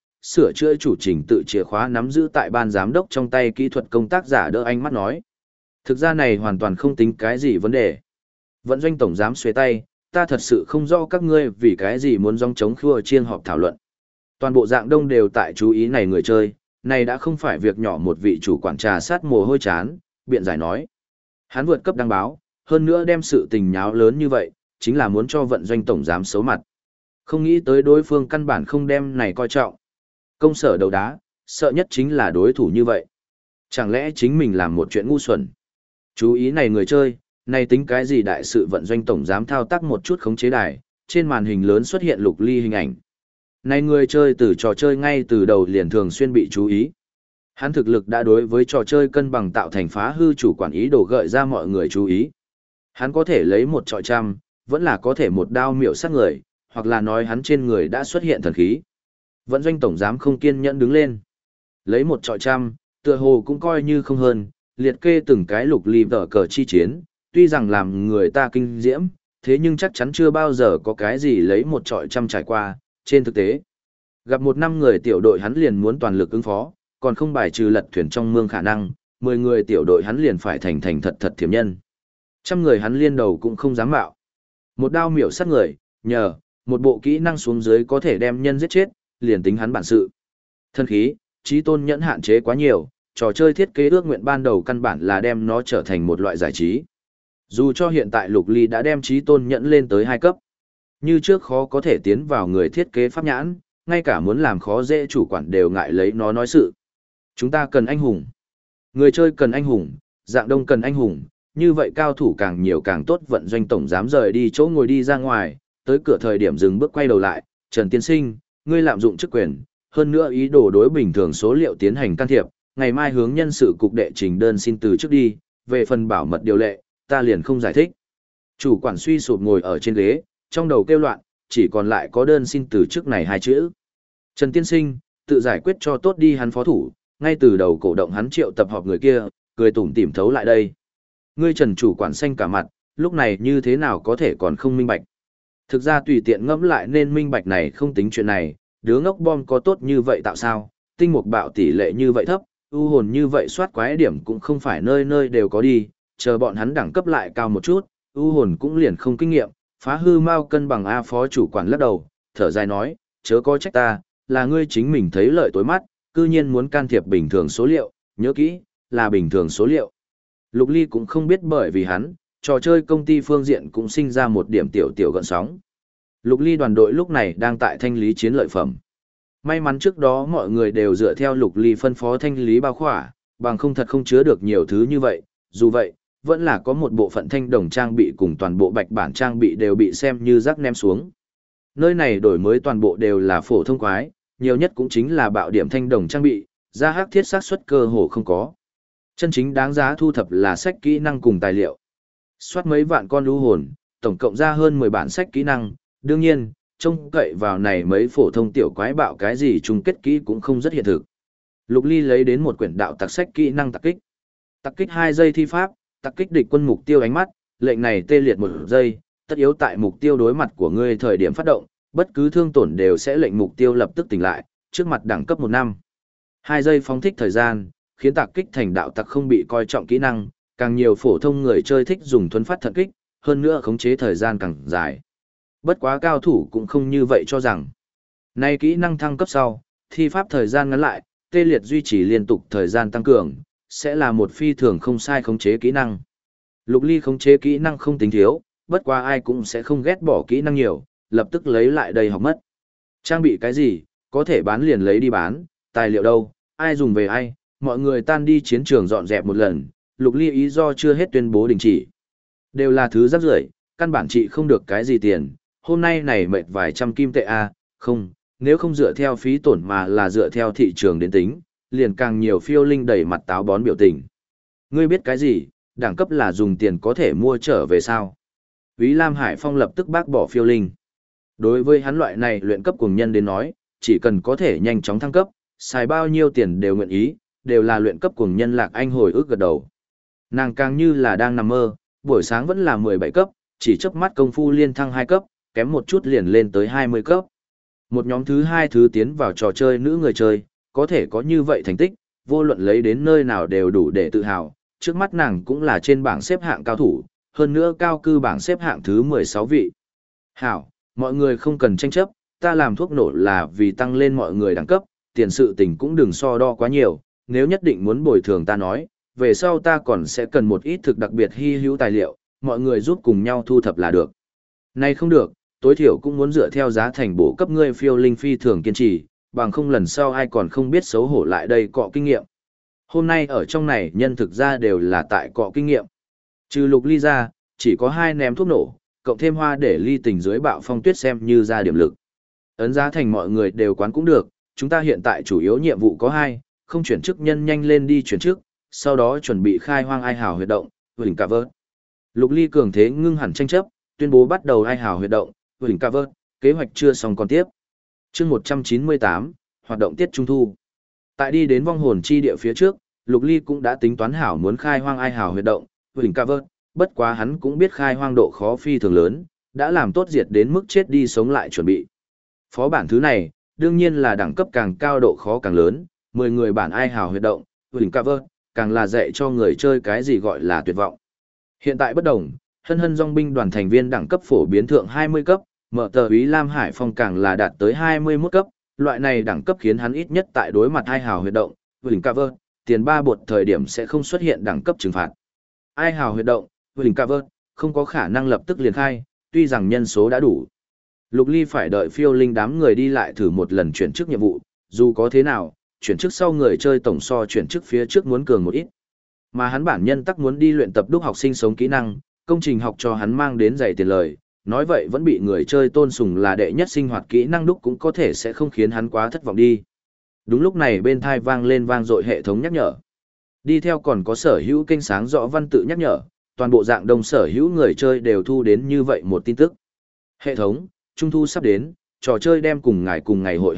chữa chủ trình tự chìa khóa nắm giữ tại ban giám đốc trong tay kỹ thuật công tác giả đỡ ánh mắt nói. Thực ra này hoàn toàn không tính cái gì vấn đề. Vận doanh tổng giám xuế tay, ta thật sự không rõ các ngươi vì cái gì muốn dòng chống khua chiên họp thảo luận. Toàn bộ dạng đông đều tại chú ý này người chơi, này đã không phải việc nhỏ, một vị chủ quản trà sát mồ hôi chán, biện giải nói. Hắn vượt cấp đăng báo, hơn nữa đem sự tình nháo lớn như vậy, chính là muốn cho vận doanh tổng giám xấu mặt. Không nghĩ tới đối phương căn bản không đem này coi trọng. Công sở đầu đá, sợ nhất chính là đối thủ như vậy. Chẳng lẽ chính mình làm một chuyện ngu xuẩn? Chú ý này người chơi, này tính cái gì đại sự vận doanh tổng giám thao tác một chút khống chế đài, trên màn hình lớn xuất hiện Lục Ly hình ảnh. Này người chơi từ trò chơi ngay từ đầu liền thường xuyên bị chú ý. Hắn thực lực đã đối với trò chơi cân bằng tạo thành phá hư chủ quản ý đồ gợi ra mọi người chú ý. Hắn có thể lấy một trọi trăm, vẫn là có thể một đao miểu sát người, hoặc là nói hắn trên người đã xuất hiện thần khí. Vận doanh tổng giám không kiên nhẫn đứng lên. Lấy một trọi trăm, tựa hồ cũng coi như không hơn, liệt kê từng cái lục ly vở cờ chi chiến, tuy rằng làm người ta kinh diễm, thế nhưng chắc chắn chưa bao giờ có cái gì lấy một trọi trăm trải qua, trên thực tế. Gặp một năm người tiểu đội hắn liền muốn toàn lực ứng phó, còn không bài trừ lật thuyền trong mương khả năng, 10 người tiểu đội hắn liền phải thành thành thật thật thiểm nhân. Trăm người hắn liên đầu cũng không dám mạo. Một đao miểu sát người, nhờ, một bộ kỹ năng xuống dưới có thể đem nhân giết chết, liền tính hắn bản sự. Thân khí, trí tôn nhẫn hạn chế quá nhiều, trò chơi thiết kế ước nguyện ban đầu căn bản là đem nó trở thành một loại giải trí. Dù cho hiện tại Lục Ly đã đem trí tôn nhẫn lên tới 2 cấp. Như trước khó có thể tiến vào người thiết kế pháp nhãn, ngay cả muốn làm khó dễ chủ quản đều ngại lấy nó nói sự. Chúng ta cần anh hùng. Người chơi cần anh hùng, dạng đông cần anh hùng, như vậy cao thủ càng nhiều càng tốt. Vận doanh tổng dám rời đi chỗ ngồi đi ra ngoài, tới cửa thời điểm dừng bước quay đầu lại, Trần Tiên Sinh, ngươi lạm dụng chức quyền, hơn nữa ý đồ đối bình thường số liệu tiến hành can thiệp, ngày mai hướng nhân sự cục đệ trình đơn xin từ trước đi, về phần bảo mật điều lệ, ta liền không giải thích. Chủ quản suy sụp ngồi ở trên ghế, trong đầu kêu loạn, chỉ còn lại có đơn xin từ trước này 2 chữ. Trần Tiên Sinh, tự giải quyết cho tốt đi. Hắn phó thủ, ngay từ đầu cổ động hắn triệu tập họp người kia, cười tủm tỉm thấu lại đây. Ngươi Trần chủ quản xanh cả mặt, lúc này như thế nào có thể còn không minh bạch. Thực ra tùy tiện ngẫm lại nên minh bạch này không tính chuyện này, đứa ngốc bom có tốt như vậy tạo sao, tinh mục bạo tỷ lệ như vậy thấp, ưu hồn như vậy soát quái điểm cũng không phải nơi nơi đều có đi, chờ bọn hắn đẳng cấp lại cao một chút, ưu hồn cũng liền không kinh nghiệm, phá hư mau cân bằng. A phó chủ quản lắc đầu, thở dài nói, chớ có trách ta, là ngươi chính mình thấy lợi tối mắt, cư nhiên muốn can thiệp bình thường số liệu, nhớ kỹ, là bình thường số liệu. Lục Ly cũng không biết bởi vì hắn, trò chơi công ty phương diện cũng sinh ra một điểm tiểu gợn sóng. Lục Ly đoàn đội lúc này đang tại thanh lý chiến lợi phẩm. May mắn trước đó mọi người đều dựa theo Lục Ly phân phó thanh lý bao khỏa, bằng không thật không chứa được nhiều thứ như vậy. Dù vậy, vẫn là có một bộ phận thanh đồng trang bị cùng toàn bộ bạch bản trang bị đều bị xem như rác ném xuống. Nơi này đổi mới toàn bộ đều là phổ thông quái, nhiều nhất cũng chính là bạo điểm thanh đồng trang bị, ra hắc thiết xác suất cơ hồ không có. Chân chính đáng giá thu thập là sách kỹ năng cùng tài liệu. Soát mấy vạn con lưu hồn, tổng cộng ra hơn 10 bản sách kỹ năng, đương nhiên, trông cậy vào này mấy phổ thông tiểu quái bạo cái gì chung kết kỹ cũng không rất hiện thực. Lục Ly lấy đến một quyển đạo tặc sách kỹ năng tặc kích. Tặc kích 2 giây thi pháp, tặc kích địch quân mục tiêu ánh mắt, lệnh này tê liệt 1 giây, tất yếu tại mục tiêu đối mặt của ngươi thời điểm phát động, bất cứ thương tổn đều sẽ lệnh mục tiêu lập tức tỉnh lại, trước mặt đẳng cấp 1 năm. 2 giây phóng thích thời gian, khiến tặc kích thành đạo tặc không bị coi trọng kỹ năng, càng nhiều phổ thông người chơi thích dùng thuấn phát thận kích, hơn nữa khống chế thời gian càng dài. Bất quá cao thủ cũng không như vậy cho rằng. Nay kỹ năng thăng cấp sau, thi pháp thời gian ngắn lại, tê liệt duy trì liên tục thời gian tăng cường, sẽ là một phi thường không sai khống chế kỹ năng. Lục Ly khống chế kỹ năng không tính thiếu, bất quá ai cũng sẽ không ghét bỏ kỹ năng nhiều, lập tức lấy lại đây học mất. Trang bị cái gì, có thể bán liền lấy đi bán, tài liệu đâu, ai dùng về ai, mọi người tan đi chiến trường dọn dẹp một lần, Lục Ly ý do chưa hết tuyên bố đình chỉ. Đều là thứ rác rưởi, căn bản trị không được cái gì tiền, hôm nay này mệt vài trăm kim tệ a, không, nếu không dựa theo phí tổn mà là dựa theo thị trường đến tính, liền càng nhiều phiêu linh đẩy mặt táo bón biểu tình. Ngươi biết cái gì, đẳng cấp là dùng tiền có thể mua trở về sao? Úy Lam Hải Phong lập tức bác bỏ phiêu linh. Đối với hắn loại này luyện cấp cùng nhân đến nói, chỉ cần có thể nhanh chóng thăng cấp, xài bao nhiêu tiền đều nguyện ý, đều là luyện cấp cùng nhân Lạc Anh hồi ức gật đầu. Nàng càng như là đang nằm mơ, buổi sáng vẫn là 17 cấp, chỉ chớp mắt công phu liên thăng 2 cấp, kém một chút liền lên tới 20 cấp. Một nhóm thứ 2 thứ tiến vào trò chơi nữ người chơi, có thể có như vậy thành tích, vô luận lấy đến nơi nào đều đủ để tự hào, trước mắt nàng cũng là trên bảng xếp hạng cao thủ, hơn nữa cao cư bảng xếp hạng thứ 16 vị. Hảo, mọi người không cần tranh chấp, ta làm thuốc nổ là vì tăng lên mọi người đẳng cấp, tiền sự tình cũng đừng so đo quá nhiều, nếu nhất định muốn bồi thường ta nói, về sau ta còn sẽ cần một ít thực đặc biệt hy hữu tài liệu, mọi người giúp cùng nhau thu thập là được. Này không được, tối thiểu cũng muốn dựa theo giá thành bổ cấp ngươi phiêu linh phi thường kiên trì, bằng không lần sau ai còn không biết xấu hổ lại đây cọ kinh nghiệm. Hôm nay ở trong này nhân thực ra đều là tại cọ kinh nghiệm. Trừ Lục Ly ra, chỉ có 2 ném thuốc nổ, cộng thêm hoa để ly tình dưới bạo phong tuyết xem như ra điểm lực. Ấn giá thành mọi người đều quán cũng được, chúng ta hiện tại chủ yếu nhiệm vụ có 2, không chuyển chức nhân nhanh lên đi chuyển chức, sau đó chuẩn bị khai hoang ai hào huyệt động, huỳnh cả vớt. Lục Ly cường thế ngưng hẳn tranh chấp, tuyên bố bắt đầu ai hào huyệt động, huỳnh cả vớt, kế hoạch chưa xong còn tiếp. Chương 198, hoạt động tiết trung thu. Tại đi đến vong hồn chi địa phía trước, Lục Ly cũng đã tính toán hảo muốn khai hoang ai hào huyệt động, huỳnh cả vớt, bất quá hắn cũng biết khai hoang độ khó phi thường lớn, đã làm tốt diệt đến mức chết đi sống lại chuẩn bị. Phó bản thứ này, đương nhiên là đẳng cấp càng cao độ khó càng lớn, 10 người bản ai hào huyệt động, huỳnh cả vớt, càng là dạy cho người chơi cái gì gọi là tuyệt vọng. Hiện tại bất đồng, hân hân dòng binh đoàn thành viên đẳng cấp phổ biến thượng 20 cấp, mở tờ úy Lam Hải Phong càng là đạt tới 21 cấp, loại này đẳng cấp khiến hắn ít nhất tại đối mặt ai hào huyệt động, huỳnh cover, tiền 3 bột thời điểm sẽ không xuất hiện đẳng cấp trừng phạt. Ai hào huyệt động, huỳnh cover, không có khả năng lập tức liền khai, tuy rằng nhân số đã đủ. Lục Ly phải đợi phiêu linh đám người đi lại thử một lần chuyển chức nhiệm vụ, dù có thế nào, chuyển chức sau người chơi tổng so chuyển chức phía trước muốn cường một ít. Mà hắn bản nhân tắc muốn đi luyện tập đúc học sinh sống kỹ năng, công trình học cho hắn mang đến dày tiền lời, nói vậy vẫn bị người chơi tôn sùng là đệ nhất sinh hoạt kỹ năng đúc cũng có thể sẽ không khiến hắn quá thất vọng đi. Đúng lúc này bên thai vang lên vang dội hệ thống nhắc nhở. Đi theo còn có sở hữu kênh sáng rõ văn tự nhắc nhở, toàn bộ dạng đông sở hữu người chơi đều thu đến như vậy một tin tức. Hệ thống, Trung thu sắp đến, trò chơi đem cùng ngày hội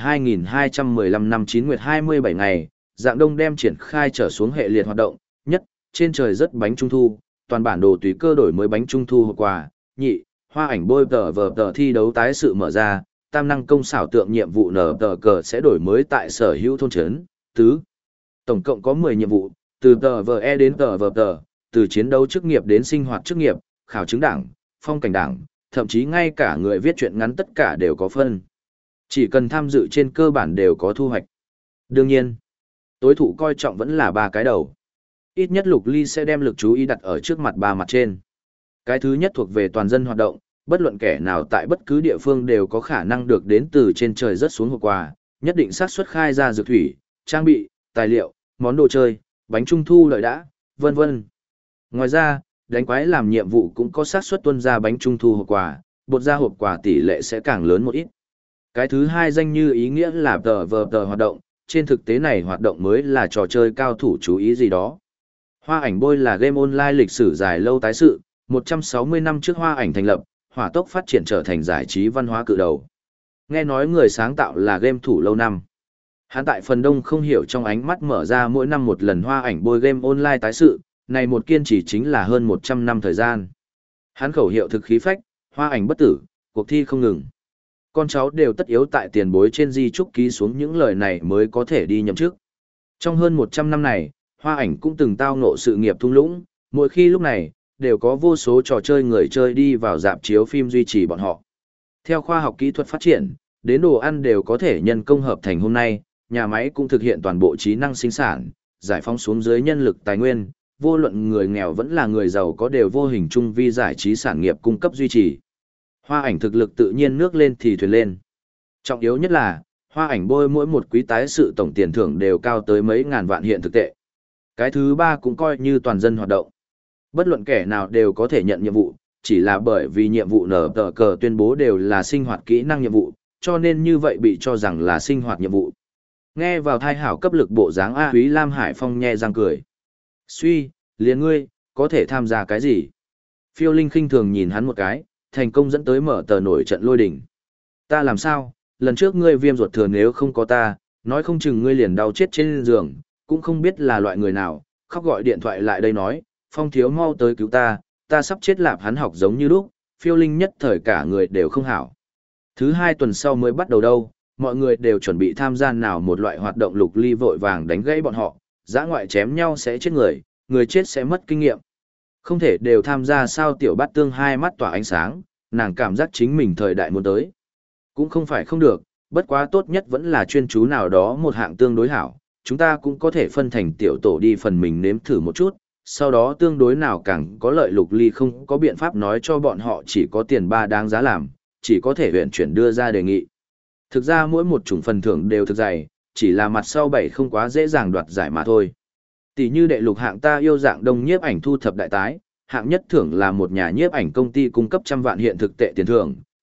2215 năm 9 nguyệt 27 ngày, dạng đông đem triển khai trở xuống hệ liệt hoạt động, nhất, trên trời rất bánh Trung thu, toàn bản đồ tùy cơ đổi mới bánh Trung thu hộp quà, nhị, hoa ảnh bôi tờ vờ tờ thi đấu tái sự mở ra, tam năng công xảo tượng nhiệm vụ nở tờ cờ sẽ đổi mới tại sở hữu thôn trấn, tứ. Tổng cộng có 10 nhiệm vụ, từ tờ vờ e đến tờ vờ tờ, từ chiến đấu chức nghiệp đến sinh hoạt chức nghiệp, khảo chứng đảng, phong cảnh đảng, thậm chí ngay cả người viết truyện ngắn tất cả đều có phân. Chỉ cần tham dự trên cơ bản đều có thu hoạch. Đương nhiên, tối thụ coi trọng vẫn là 3 cái đầu. Ít nhất Lục Ly sẽ đem lực chú ý đặt ở trước mặt 3 mặt trên. Cái thứ nhất thuộc về toàn dân hoạt động, bất luận kẻ nào tại bất cứ địa phương đều có khả năng được đến từ trên trời rớt xuống hộp quà, nhất định xác suất khai ra dược thủy, trang bị, tài liệu, món đồ chơi, bánh trung thu lợi đã, vân vân. Ngoài ra, đánh quái làm nhiệm vụ cũng có xác suất tuân ra bánh trung thu hộp quà, bột ra hộp quà tỷ lệ sẽ càng lớn một ít. Cái thứ hai danh như ý nghĩa là tờ vờ tờ hoạt động, trên thực tế này hoạt động mới là trò chơi cao thủ chú ý gì đó. Hoa ảnh bôi là game online lịch sử dài lâu tái sự, 160 năm trước Hoa ảnh thành lập, hỏa tốc phát triển trở thành giải trí văn hóa cự đầu. Nghe nói người sáng tạo là game thủ lâu năm. Hắn tại phần đông không hiểu trong ánh mắt mở ra mỗi năm một lần Hoa ảnh bôi game online tái sự, này một kiên trì chính là hơn 100 năm thời gian. Hắn khẩu hiệu thực khí phách, Hoa ảnh bất tử, cuộc thi không ngừng. Con cháu đều tất yếu tại tiền bối trên di trúc ký xuống những lời này mới có thể đi nhậm chức. Trong hơn 100 năm này, Hoa ảnh cũng từng tao ngộ sự nghiệp thung lũng, mỗi khi lúc này, đều có vô số trò chơi người chơi đi vào rạp chiếu phim duy trì bọn họ. Theo khoa học kỹ thuật phát triển, đến đồ ăn đều có thể nhân công hợp thành hôm nay, nhà máy cũng thực hiện toàn bộ trí năng sinh sản, giải phóng xuống dưới nhân lực tài nguyên, vô luận người nghèo vẫn là người giàu có đều vô hình chung vi giải trí sản nghiệp cung cấp duy trì. Hoa ảnh thực lực tự nhiên nước lên thì thuyền lên. Trọng yếu nhất là, Hoa ảnh bôi mỗi một quý tái sự tổng tiền thưởng đều cao tới mấy ngàn vạn hiện thực tệ. Cái thứ ba cũng coi như toàn dân hoạt động. Bất luận kẻ nào đều có thể nhận nhiệm vụ, chỉ là bởi vì nhiệm vụ nở tờ cờ tuyên bố đều là sinh hoạt kỹ năng nhiệm vụ, cho nên như vậy bị cho rằng là sinh hoạt nhiệm vụ. Nghe vào thai hảo cấp lực bộ dáng A Húy Lam Hải Phong nhe răng cười. Suy, liền ngươi, có thể tham gia cái gì? Phiêu Linh khinh thường nhìn hắn một cái, thành công dẫn tới mở tờ nổi trận lôi đỉnh. Ta làm sao, lần trước ngươi viêm ruột thừa nếu không có ta, nói không chừng ngươi liền đau chết trên giường, cũng không biết là loại người nào, khóc gọi điện thoại lại đây nói, Phong thiếu mau tới cứu ta, ta sắp chết lạp. Hắn học giống như lúc, Phiêu Linh nhất thời cả người đều không hảo. Thứ 2 tuần sau mới bắt đầu đâu, mọi người đều chuẩn bị tham gia nào một loại hoạt động. Lục Ly vội vàng đánh gãy bọn họ, dã ngoại chém nhau sẽ chết người, người chết sẽ mất kinh nghiệm. Không thể đều tham gia sao? Tiểu Bát Tương hai mắt tỏa ánh sáng, nàng cảm giác chính mình thời đại muốn tới. Cũng không phải không được, bất quá tốt nhất vẫn là chuyên chú nào đó một hạng tương đối hảo, chúng ta cũng có thể phân thành tiểu tổ đi phần mình nếm thử một chút, sau đó tương đối nào càng có lợi. Lục Ly không có biện pháp nói cho bọn họ chỉ có tiền 3 đáng giá làm, chỉ có thể huyện chuyển đưa ra đề nghị. Thực ra mỗi một chủng phần thưởng đều thực dày, chỉ là mặt sau 7 không quá dễ dàng đoạt giải mà thôi. Tỷ như đệ lục hạng ta yêu dạng đông nhiếp ảnh thu thập đại tái, hạng nhất thưởng là một nhà nhiếp ảnh công ty cung cấp 100 vạn hiện thực tệ tiền thưởng,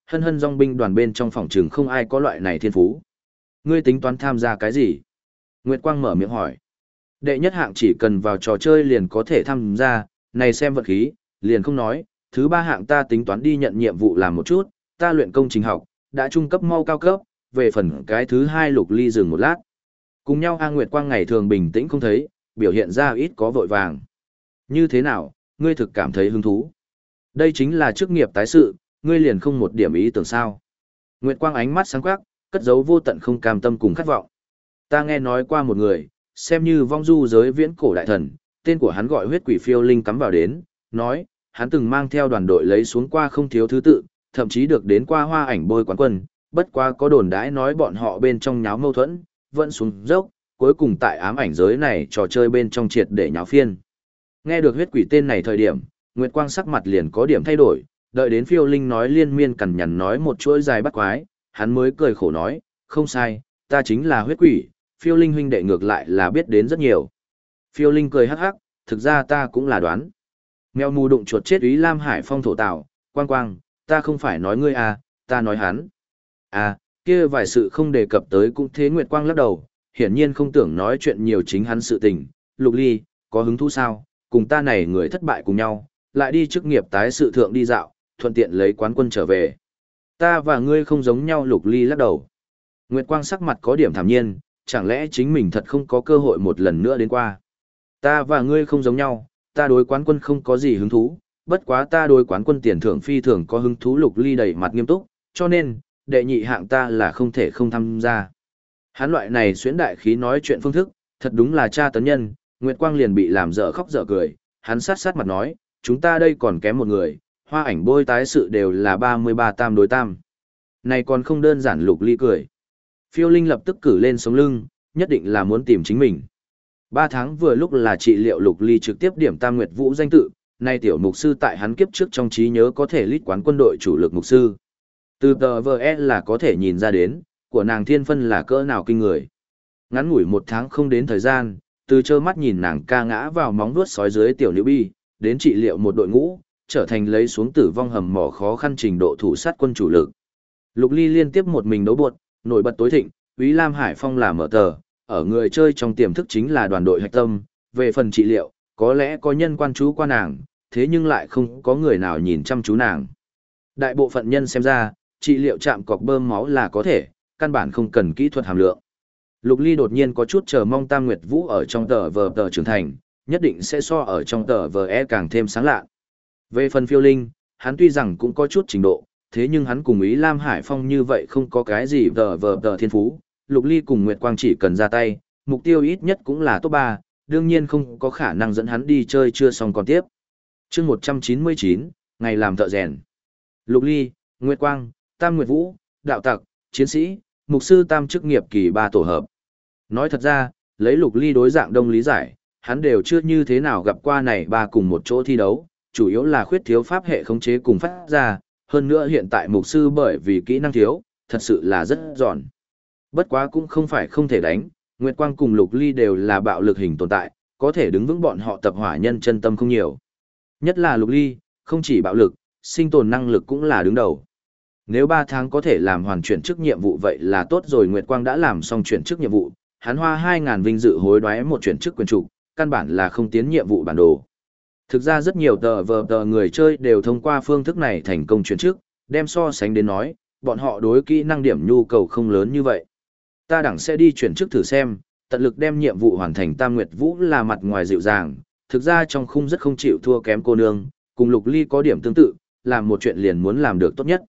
hân hân dòng binh đoàn bên trong phòng trường không ai có loại này thiên phú. Ngươi tính toán tham gia cái gì? Nguyệt Quang mở miệng hỏi. Đệ nhất hạng chỉ cần vào trò chơi liền có thể tham gia, này xem vật khí, liền không nói. Thứ ba hạng ta tính toán đi nhận nhiệm vụ làm một chút, ta luyện công trình học, đã trung cấp mau cao cấp, về phần cái thứ hai Lục Ly dừng một lát. Cùng nhau A Nguyệt Quang ngày thường bình tĩnh không thấy, biểu hiện ra ít có vội vàng. Như thế nào, ngươi thực cảm thấy hứng thú? Đây chính là chức nghiệp tái sự, ngươi liền không một điểm ý tưởng sao? Nguyệt Quang ánh mắt sáng quắc, cất giấu vô tận không cam tâm cùng khát vọng. Ta nghe nói qua một người, xem như vong du giới viễn cổ đại thần, tên của hắn gọi huyết quỷ phiêu linh cắm vào đến, nói, hắn từng mang theo đoàn đội lấy xuống qua không thiếu thứ tự, thậm chí được đến qua hoa ảnh bôi quán quân, bất quá có đồn đãi nói bọn họ bên trong nháo mâu thuẫn, vẫn xuống dốc, cuối cùng tại ám ảnh giới này trò chơi bên trong triệt để nháo phiên. Nghe được huyết quỷ tên này thời điểm, Nguyệt Quang sắc mặt liền có điểm thay đổi, đợi đến phiêu linh nói liên miên cằn nhằn nói một chuỗi dài bắt quái, hắn mới cười khổ nói, không sai, ta chính là huyết quỷ, phiêu linh huynh đệ ngược lại là biết đến rất nhiều. Phiêu linh cười hắc hắc, thực ra ta cũng là đoán. Mèo mù đụng chuột chết Úy Lam Hải Phong thổ tạo, Quang Quang, ta không phải nói ngươi à, ta nói hắn. À, kia vài sự không đề cập tới cũng thế. Nguyệt Quang lắc đầu, hiển nhiên không tưởng nói chuyện nhiều chính hắn sự tình. Lục Ly, có hứng thú sao, cùng ta này người thất bại cùng nhau, lại đi chức nghiệp tái sự thượng đi dạo, thuận tiện lấy quán quân trở về. Ta và ngươi không giống nhau. Lục Ly lắc đầu. Nguyệt Quang sắc mặt có điểm thản nhiên, chẳng lẽ chính mình thật không có cơ hội một lần nữa đến qua. Ta và ngươi không giống nhau, ta đối quán quân không có gì hứng thú, bất quá ta đối quán quân tiền thưởng phi thường có hứng thú. Lục Ly đầy mặt nghiêm túc, cho nên, đệ nhị hạng ta là không thể không tham gia. Hắn loại này xuyến đại khí nói chuyện phương thức, thật đúng là tra tấn nhân. Nguyệt Quang liền bị làm dở khóc dở cười, hắn sát sát mặt nói, chúng ta đây còn kém một người, hoa ảnh bôi tái sự đều là 33 tam đối tam. Này còn không đơn giản. Lục Ly cười. Phiêu linh lập tức cử lên sống lưng, nhất định là muốn tìm chính mình. 3 tháng vừa lúc là trị liệu. Lục Ly trực tiếp điểm Tam Nguyệt Vũ danh tự, nay tiểu mục sư tại hắn kiếp trước trong trí nhớ có thể lít quán quân đội chủ lực mục sư. Từ tờ VE là có thể nhìn ra đến, của nàng thiên phân là cỡ nào kinh người. Ngắn ngủi 1 tháng không đến thời gian, từ trơ mắt nhìn nàng ca ngã vào móng vuốt sói dưới tiểu nữ bi, đến trị liệu một đội ngũ, trở thành lấy xuống tử vong hầm mỏ khó khăn trình độ thủ sát quân chủ lực. Lục Ly liên tiếp một mình đấu buột, nổi bật tối thịnh, Úy Lam Hải Phong là mở tờ, ở người chơi trong tiềm thức chính là đoàn đội hạch tâm. Về phần trị liệu, có lẽ có nhân quan chú qua nàng, thế nhưng lại không có người nào nhìn chăm chú nàng. Đại bộ phận nhân xem ra, trị liệu chạm cọc bơm máu là có thể, căn bản không cần kỹ thuật hàm lượng. Lục Ly đột nhiên có chút chờ mong Tam Nguyệt Vũ ở trong tờ trưởng thành, nhất định sẽ so ở trong tờ càng thêm sáng lạ. Về phần phiêu linh, hắn tuy rằng cũng có chút trình độ, thế nhưng hắn cùng Úy Lam Hải Phong như vậy không có cái gì thiên phú. Lục Ly cùng Nguyệt Quang chỉ cần ra tay, mục tiêu ít nhất cũng là top 3, đương nhiên không có khả năng dẫn hắn đi chơi chưa xong còn tiếp. Chương 199, ngày làm thợ rèn. Lục Ly, Nguyệt Quang, Tam Nguyệt Vũ, đạo tặc, chiến sĩ, mục sư tam chức nghiệp kỳ 3 tổ hợp. Nói thật ra, lấy Lục Ly đối dạng đông lý giải, hắn đều chưa như thế nào gặp qua này ba cùng một chỗ thi đấu, chủ yếu là khuyết thiếu pháp hệ khống chế cùng phát ra, hơn nữa hiện tại mục sư bởi vì kỹ năng thiếu, thật sự là rất giòn. Bất quá cũng không phải không thể đánh, Nguyệt Quang cùng Lục Ly đều là bạo lực hình tồn tại, có thể đứng vững bọn họ tập hỏa nhân chân tâm không nhiều. Nhất là Lục Ly, không chỉ bạo lực, sinh tồn năng lực cũng là đứng đầu. Nếu 3 tháng có thể làm hoàn chuyển chức nhiệm vụ vậy là tốt rồi. Nguyệt Quang đã làm xong chuyển chức nhiệm vụ, hắn hoa 2.000 vinh dự hối đoái một chuyển chức quyền trục, căn bản là không tiến nhiệm vụ bản đồ. Thực ra rất nhiều tờ người chơi đều thông qua phương thức này thành công chuyển chức, đem so sánh đến nói, bọn họ đối kỹ năng điểm nhu cầu không lớn như vậy. Ta đẳng sẽ đi chuyển chức thử xem, tận lực đem nhiệm vụ hoàn thành. Tam Nguyệt Vũ là mặt ngoài dịu dàng, thực ra trong khung rất không chịu thua kém cô nương, cùng Lục Ly có điểm tương tự, làm một chuyện liền muốn làm được tốt nhất.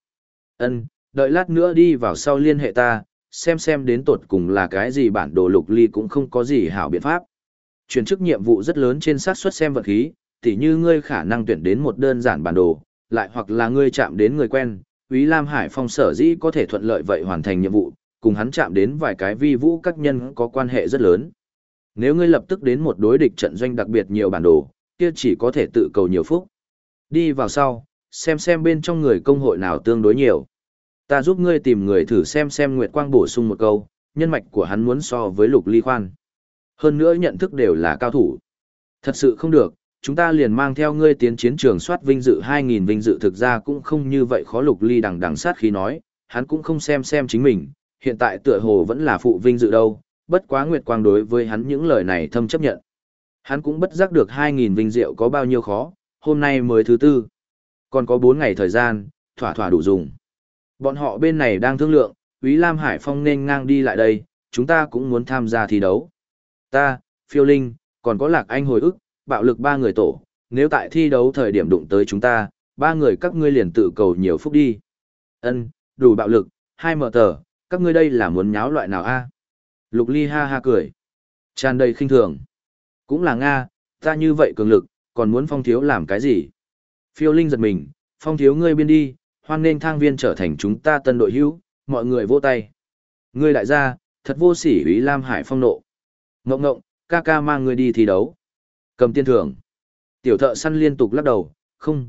Đợi lát nữa đi vào sau liên hệ ta, xem đến tột cùng là cái gì bản đồ. Lục Ly cũng không có gì hảo biện pháp. Chuyển chức nhiệm vụ rất lớn trên xác suất xem vật khí, tỉ như ngươi khả năng tuyển đến một đơn giản bản đồ, lại hoặc là ngươi chạm đến người quen. Úy Lam Hải Phong sở dĩ có thể thuận lợi vậy hoàn thành nhiệm vụ, cùng hắn chạm đến vài cái vi vũ các nhân có quan hệ rất lớn. Nếu ngươi lập tức đến một đối địch trận doanh đặc biệt nhiều bản đồ, kia chỉ có thể tự cầu nhiều phúc. Đi vào sau, xem bên trong người công hội nào tương đối nhiều. Ta giúp ngươi tìm người thử xem. Nguyệt Quang bổ sung một câu, nhân mạch của hắn muốn so với Lục Ly khoan. Hơn nữa nhận thức đều là cao thủ. Thật sự không được, chúng ta liền mang theo ngươi tiến chiến trường soát vinh dự 2000 vinh dự thực ra cũng không như vậy khó. Lục Ly đằng đằng sát khí nói, hắn cũng không xem chính mình, hiện tại tựa hồ vẫn là phụ vinh dự đâu, bất quá Nguyệt Quang đối với hắn những lời này thâm chấp nhận. Hắn cũng bất giác được 2000 vinh diệu có bao nhiêu khó, hôm nay mới thứ tư. Còn có 4 ngày thời gian, thỏa thỏa đủ dùng. Bọn họ bên này đang thương lượng, Úy Lam Hải Phong nên ngang đi lại đây, chúng ta cũng muốn tham gia thi đấu. Ta, Phiêu Linh, còn có Lạc Anh hồi ức, bạo lực 3 người tổ, nếu tại thi đấu thời điểm đụng tới chúng ta, 3 người các ngươi liền tự cầu nhiều phúc đi. Ân, đủ bạo lực, 2 mở tờ, các ngươi đây là muốn nháo loại nào a? Lục Ly ha ha cười, tràn đầy khinh thường. Cũng là Nga, ta như vậy cường lực, còn muốn Phong thiếu làm cái gì? Phiêu Linh giật mình, Phong thiếu ngươi biên đi, hoan nên Thang Viên trở thành chúng ta tân đội hữu, mọi người vỗ tay. Ngươi đại gia, thật vô sỉ. Úy Lam Hải Phong nộ. Ngộng ngộng, ca ca mang ngươi đi thi đấu. Cầm tiền thưởng. Tiểu thợ săn liên tục lắc đầu, không,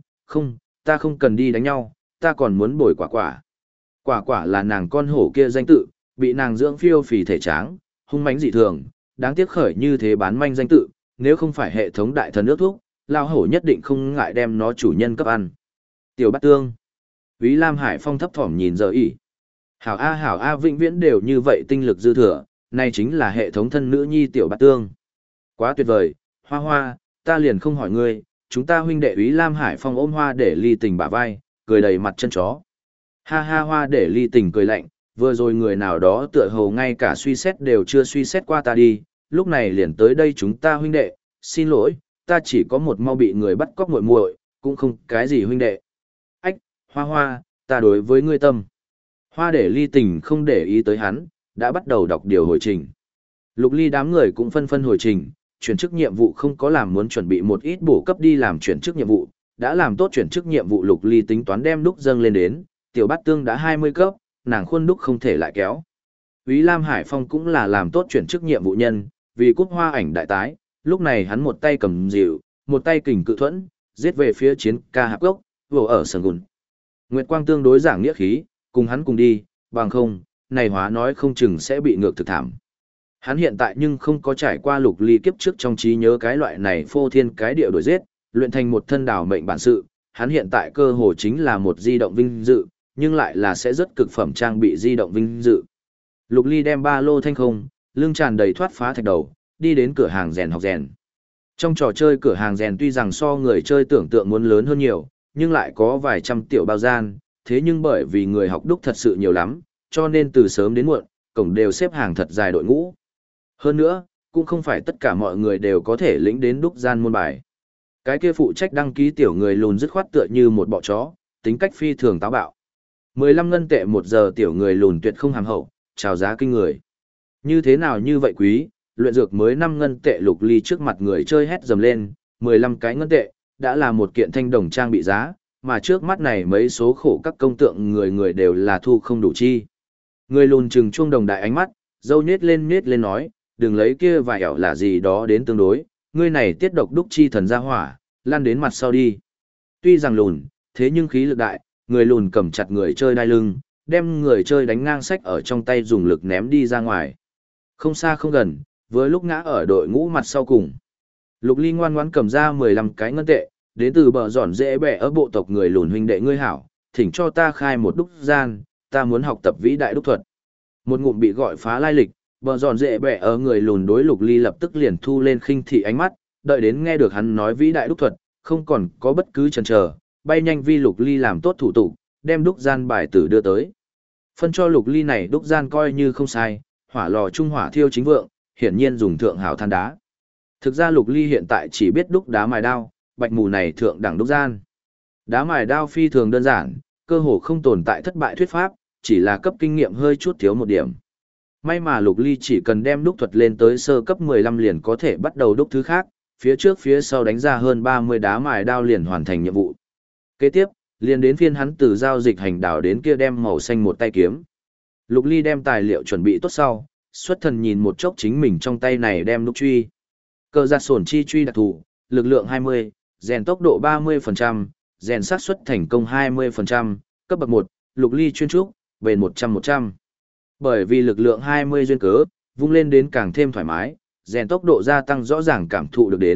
ta không cần đi đánh nhau, ta còn muốn bồi quả quả. Quả quả là nàng con hổ kia danh tự, bị nàng dưỡng phiêu phì thể tráng, hung mãnh dị thường, đáng tiếc khởi như thế bán manh danh tự, nếu không phải hệ thống đại thần ước thuốc, lao hổ nhất định không ngại đem nó chủ nhân cấp ăn. Tiểu Bát Tương. Úy Lam Hải Phong thấp thỏm nhìn giờ ỉ. Hảo A vĩnh viễn đều như vậy tinh lực dư thừa, này chính là hệ thống thân nữ nhi Tiểu Bát Tương. Quá tuyệt vời, Hoa Hoa, ta liền không hỏi ngươi, chúng ta huynh đệ. Úy Lam Hải Phong ôm Hoa Để Ly Tình bả vai, cười đầy mặt chân chó. Ha ha, Hoa Để Ly Tình cười lạnh, vừa rồi người nào đó tựa hồ ngay cả suy xét đều chưa suy xét qua ta đi, lúc này liền tới đây chúng ta huynh đệ, xin lỗi, ta chỉ có một mau bị người bắt cóc muội muội, cũng không cái gì huynh đệ. Ách, Hoa Hoa, ta đối với ngươi tâm. Hoa Để Ly Tình không để ý tới hắn, đã bắt đầu đọc điều hồi trình. Lục Ly đám người cũng phân hồi trình, chuyển chức nhiệm vụ không có làm, muốn chuẩn bị một ít bổ cấp đi làm chuyển chức nhiệm vụ, đã làm tốt chuyển chức nhiệm vụ. Lục Ly tính toán đem đúc dâng lên đến, Tiểu Bát Tương đã 20 cấp, nàng khuôn đúc không thể lại kéo. Úy Lam Hải Phong cũng là làm tốt chuyển chức nhiệm vụ nhân, vì cúp hoa ảnh đại tái, lúc này hắn một tay cầm dịu, một tay kình cự thuẫn, giết về phía chiến ca hạp gốc, vồ ở sườn gùn. Nguyệt Quang tương đối giảng nghĩa khí, cùng hắn cùng đi, bằng không, này hóa nói không chừng sẽ bị ngược thực thảm. Hắn hiện tại nhưng không có trải qua Lục Ly kiếp trước trong trí nhớ cái loại này phô thiên cái địa đổi giết, luyện thành một thân đảo mệnh bản sự, hắn hiện tại cơ hồ chính là một di động vinh dự, nhưng lại là sẽ rất cực phẩm trang bị di động vinh dự. Lục Ly đem ba lô thanh không, lưng tràn đầy thoát phá thạch đầu, đi đến cửa hàng rèn học rèn. Trong trò chơi cửa hàng rèn tuy rằng so người chơi tưởng tượng muốn lớn hơn nhiều, nhưng lại có vài trăm tiểu bao gian, thế nhưng bởi vì người học đúc thật sự nhiều lắm, cho nên từ sớm đến muộn, cổng đều xếp hàng thật dài đội ngũ. Hơn nữa, cũng không phải tất cả mọi người đều có thể lĩnh đến đúc gian môn bài. Cái kia phụ trách đăng ký tiểu người lùn dứt khoát tựa như một bọ chó, tính cách phi thường táo bạo. 15 ngân tệ 1 giờ tiểu người lùn tuyệt không hàm hậu, chào giá kinh người. Như thế nào như vậy quý, luyện dược mới 5 ngân tệ. Lục Ly trước mặt người chơi hét dầm lên, 15 cái ngân tệ, đã là một kiện thanh đồng trang bị giá, mà trước mắt này mấy số khổ các công tượng người đều là thu không đủ chi. Người lùn trừng chuông đồng đại ánh mắt, dâu nhết lên nói, đừng lấy kia vài ẻo là gì đó đến tương đối, ngươi này tiết độc đúc chi thần ra hỏa, lan đến mặt sau đi. Tuy rằng lùn, thế nhưng khí lực đại, người lùn cầm chặt người chơi đai lưng, đem người chơi đánh ngang sách ở trong tay dùng lực ném đi ra ngoài. Không xa không gần, với lúc ngã ở đội ngũ mặt sau cùng. Lục Ly ngoan ngoãn cầm ra 15 cái ngân tệ, đến từ bờ giòn dễ bẻ ở bộ tộc người lùn huynh đệ ngươi hảo, thỉnh cho ta khai một đúc gian, ta muốn học tập vĩ đại đúc thuật. Một ngụm bị gọi phá lai lịch, bờ giòn dễ bẻ ở người lùn đối Lục Ly lập tức liền thu lên khinh thị ánh mắt, đợi đến nghe được hắn nói vĩ đại đúc thuật, không còn có bất cứ chần chờ, bay nhanh vi Lục Ly làm tốt thủ tục, đem đúc gian bài tử đưa tới. Phân cho Lục Ly này đúc gian coi như không sai, hỏa lò trung hỏa thiêu chính vượng, hiển nhiên dùng thượng hảo than đá. Thực ra Lục Ly hiện tại chỉ biết đúc đá mài đao, bạch mù này thượng đẳng đúc gian. Đá mài đao phi thường đơn giản, cơ hồ không tồn tại thất bại thuyết pháp, chỉ là cấp kinh nghiệm hơi chút thiếu một điểm. May mà Lục Ly chỉ cần đem đúc thuật lên tới sơ cấp 15 liền có thể bắt đầu đúc thứ khác, phía trước phía sau đánh ra hơn 30 đá mài đao liền hoàn thành nhiệm vụ. Kế tiếp, liền đến phiên hắn từ giao dịch hành đảo đến kia đem màu xanh một tay kiếm. Lục Ly đem tài liệu chuẩn bị tốt sau, xuất thần nhìn một chốc chính mình trong tay này đem đúc truy. Cờ giặt sổn chi truy đặc thù, lực lượng 20, rèn tốc độ 30%, rèn xác suất thành công 20%, cấp bậc 1, Lục Ly chuyên trúc, bền 100-100. Bởi vì lực lượng 20 duyên cớ, vung lên đến càng thêm thoải mái, rèn tốc độ gia tăng rõ ràng cảm thụ được đến,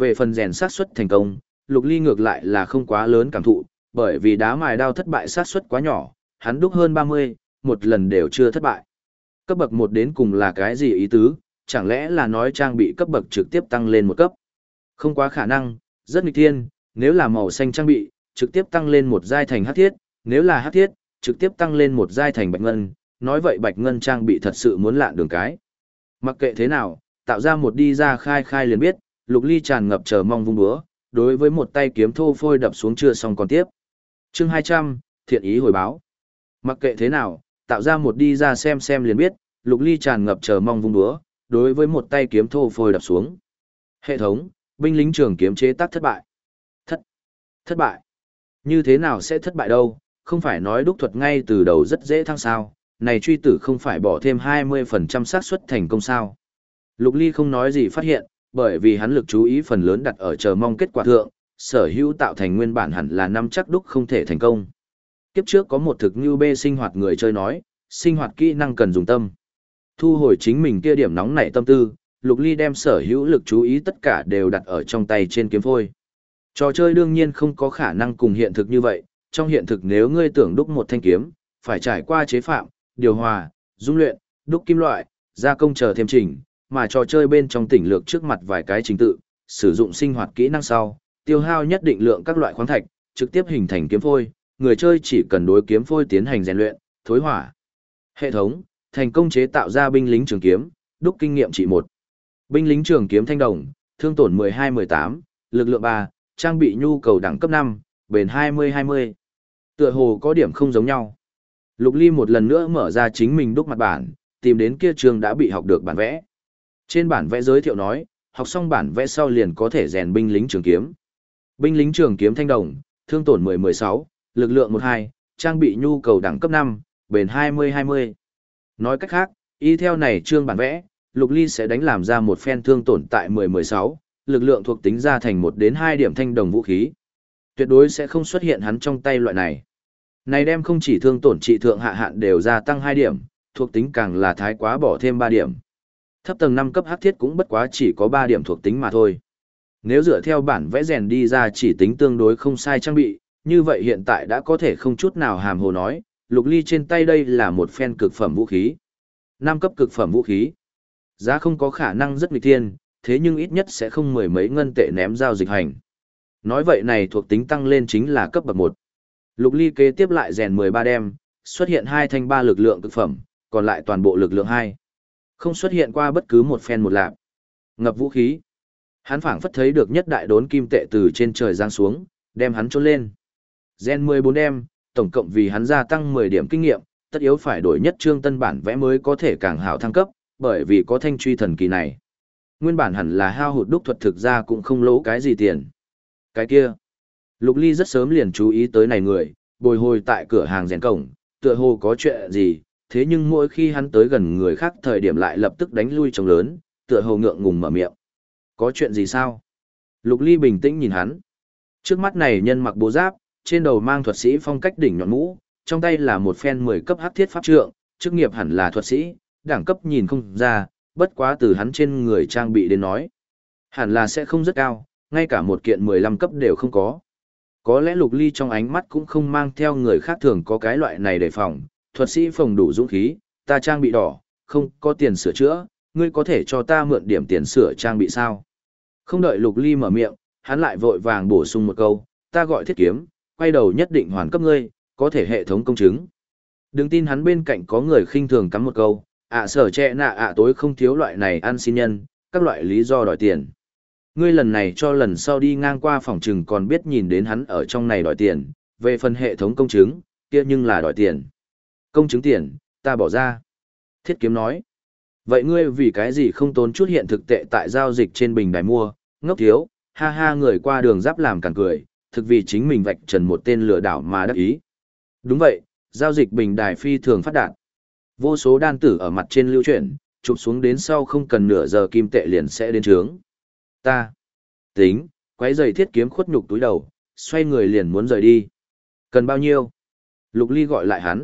về phần rèn xác suất thành công, Lục Ly ngược lại là không quá lớn cảm thụ, bởi vì đá mài đao thất bại xác suất quá nhỏ, hắn đúc hơn 30, một lần đều chưa thất bại. Cấp bậc 1 đến cùng là cái gì ý tứ, chẳng lẽ là nói trang bị cấp bậc trực tiếp tăng lên một cấp? Không quá khả năng, rất nghịch thiên, nếu là màu xanh trang bị, trực tiếp tăng lên một giai thành hắc thiết, nếu là hắc thiết, trực tiếp tăng lên một giai thành bạch ngân, nói vậy bạch ngân trang bị thật sự muốn lạn đường cái. Mặc kệ thế nào, tạo ra một đi ra khai khai liền biết, Lục Ly tràn ngập chờ mong vung búa, đối với một tay kiếm thô phôi đập xuống chưa xong còn tiếp. Chương 200, thiện ý hồi báo. Mặc kệ thế nào, tạo ra một đi ra xem liền biết, Lục Ly tràn ngập chờ mong vung búa, đối với một tay kiếm thô phôi đập xuống. Hệ thống, binh lính trường kiếm chế tác thất bại. Thất bại. Như thế nào sẽ thất bại đâu, không phải nói đúc thuật ngay từ đầu rất dễ thăng sao, này truy tử không phải bỏ thêm 20% xác suất thành công sao. Lục Ly không nói gì phát hiện, bởi vì hắn lực chú ý phần lớn đặt ở chờ mong kết quả thượng, sở hữu tạo thành nguyên bản hẳn là năm chắc đúc không thể thành công. Kiếp trước có một thực như bê sinh hoạt người chơi nói, sinh hoạt kỹ năng cần dùng tâm. Thu hồi chính mình kia điểm nóng nảy tâm tư, Lục Ly đem sở hữu lực chú ý tất cả đều đặt ở trong tay trên kiếm phôi. Trò chơi đương nhiên không có khả năng cùng hiện thực như vậy, trong hiện thực nếu ngươi tưởng đúc một thanh kiếm, phải trải qua chế phạm, điều hòa, dung luyện, đúc kim loại, gia công chờ thêm trình, mà trò chơi bên trong tỉnh lược trước mặt vài cái trình tự, sử dụng sinh hoạt kỹ năng sau, tiêu hao nhất định lượng các loại khoáng thạch, trực tiếp hình thành kiếm phôi, người chơi chỉ cần đối kiếm phôi tiến hành rèn luyện, thối hỏa. Hệ thống, thành công chế tạo ra binh lính trường kiếm, đúc kinh nghiệm trị 1. Binh lính trường kiếm thanh đồng, thương tổn 12-18, lực lượng 3, trang bị nhu cầu đẳng cấp 5, bền 20-20. Tựa hồ có điểm không giống nhau. Lục Ly một lần nữa mở ra chính mình đúc mặt bản, tìm đến kia trường đã bị học được bản vẽ. Trên bản vẽ giới thiệu nói, học xong bản vẽ sau liền có thể rèn binh lính trường kiếm. Binh lính trường kiếm thanh đồng, thương tổn 10-16, lực lượng 1-2, trang bị nhu cầu đẳng cấp 5, bền 20-20. Nói cách khác, y theo này chương bản vẽ, Lục Ly sẽ đánh làm ra một phen thương tổn tại 10-16, lực lượng thuộc tính ra thành 1 đến 2 điểm thanh đồng vũ khí. Tuyệt đối sẽ không xuất hiện hắn trong tay loại này. Này đem không chỉ thương tổn trị thượng hạ hạn đều gia tăng 2 điểm, thuộc tính càng là thái quá bỏ thêm 3 điểm. Thấp tầng 5 cấp hắc thiết cũng bất quá chỉ có 3 điểm thuộc tính mà thôi. Nếu dựa theo bản vẽ rèn đi ra chỉ tính tương đối không sai trang bị, như vậy hiện tại đã có thể không chút nào hàm hồ nói, Lục Ly trên tay đây là một phen cực phẩm vũ khí. 5 cấp cực phẩm vũ khí. Giá không có khả năng rất nghịch thiên, thế nhưng ít nhất sẽ không mười mấy ngân tệ ném giao dịch hành. Nói vậy này thuộc tính tăng lên chính là cấp bậc 1. Lục Ly kế tiếp lại rèn 13 đem, xuất hiện 2 thanh 3 lực lượng cực phẩm, còn lại toàn bộ lực lượng 2. Không xuất hiện qua bất cứ một phen một lạp. Ngập vũ khí. Hắn phảng phất thấy được nhất đại đốn kim tệ từ trên trời giáng xuống, đem hắn trốn lên. Gen 14 đem, tổng cộng vì hắn gia tăng 10 điểm kinh nghiệm, tất yếu phải đổi nhất trương tân bản vẽ mới có thể càng hảo thăng cấp, bởi vì có thanh truy thần kỳ này. Nguyên bản hẳn là hao hụt đúc thuật thực ra cũng không lỗ cái gì tiền. Cái kia. Lục Ly rất sớm liền chú ý tới này người, bồi hồi tại cửa hàng rèn cổng, tựa hồ có chuyện gì, thế nhưng mỗi khi hắn tới gần người khác thời điểm lại lập tức đánh lui trống lớn, tựa hồ ngượng ngùng mở miệng. Có chuyện gì sao? Lục Ly bình tĩnh nhìn hắn. Trước mắt này nhân mặc bố giáp, trên đầu mang thuật sĩ phong cách đỉnh nhọn mũ, trong tay là một phen 10 cấp hắc thiết pháp trượng, chức nghiệp hẳn là thuật sĩ, đẳng cấp nhìn không ra, bất quá từ hắn trên người trang bị đến nói. Hẳn là sẽ không rất cao, ngay cả một kiện 15 cấp đều không có. Có lẽ Lục Ly trong ánh mắt cũng không mang theo người khác thường có cái loại này đề phòng, thuật sĩ phòng đủ dũng khí, ta trang bị đỏ, không có tiền sửa chữa, ngươi có thể cho ta mượn điểm tiền sửa trang bị sao? Không đợi Lục Ly mở miệng, hắn lại vội vàng bổ sung một câu, ta gọi thiết kiếm, quay đầu nhất định hoàn cấp ngươi, có thể hệ thống công chứng. Đừng tin hắn bên cạnh có người khinh thường cắm một câu, sở trẻ nạ tối không thiếu loại này ăn xin nhân, các loại lý do đòi tiền. Ngươi lần này cho lần sau đi ngang qua phòng trừng còn biết nhìn đến hắn ở trong này đòi tiền, về phần hệ thống công chứng, kia nhưng là đòi tiền. Công chứng tiền, ta bỏ ra. Thiết kiếm nói. Vậy ngươi vì cái gì không tốn chút hiện thực tệ tại giao dịch trên bình đài mua, ngốc thiếu, ha ha người qua đường giáp làm cản cười, thực vì chính mình vạch trần một tên lừa đảo mà đắc ý. Đúng vậy, giao dịch bình đài phi thường phát đạt. Vô số đan tử ở mặt trên lưu chuyển, chụp xuống đến sau không cần nửa giờ kim tệ liền sẽ đến trướng. Ta tính, quấy giày thiết kiếm khuất nhục túi đầu, xoay người liền muốn rời đi. Cần bao nhiêu? Lục Ly gọi lại hắn.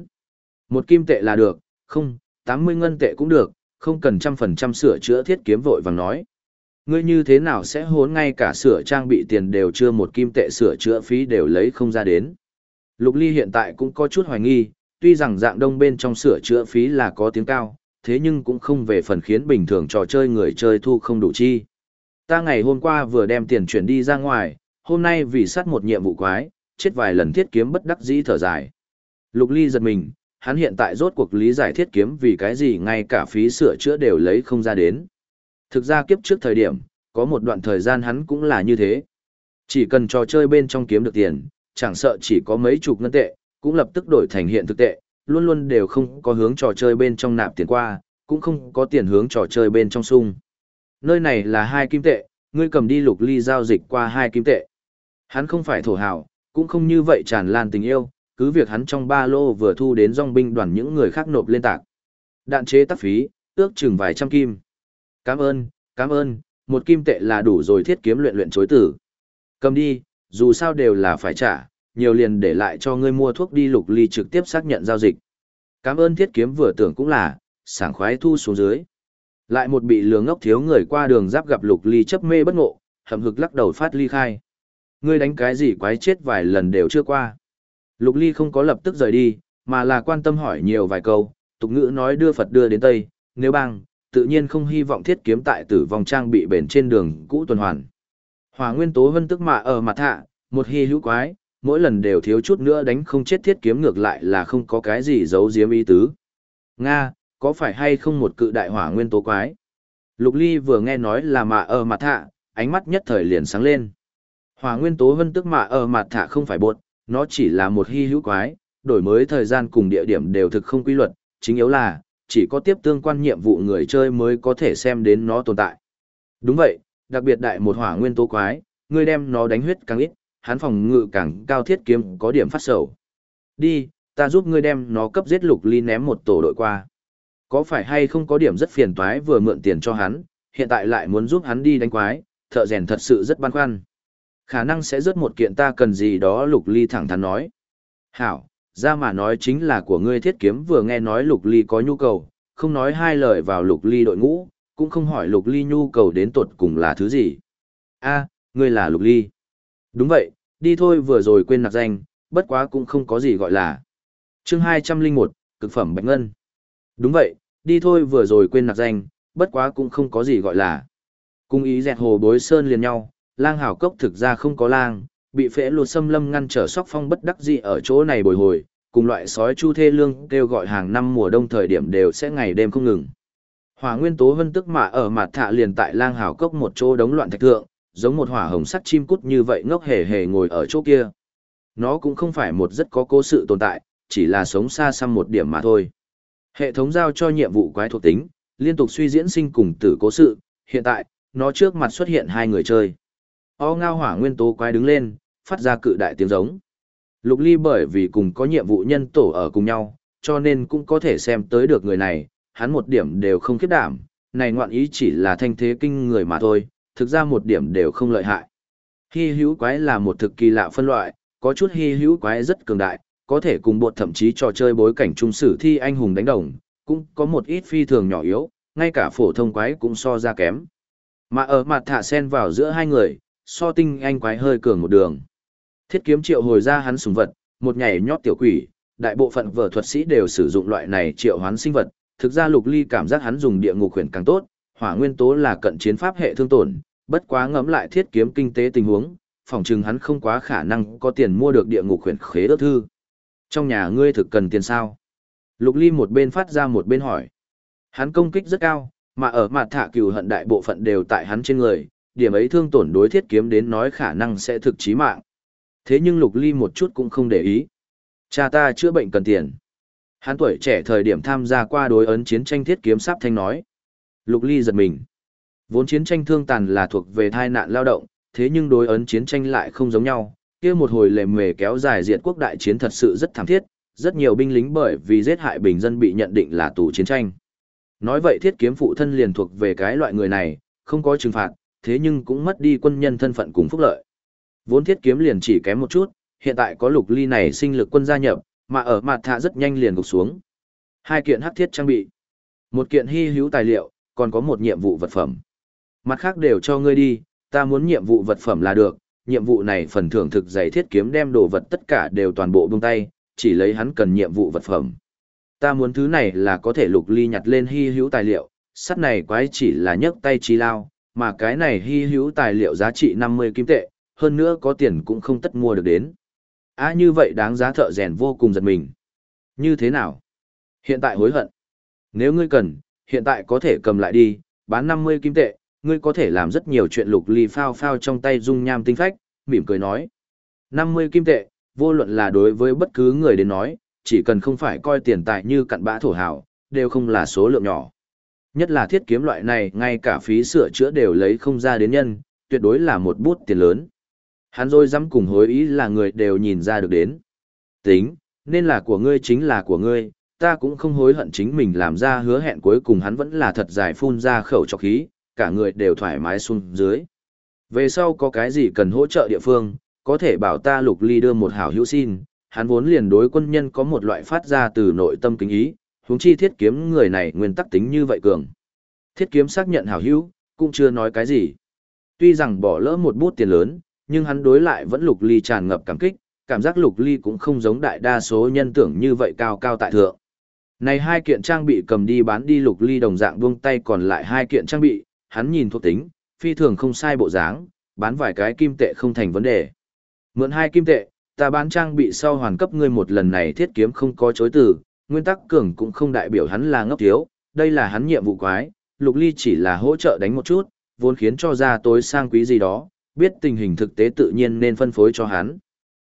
1 kim tệ là được, không, 80 ngân tệ cũng được, không cần 100% sửa chữa thiết kiếm vội vàng nói. Ngươi như thế nào sẽ hốn ngay cả sửa trang bị tiền đều chưa một kim tệ sửa chữa phí đều lấy không ra đến. Lục Ly hiện tại cũng có chút hoài nghi, tuy rằng dạng đông bên trong sửa chữa phí là có tiếng cao, thế nhưng cũng không về phần khiến bình thường trò chơi người chơi thu không đủ chi. Ta ngày hôm qua vừa đem tiền chuyển đi ra ngoài, hôm nay vì sát một nhiệm vụ quái, chết vài lần thiết kiếm bất đắc dĩ thở dài. Lục Ly giật mình, hắn hiện tại rốt cuộc lý giải thiết kiếm vì cái gì ngay cả phí sửa chữa đều lấy không ra đến. Thực ra kiếp trước thời điểm, có một đoạn thời gian hắn cũng là như thế. Chỉ cần trò chơi bên trong kiếm được tiền, chẳng sợ chỉ có mấy chục ngân tệ, cũng lập tức đổi thành hiện thực tệ, luôn luôn đều không có hướng trò chơi bên trong nạp tiền qua, cũng không có tiền hướng trò chơi bên trong sung. Nơi này là 2 kim tệ, ngươi cầm đi. Lục Ly giao dịch qua 2 kim tệ. Hắn không phải thổ hào, cũng không như vậy tràn lan tình yêu, cứ việc hắn trong ba lô vừa thu đến dòng binh đoàn những người khác nộp lên tạc. Đạn chế tác phí, ước chừng vài trăm kim. Cảm ơn, 1 kim tệ là đủ rồi. Thiết kiếm luyện luyện chối tử. Cầm đi, dù sao đều là phải trả, nhiều liền để lại cho ngươi mua thuốc đi. Lục Ly trực tiếp xác nhận giao dịch. Cảm ơn. Thiết kiếm vừa tưởng cũng là, sảng khoái thu xuống dưới. Lại một bị lừa ngốc thiếu người qua đường giáp gặp Lục Ly chấp mê bất ngộ, hậm hực lắc đầu phát ly khai. Ngươi đánh cái gì quái chết vài lần đều chưa qua. Lục Ly không có lập tức rời đi, mà là quan tâm hỏi nhiều vài câu, tục ngữ nói đưa Phật đưa đến Tây, nếu bang, tự nhiên không hy vọng thiết kiếm tại tử vong trang bị bền trên đường cũ tuần hoàn. Hỏa nguyên tố vân tức mạ ở mặt hạ, một hy hữu quái, mỗi lần đều thiếu chút nữa đánh không chết thiết kiếm, ngược lại là không có cái gì giấu giếm ý tứ. Nga, có phải hay không một cự đại hỏa nguyên tố quái? Lục Ly vừa nghe nói là mạ ở mặt hạ, ánh mắt nhất thời liền sáng lên. Hỏa nguyên tố vân tức mạ ở mặt hạ không phải bột, nó chỉ là một hy hữu quái, đổi mới thời gian cùng địa điểm đều thực không quy luật, chính yếu là, chỉ có tiếp tương quan nhiệm vụ người chơi mới có thể xem đến nó tồn tại. Đúng vậy, đặc biệt đại một hỏa nguyên tố quái, ngươi đem nó đánh huyết càng ít, hắn phòng ngự càng cao. Thiết kiếm có điểm phát sầu. Đi, ta giúp ngươi đem nó cấp giết. Lục Ly ném một tổ đội qua. Có phải hay không có điểm rất phiền toái, vừa mượn tiền cho hắn, hiện tại lại muốn giúp hắn đi đánh quái, thợ rèn thật sự rất băn khoăn. Khả năng sẽ rớt một kiện ta cần gì đó. Lục Ly thẳng thắn nói. Hảo, ra mà nói chính là của ngươi. Thiết kiếm vừa nghe nói Lục Ly có nhu cầu, không nói hai lời vào Lục Ly đội ngũ, cũng không hỏi Lục Ly nhu cầu đến tột cùng là thứ gì. A, ngươi là Lục Ly. Đúng vậy, đi thôi, vừa rồi quên nạp danh, bất quá cũng không có gì gọi là. Chương 201, cực phẩm bạch ngân. Đúng vậy, đi thôi, vừa rồi quên nạp danh, bất quá cũng không có gì gọi là. Cung ý dẹt hồ bối sơn liền nhau, lang hảo cốc thực ra không có lang, bị phễ lột xâm lâm ngăn trở Sóc Phong bất đắc dĩ ở chỗ này bồi hồi, cùng loại sói chu thê lương kêu gọi hàng năm mùa đông thời điểm đều sẽ ngày đêm không ngừng. Hỏa nguyên tố vân tức mạ ở mặt thạ liền tại lang hảo cốc một chỗ đống loạn thạch thượng, giống một hỏa hồng sắt chim cút như vậy ngốc hề hề ngồi ở chỗ kia. Nó cũng không phải một rất có cố sự tồn tại, chỉ là sống xa xăm một điểm mà thôi. Hệ thống giao cho nhiệm vụ quái thuộc tính, liên tục suy diễn sinh cùng tử cố sự, hiện tại, nó trước mặt xuất hiện 2 người chơi. O ngao hỏa nguyên tố quái đứng lên, phát ra cự đại tiếng giống. Lục Ly bởi vì cùng có nhiệm vụ nhân tổ ở cùng nhau, cho nên cũng có thể xem tới được người này, hắn một điểm đều không khiếp đảm, này ngoạn ý chỉ là thanh thế kinh người mà thôi, thực ra một điểm đều không lợi hại. Hy hữu quái là một thực kỳ lạ phân loại, có chút hy hữu quái rất cường đại, có thể cùng bột thậm chí trò chơi bối cảnh trung sử thi anh hùng đánh đồng, cũng có một ít phi thường nhỏ yếu, ngay cả phổ thông quái cũng so ra kém. Mà ở mặt thả sen vào giữa 2 người, so tinh anh quái hơi cường một đường. Thiết kiếm triệu hồi ra hắn sùng vật, một nhảy nhót tiểu quỷ, đại bộ phận vở thuật sĩ đều sử dụng loại này triệu hoán sinh vật, thực ra Lục Ly cảm giác hắn dùng địa ngục huyền càng tốt, hỏa nguyên tố là cận chiến pháp hệ thương tổn, bất quá ngẫm lại thiết kiếm kinh tế tình huống, phỏng chừng hắn không quá khả năng có tiền mua được địa ngục huyền khế ước thư. Trong nhà ngươi thực cần tiền sao? Lục Ly một bên phát ra một bên hỏi. Hắn công kích rất cao, mà ở mặt thả cừu hận đại bộ phận đều tại hắn trên người, điểm ấy thương tổn đối thiết kiếm đến nói khả năng sẽ thực chí mạng. Thế nhưng Lục Ly một chút cũng không để ý. Cha ta chữa bệnh cần tiền. Hắn tuổi trẻ thời điểm tham gia qua đối ấn chiến tranh, thiết kiếm sắp thanh nói. Lục Ly giật mình. Vốn chiến tranh thương tàn là thuộc về tai nạn lao động, thế nhưng đối ấn chiến tranh lại không giống nhau. Kia một hồi lề mề kéo dài diệt quốc đại chiến thật sự rất thảm thiết, rất nhiều binh lính bởi vì giết hại bình dân bị nhận định là tù chiến tranh. Nói vậy thiết kiếm phụ thân liền thuộc về cái loại người này, không có trừng phạt, thế nhưng cũng mất đi quân nhân thân phận cùng phúc lợi. Vốn thiết kiếm liền chỉ kém một chút, hiện tại có Lục Ly này sinh lực quân gia nhập, mà ở mặt thạ rất nhanh liền gục xuống. 2 kiện hắc thiết trang bị, 1 kiện hy hữu tài liệu, còn có 1 nhiệm vụ vật phẩm. Mặt khác đều cho ngươi đi, ta muốn nhiệm vụ vật phẩm là được, nhiệm vụ này phần thưởng thực dày thiết kiếm đem đồ vật tất cả đều toàn bộ buông tay, chỉ lấy hắn cần nhiệm vụ vật phẩm. Ta muốn thứ này là có thể Lục Ly nhặt lên hy hữu tài liệu, sắt này quái chỉ là nhấc tay chi lao, mà cái này hy hữu tài liệu giá trị 50 kim tệ, hơn nữa có tiền cũng không tất mua được đến. Như vậy đáng giá thợ rèn vô cùng giật mình. Như thế nào? Hiện tại hối hận. Nếu ngươi cần, hiện tại có thể cầm lại đi, bán 50 kim tệ, ngươi có thể làm rất nhiều chuyện. Lục Ly phao phao trong tay dung nham tinh phách, mỉm cười nói. 50 kim tệ, vô luận là đối với bất cứ người đến nói, chỉ cần không phải coi tiền tài như cặn bã thổ hào, đều không là số lượng nhỏ. Nhất là thiết kiếm loại này, ngay cả phí sửa chữa đều lấy không ra đến nhân, tuyệt đối là một bút tiền lớn. Hắn rồi dám cùng hối ý là người đều nhìn ra được đến. Tính, nên là của ngươi chính là của ngươi, ta cũng không hối hận chính mình làm ra hứa hẹn. Cuối cùng hắn vẫn là thật dài phun ra khẩu trọc khí, cả người đều thoải mái xuống dưới. Về sau có cái gì cần hỗ trợ địa phương, có thể bảo ta. Lục Ly đưa một hảo hữu xin, hắn vốn liền đối quân nhân có một loại phát ra từ nội tâm kính ý, huống chi thiết kiếm người này nguyên tắc tính như vậy cường. Thiết kiếm xác nhận hảo hữu, cũng chưa nói cái gì. Tuy rằng bỏ lỡ một bút tiền lớn, nhưng hắn đối lại vẫn Lục Ly tràn ngập cảm kích, cảm giác Lục Ly cũng không giống đại đa số nhân tưởng như vậy cao cao tại thượng. Này hai kiện trang bị cầm đi bán đi. Lục Ly đồng dạng buông tay còn lại hai kiện trang bị, hắn nhìn thuộc tính, phi thường không sai bộ dáng, bán vài cái kim tệ không thành vấn đề. Mượn 2 kim tệ, ta bán trang bị sau hoàn cấp ngươi một lần. Này thiết kiếm không có chối từ, nguyên tắc cường cũng không đại biểu hắn là ngốc thiếu, đây là hắn nhiệm vụ quái. Lục Ly chỉ là hỗ trợ đánh một chút, vốn khiến cho ra tối sang quý gì đó, biết tình hình thực tế tự nhiên nên phân phối cho hắn.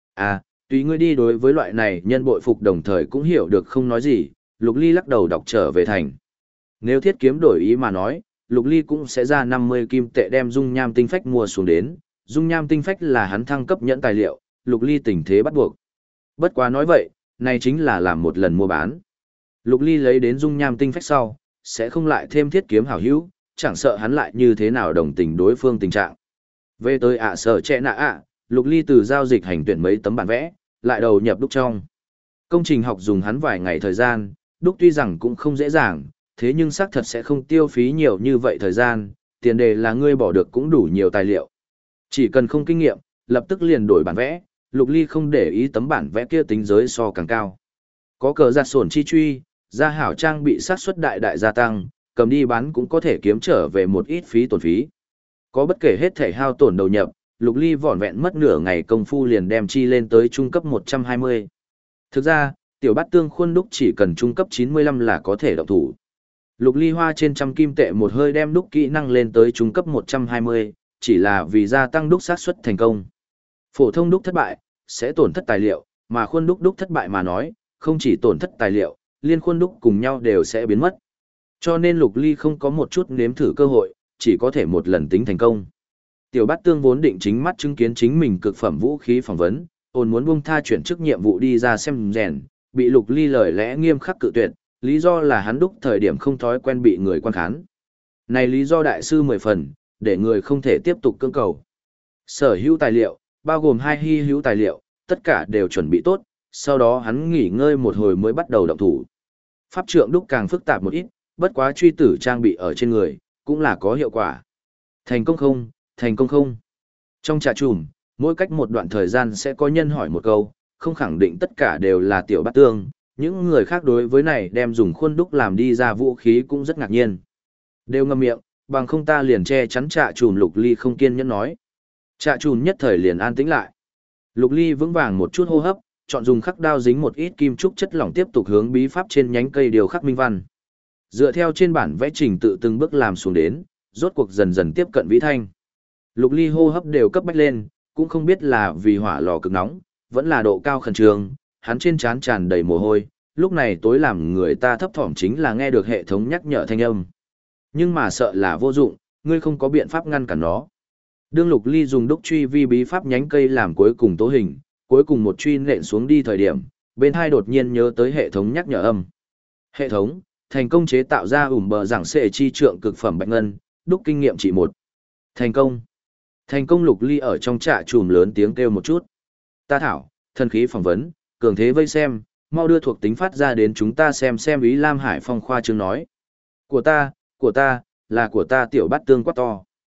Tùy ngươi đi. Đối với loại này nhân bội phục đồng thời cũng hiểu được không nói gì, Lục Ly lắc đầu đọc trở về thành. Nếu thiết kiếm đổi ý mà nói, Lục Ly cũng sẽ ra 50 kim tệ đem dung nham tinh phách mua xuống đến. Dung nham tinh phách là hắn thăng cấp nhẫn tài liệu, Lục Ly tình thế bắt buộc. Bất quá nói vậy, này chính là làm một lần mua bán. Lục Ly lấy đến dung nham tinh phách sau, sẽ không lại thêm thiết kiếm hảo hữu, chẳng sợ hắn lại như thế nào đồng tình đối phương tình trạng. Về tới sở trẻ nạ Lục Ly từ giao dịch hành tuyển mấy tấm bản vẽ, lại đầu nhập đúc trong. Công trình học dùng hắn vài ngày thời gian, đúc tuy rằng cũng không dễ dàng, thế nhưng xác thật sẽ không tiêu phí nhiều như vậy thời gian, tiền đề là ngươi bỏ được cũng đủ nhiều tài liệu. Chỉ cần không kinh nghiệm, lập tức liền đổi bản vẽ, Lục Ly không để ý tấm bản vẽ kia tính giới so càng cao. Có cờ giặt sổn chi truy, gia hảo trang bị sát suất đại đại gia tăng, cầm đi bán cũng có thể kiếm trở về một ít phí tổn phí. Có bất kể hết thể hao tổn đầu nhập, Lục Ly vỏn vẹn mất nửa ngày công phu liền đem chi lên tới trung cấp 120. Thực ra, tiểu bát tương khuôn đúc chỉ cần trung cấp 95 là có thể động thủ. Lục Ly hoa trên trăm kim tệ một hơi đem đúc kỹ năng lên tới trung cấp 120, chỉ là vì gia tăng đúc xác suất thành công. Phổ thông đúc thất bại, sẽ tổn thất tài liệu, mà khuôn đúc thất bại mà nói, không chỉ tổn thất tài liệu, liên khuôn đúc cùng nhau đều sẽ biến mất. Cho nên Lục Ly không có một chút nếm thử cơ hội, chỉ có thể một lần tính thành công. Tiểu Bát Tương vốn định chính mắt chứng kiến chính mình cực phẩm vũ khí phỏng vấn, ôn muốn buông tha chuyển chức nhiệm vụ đi ra xem rèn, bị Lục Ly lời lẽ nghiêm khắc cự tuyệt, lý do là hắn đúc thời điểm không thói quen bị người quan khán. Này lý do đại sư 10 phần, để người không thể tiếp tục cưỡng cầu. Sở hữu tài liệu, bao gồm 2 hy hữu tài liệu, tất cả đều chuẩn bị tốt, sau đó hắn nghỉ ngơi một hồi mới bắt đầu động thủ. Pháp trượng đúc càng phức tạp một ít, bất quá truy tử trang bị ở trên người, cũng là có hiệu quả. Thành công không, thành công không. Trong trà trùm, mỗi cách một đoạn thời gian sẽ có nhân hỏi một câu, không khẳng định tất cả đều là Tiểu Bát Tương, những người khác đối với này đem dùng khuôn đúc làm đi ra vũ khí cũng rất ngạc nhiên. Đều ngậm miệng, bằng không ta liền che chắn trà trùm. Lục Ly không kiên nhẫn nói. Trà trùm nhất thời liền an tĩnh lại. Lục Ly vững vàng một chút hô hấp, chọn dùng khắc đao dính một ít kim trúc chất lỏng tiếp tục hướng bí pháp trên nhánh cây điều khắc minh văn. Dựa theo trên bản vẽ trình tự từng bước làm xuống đến, rốt cuộc dần dần tiếp cận vĩ thanh. Lục Ly hô hấp đều cấp bách lên, cũng không biết là vì hỏa lò cực nóng, vẫn là độ cao khẩn trương, hắn trên trán tràn đầy mồ hôi, lúc này tối làm người ta thấp thỏm chính là nghe được hệ thống nhắc nhở thanh âm. Nhưng mà sợ là vô dụng, ngươi không có biện pháp ngăn cản nó. Đương Lục Ly dùng đúc truy vi bí pháp nhánh cây làm cuối cùng tố hình, cuối cùng một truy nện xuống đi thời điểm, bên hai đột nhiên nhớ tới hệ thống nhắc nhở âm. Hệ thống, thành công chế tạo ra bờ giảng sệ chi trượng cực phẩm bạch ngân, đúc kinh nghiệm chỉ 1. Thành công. Thành công. Lục Ly ở trong trạ trùm lớn tiếng kêu một chút. Ta thảo, thần khí phỏng vấn, cường thế vây xem, mau đưa thuộc tính phát ra đến chúng ta xem. Ý Lam Hải Phong khoa trương nói. Của ta, là của ta. Tiểu Bát Tương quát to.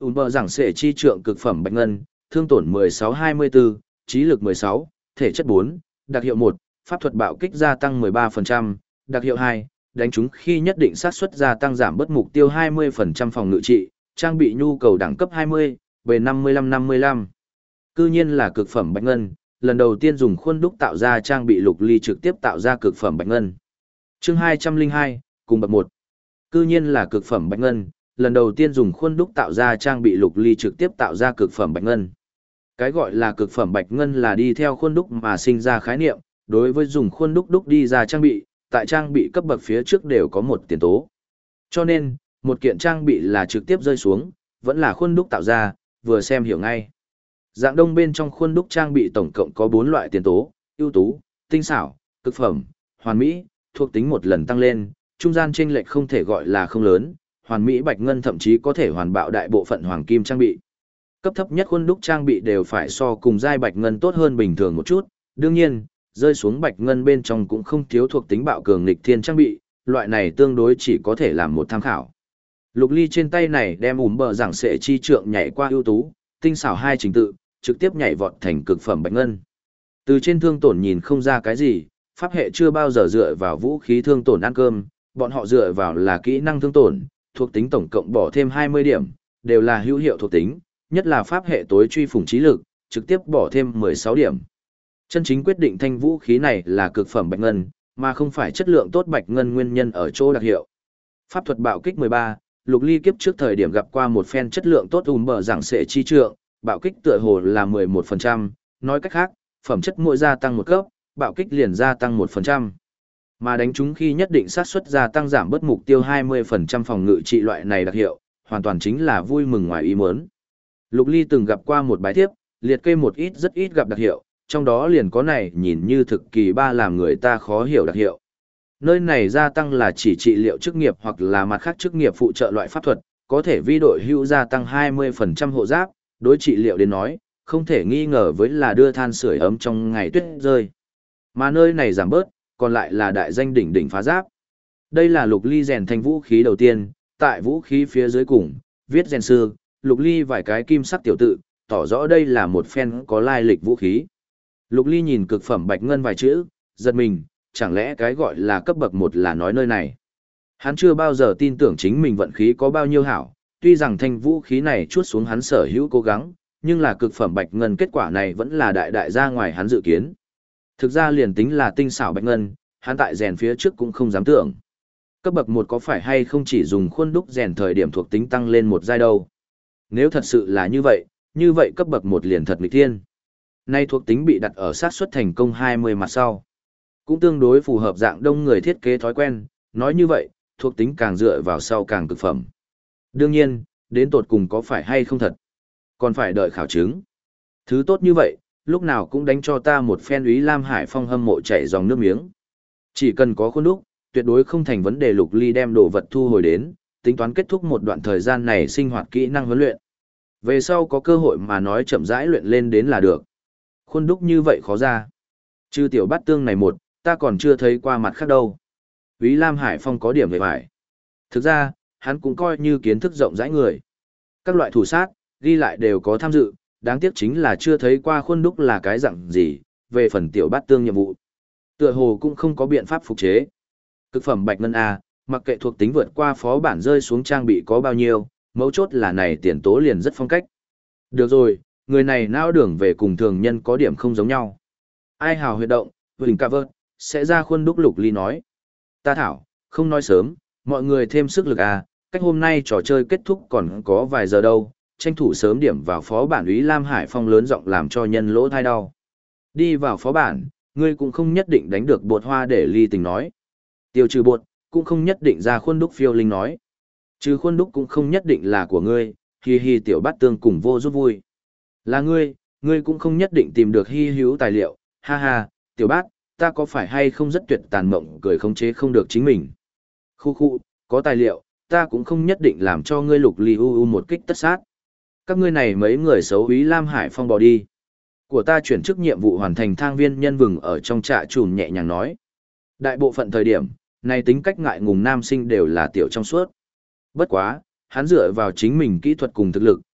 Bờ giảng sệ chi trượng cực phẩm bạch ngân, thương tổn 16-24, trí lực 16, thể chất 4, đặc hiệu 1, pháp thuật bạo kích gia tăng 13%, đặc hiệu 2, đánh trúng khi nhất định xác suất gia tăng giảm bớt mục tiêu 20% phòng ngự trị, trang bị nhu cầu đẳng cấp 20, về 55-55. Cư nhiên là cực phẩm bạch ngân, lần đầu tiên dùng khuôn đúc tạo ra trang bị Lục Ly trực tiếp tạo ra cực phẩm bạch ngân. Chương 202, cùng bậc 1. Cư nhiên là cực phẩm bạch ngân, lần đầu tiên dùng khuôn đúc tạo ra trang bị Lục Ly trực tiếp tạo ra cực phẩm bạch ngân. Cái gọi là cực phẩm bạch ngân là đi theo khuôn đúc mà sinh ra khái niệm, đối với dùng khuôn đúc đúc đi ra trang bị, tại trang bị cấp bậc phía trước đều có một tiền tố. Cho nên, một kiện trang bị là trực tiếp rơi xuống, vẫn là khuôn đúc tạo ra, vừa xem hiểu ngay. Dạng đông bên trong khuôn đúc trang bị tổng cộng có 4 loại tiền tố, ưu tú, tinh xảo, cực phẩm, hoàn mỹ, thuộc tính một lần tăng lên, trung gian chênh lệch không thể gọi là không lớn, hoàn mỹ bạch ngân thậm chí có thể hoàn bạo đại bộ phận hoàng kim trang bị. Cấp thấp nhất khuôn đúc trang bị đều phải so cùng giai bạch ngân tốt hơn bình thường một chút, đương nhiên, rơi xuống bạch ngân bên trong cũng không thiếu thuộc tính bạo cường nghịch thiên trang bị, loại này tương đối chỉ có thể làm một tham khảo. Lục Ly trên tay này đem bờ giảng sệ chi trượng nhảy qua ưu tú, tinh xảo hai trình tự, trực tiếp nhảy vọt thành cực phẩm bạch ngân. Từ trên thương tổn nhìn không ra cái gì, pháp hệ chưa bao giờ dựa vào vũ khí thương tổn ăn cơm, bọn họ dựa vào là kỹ năng thương tổn, thuộc tính tổng cộng bỏ thêm 20 điểm, đều là hữu hiệu thuộc tính, nhất là pháp hệ tối truy phủng trí lực, trực tiếp bỏ thêm 16 điểm. Chân chính quyết định thanh vũ khí này là cực phẩm bạch ngân, mà không phải chất lượng tốt bạch ngân nguyên nhân ở chỗ đặc hiệu. Pháp thuật bạo kích 13, Lục Ly kiếp trước thời điểm gặp qua một phen chất lượng tốt bờ giảng sệ chi trượng, bạo kích tựa hồ là 11%, nói cách khác, phẩm chất mỗi gia tăng một cấp, bạo kích liền gia tăng 1%. Mà đánh chúng khi nhất định xác suất gia tăng giảm bớt mục tiêu 20% phòng ngự trị loại này đặc hiệu, hoàn toàn chính là vui mừng ngoài ý muốn. Lục Ly từng gặp qua một bài thiếp, liệt kê một ít rất ít gặp đặc hiệu, trong đó liền có này nhìn như thực kỳ ba làm người ta khó hiểu đặc hiệu. Nơi này gia tăng là chỉ trị liệu chức nghiệp hoặc là mặt khác chức nghiệp phụ trợ loại pháp thuật, có thể vi đội hữu gia tăng 20% hộ giáp, đối trị liệu đến nói, không thể nghi ngờ với là đưa than sưởi ấm trong ngày tuyết rơi. Mà nơi này giảm bớt, còn lại là đại danh đỉnh đỉnh phá giáp. Đây là Lục Ly rèn thành vũ khí đầu tiên, tại vũ khí phía dưới cùng, viết rèn sư, Lục Ly vài cái kim sắc tiểu tự, tỏ rõ đây là một phen có lai lịch vũ khí. Lục Ly nhìn cực phẩm bạch ngân vài chữ, giật mình, chẳng lẽ cái gọi là cấp bậc 1 là nói nơi này. Hắn chưa bao giờ tin tưởng chính mình vận khí có bao nhiêu hảo, tuy rằng thanh vũ khí này chuốt xuống hắn sở hữu cố gắng, nhưng là cực phẩm bạch ngân kết quả này vẫn là đại đại ra ngoài hắn dự kiến. Thực ra liền tính là tinh xảo bạch ngân, hắn tại rèn phía trước cũng không dám tưởng. Cấp bậc 1 có phải hay không chỉ dùng khuôn đúc rèn thời điểm thuộc tính tăng lên một giai đâu. Nếu thật sự là như vậy cấp bậc 1 liền thật nghịch thiên. Nay thuộc tính bị đặt ở xác suất thành công 20 mặt sau. Cũng tương đối phù hợp dạng đông người thiết kế thói quen, nói như vậy, thuộc tính càng dựa vào sau càng cực phẩm. Đương nhiên, đến tột cùng có phải hay không thật, còn phải đợi khảo chứng. Thứ tốt như vậy, lúc nào cũng đánh cho ta một phen Úy Lam Hải Phong hâm mộ chảy dòng nước miếng. Chỉ cần có khuôn đúc, tuyệt đối không thành vấn đề. Lục Ly đem đồ vật thu hồi đến, tính toán kết thúc một đoạn thời gian này sinh hoạt kỹ năng huấn luyện. Về sau có cơ hội mà nói chậm rãi luyện lên đến là được. Khuôn đúc như vậy khó ra. Trừ tiểu bát tương này một, ta còn chưa thấy qua mặt khác đâu. Úy Lam Hải Phong có điểm về vải. Thực ra, hắn cũng coi như kiến thức rộng rãi người. Các loại thủ sát, ghi lại đều có tham dự, đáng tiếc chính là chưa thấy qua khuôn đúc là cái dạng gì, về phần tiểu bát tương nhiệm vụ. Tựa hồ cũng không có biện pháp phục chế. Cực phẩm bạch ngân A, mặc kệ thuộc tính vượt qua phó bản rơi xuống trang bị có bao nhiêu, mấu chốt là này tiền tố liền rất phong cách. Được rồi, người này não đường về cùng thường nhân có điểm không giống nhau. Ai hào huyệt động, Huỳnh Ca Vợt, sẽ ra khuôn đúc. Lục Ly nói. Ta thảo, không nói sớm, mọi người thêm sức lực à, cách hôm nay trò chơi kết thúc còn có vài giờ đâu, tranh thủ sớm điểm vào phó bản. Úy Lam Hải Phong lớn giọng làm cho nhân lỗ thai đau. Đi vào phó bản, ngươi cũng không nhất định đánh được bột hoa để Ly Tình nói. Tiêu trừ bột, cũng không nhất định ra khuôn đúc. Phiêu Linh nói. Trừ khuôn đúc cũng không nhất định là của ngươi, hi hi tiểu bát tương cùng vô rút vui. Là ngươi cũng không nhất định tìm được hi hữu tài liệu, ha ha, tiểu bát, ta có phải hay không rất tuyệt tàn mộng cười khống chế không được chính mình. Khu, có tài liệu, ta cũng không nhất định làm cho ngươi. Lục Ly một kích tất sát. Các ngươi này mấy người xấu. Úy Lam Hải Phong bỏ đi. Của ta chuyển chức nhiệm vụ hoàn thành. Thang viên nhân vừng ở trong trạ trùm nhẹ nhàng nói. Đại bộ phận thời điểm, này tính cách ngại ngùng nam sinh đều là tiểu trong suốt. Bất quá, hắn dựa vào chính mình kỹ thuật cùng thực lực,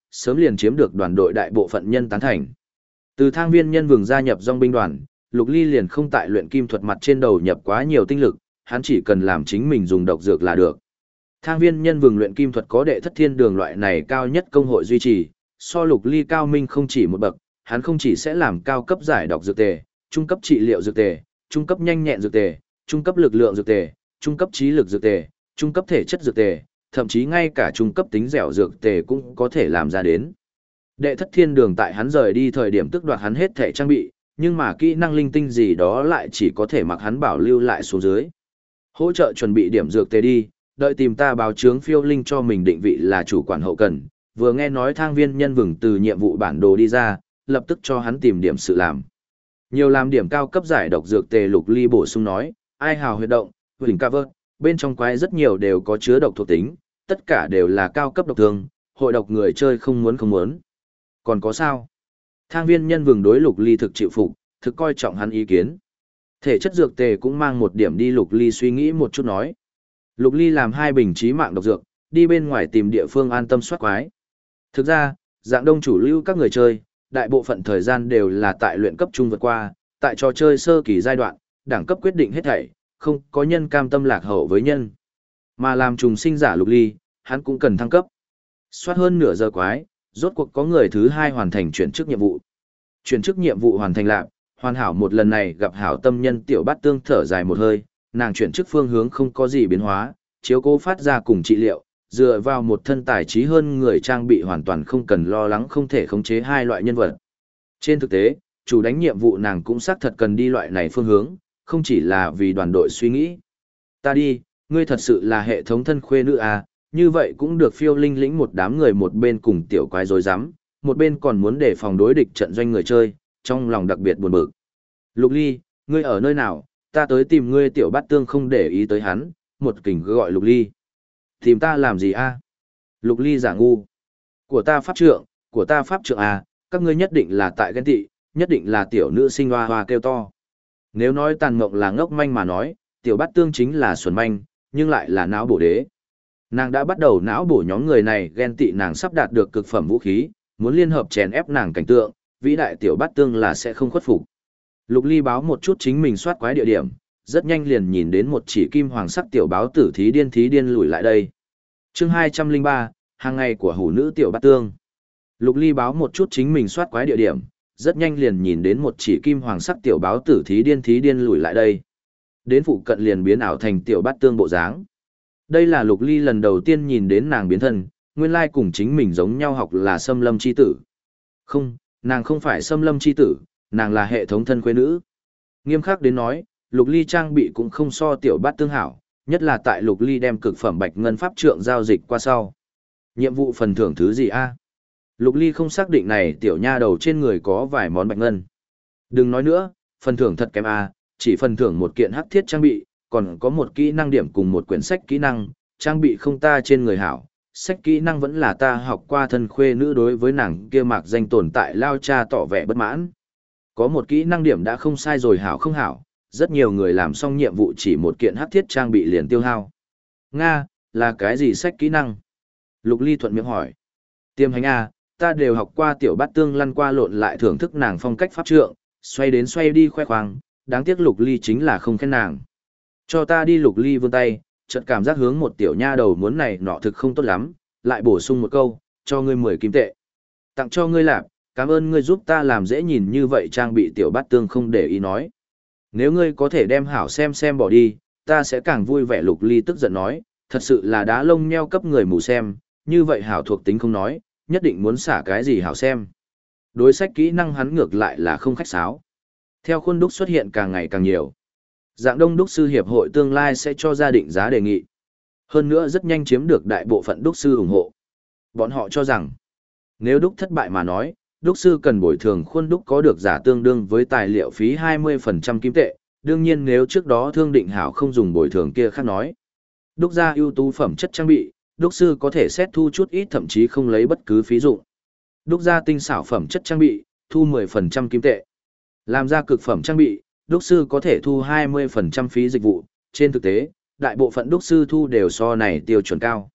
sớm liền chiếm được đoàn đội đại bộ phận nhân tán thành. Từ Thang Viên Nhân Vừng gia nhập dòng binh đoàn, Lục Ly liền không tại luyện kim thuật mặt trên đầu nhập quá nhiều tinh lực, hắn chỉ cần làm chính mình dùng độc dược là được. Thang Viên Nhân Vừng luyện kim thuật có đệ thất thiên đường loại này cao nhất công hội duy trì, so Lục Ly cao minh không chỉ một bậc, hắn không chỉ sẽ làm cao cấp giải độc dược tề, trung cấp trị liệu dược tề, trung cấp nhanh nhẹn dược tề, trung cấp lực lượng dược tề, trung cấp trí lực dược tề, trung cấp thể chất dược tề, thậm chí ngay cả trung cấp tính dẻo dược tề cũng có thể làm ra đến. Đệ thất thiên đường tại hắn rời đi thời điểm tức đoạt hắn hết thể trang bị, nhưng mà kỹ năng linh tinh gì đó lại chỉ có thể mặc hắn bảo lưu lại xuống dưới. Hỗ trợ chuẩn bị điểm dược tề đi, đợi tìm ta báo chướng phiêu linh cho mình định vị là chủ quản hậu cần, vừa nghe nói Thang Viên Nhân Vừng từ nhiệm vụ bản đồ đi ra, lập tức cho hắn tìm điểm sự làm. Nhiều làm điểm cao cấp giải độc dược tề. Lục Ly bổ sung nói, ai hào huyệt động, huỳnh cover, bên trong quái rất nhiều đều có chứa độc thuộc tính, tất cả đều là cao cấp độc thương, hội độc người chơi không muốn. Còn có sao? Thang Viên Nhân Vừng đối Lục Ly thực chịu phục, thực coi trọng hắn ý kiến. Thể chất dược tề cũng mang một điểm đi. Lục Ly suy nghĩ một chút nói. Lục Ly làm 2 bình chí mạng độc dược, đi bên ngoài tìm địa phương an tâm soát quái. Thực ra, dạng đông chủ lưu các người chơi, đại bộ phận thời gian đều là tại luyện cấp trung vượt qua, tại trò chơi sơ kỳ giai đoạn, đẳng cấp quyết định hết thảy, không có nhân cam tâm lạc hậu với nhân. Mà làm trùng sinh giả Lục Ly, hắn cũng cần thăng cấp. Soát hơn nửa giờ quái, rốt cuộc có người thứ 2 hoàn thành chuyển chức nhiệm vụ. Chuyển chức nhiệm vụ hoàn thành lạc, hoàn hảo một lần này gặp hảo tâm nhân Tiểu Bát Tương thở dài một hơi, nàng chuyển chức phương hướng không có gì biến hóa, chiếu cố phát ra cùng trị liệu, dựa vào một thân tài trí hơn người trang bị hoàn toàn không cần lo lắng không thể khống chế 2 loại nhân vật. Trên thực tế, chủ đánh nhiệm vụ nàng cũng xác thật cần đi loại này phương hướng, không chỉ là vì đoàn đội suy nghĩ. Ta đi, ngươi thật sự là hệ thống thân khuê nữ à, như vậy cũng được phiêu linh lĩnh một đám người một bên cùng tiểu quái rối rắm, một bên còn muốn đề phòng đối địch trận doanh người chơi, trong lòng đặc biệt buồn bực. Lục Ly, ngươi ở nơi nào, ta tới tìm ngươi. Tiểu Bát Tương không để ý tới hắn, một kình gọi Lục Ly. Tìm ta làm gì a? Lục Ly giả ngu. Của ta pháp trượng à, các ngươi nhất định là tại ghen tị, nhất định là tiểu nữ sinh hoa hoa kêu to. Nếu nói tàn mộng là ngốc manh mà nói, Tiểu Bát Tương chính là xuẩn manh, nhưng lại là não bổ đế. Nàng đã bắt đầu não bổ nhóm người này ghen tị nàng sắp đạt được cực phẩm vũ khí, muốn liên hợp chèn ép nàng cảnh tượng, vĩ đại Tiểu Bát Tương là sẽ không khuất phục. Lục Ly báo một chút chính mình soát quái địa điểm, rất nhanh liền nhìn đến một chỉ kim hoàng sắc tiểu báo tử thí điên lùi lại đây. Chương 203, hàng ngày của hủ nữ Tiểu Bát Tương. Lục Ly báo một chút chính mình soát quái địa điểm, rất nhanh liền nhìn đến một chỉ kim hoàng sắc tiểu báo tử thí điên lùi lại đây. Đến phụ cận liền biến ảo thành Tiểu Bát Tương bộ dáng. Đây là Lục Ly lần đầu tiên nhìn đến nàng biến thân, nguyên lai cùng chính mình giống nhau học là Xâm Lâm chi tử. Không, nàng không phải Xâm Lâm chi tử, nàng là hệ thống thân khuê nữ. Nghiêm khắc đến nói, Lục Ly trang bị cũng không so Tiểu Bát Tương hảo, nhất là tại Lục Ly đem cực phẩm bạch ngân pháp trượng giao dịch qua sau. Nhiệm vụ phần thưởng thứ gì a? Lục Ly không xác định này tiểu nha đầu trên người có vài món bạch ngân. Đừng nói nữa, phần thưởng thật kém a, chỉ phần thưởng một kiện hắc thiết trang bị, còn có một kỹ năng điểm cùng một quyển sách kỹ năng, trang bị không ta trên người hảo, sách kỹ năng vẫn là ta học qua thân khuê nữ. Đối với nàng kia mạc danh tồn tại lao cha tỏ vẻ bất mãn. Có một kỹ năng điểm đã không sai rồi hảo không hảo, rất nhiều người làm xong nhiệm vụ chỉ một kiện hắc thiết trang bị liền tiêu hao. Nga, là cái gì sách kỹ năng? Lục Ly thuận miệng hỏi. Tiêm hành A, ta đều học qua Tiểu Bát Tương lăn qua lộn lại thưởng thức nàng phong cách pháp trượng, xoay đến xoay đi khoe khoang, đáng tiếc Lục Ly chính là không khen nàng. Cho ta đi. Lục Ly vươn tay, chợt cảm giác hướng một tiểu nha đầu muốn này nọ thực không tốt lắm, lại bổ sung một câu, cho ngươi 10 kim tệ. Tặng cho ngươi lạp, cảm ơn ngươi giúp ta làm dễ nhìn như vậy. Trang bị Tiểu Bát Tương không để ý nói. Nếu ngươi có thể đem hảo xem bỏ đi, ta sẽ càng vui vẻ. Lục Ly tức giận nói, thật sự là đá lông nheo cấp người mù xem, như vậy hảo thuộc tính không nói, nhất định muốn xả cái gì hảo xem. Đối sách kỹ năng hắn ngược lại là không khách sáo. Theo khuôn đúc xuất hiện càng ngày càng nhiều, dạng đông đúc sư hiệp hội tương lai sẽ cho gia định giá đề nghị. Hơn nữa rất nhanh chiếm được đại bộ phận đúc sư ủng hộ. Bọn họ cho rằng, nếu đúc thất bại mà nói, đúc sư cần bồi thường khuôn đúc có được giả tương đương với tài liệu phí 20% kim tệ, đương nhiên nếu trước đó thương định hảo không dùng bồi thường kia khác nói. Đúc ra ưu tú phẩm chất trang bị, đúc sư có thể xét thu chút ít thậm chí không lấy bất cứ phí dụng. Đúc ra tinh xảo phẩm chất trang bị, thu 10% kim tệ. Làm ra cực phẩm trang bị, đúc sư có thể thu 20% phí dịch vụ. Trên thực tế, đại bộ phận đúc sư thu đều so này tiêu chuẩn cao.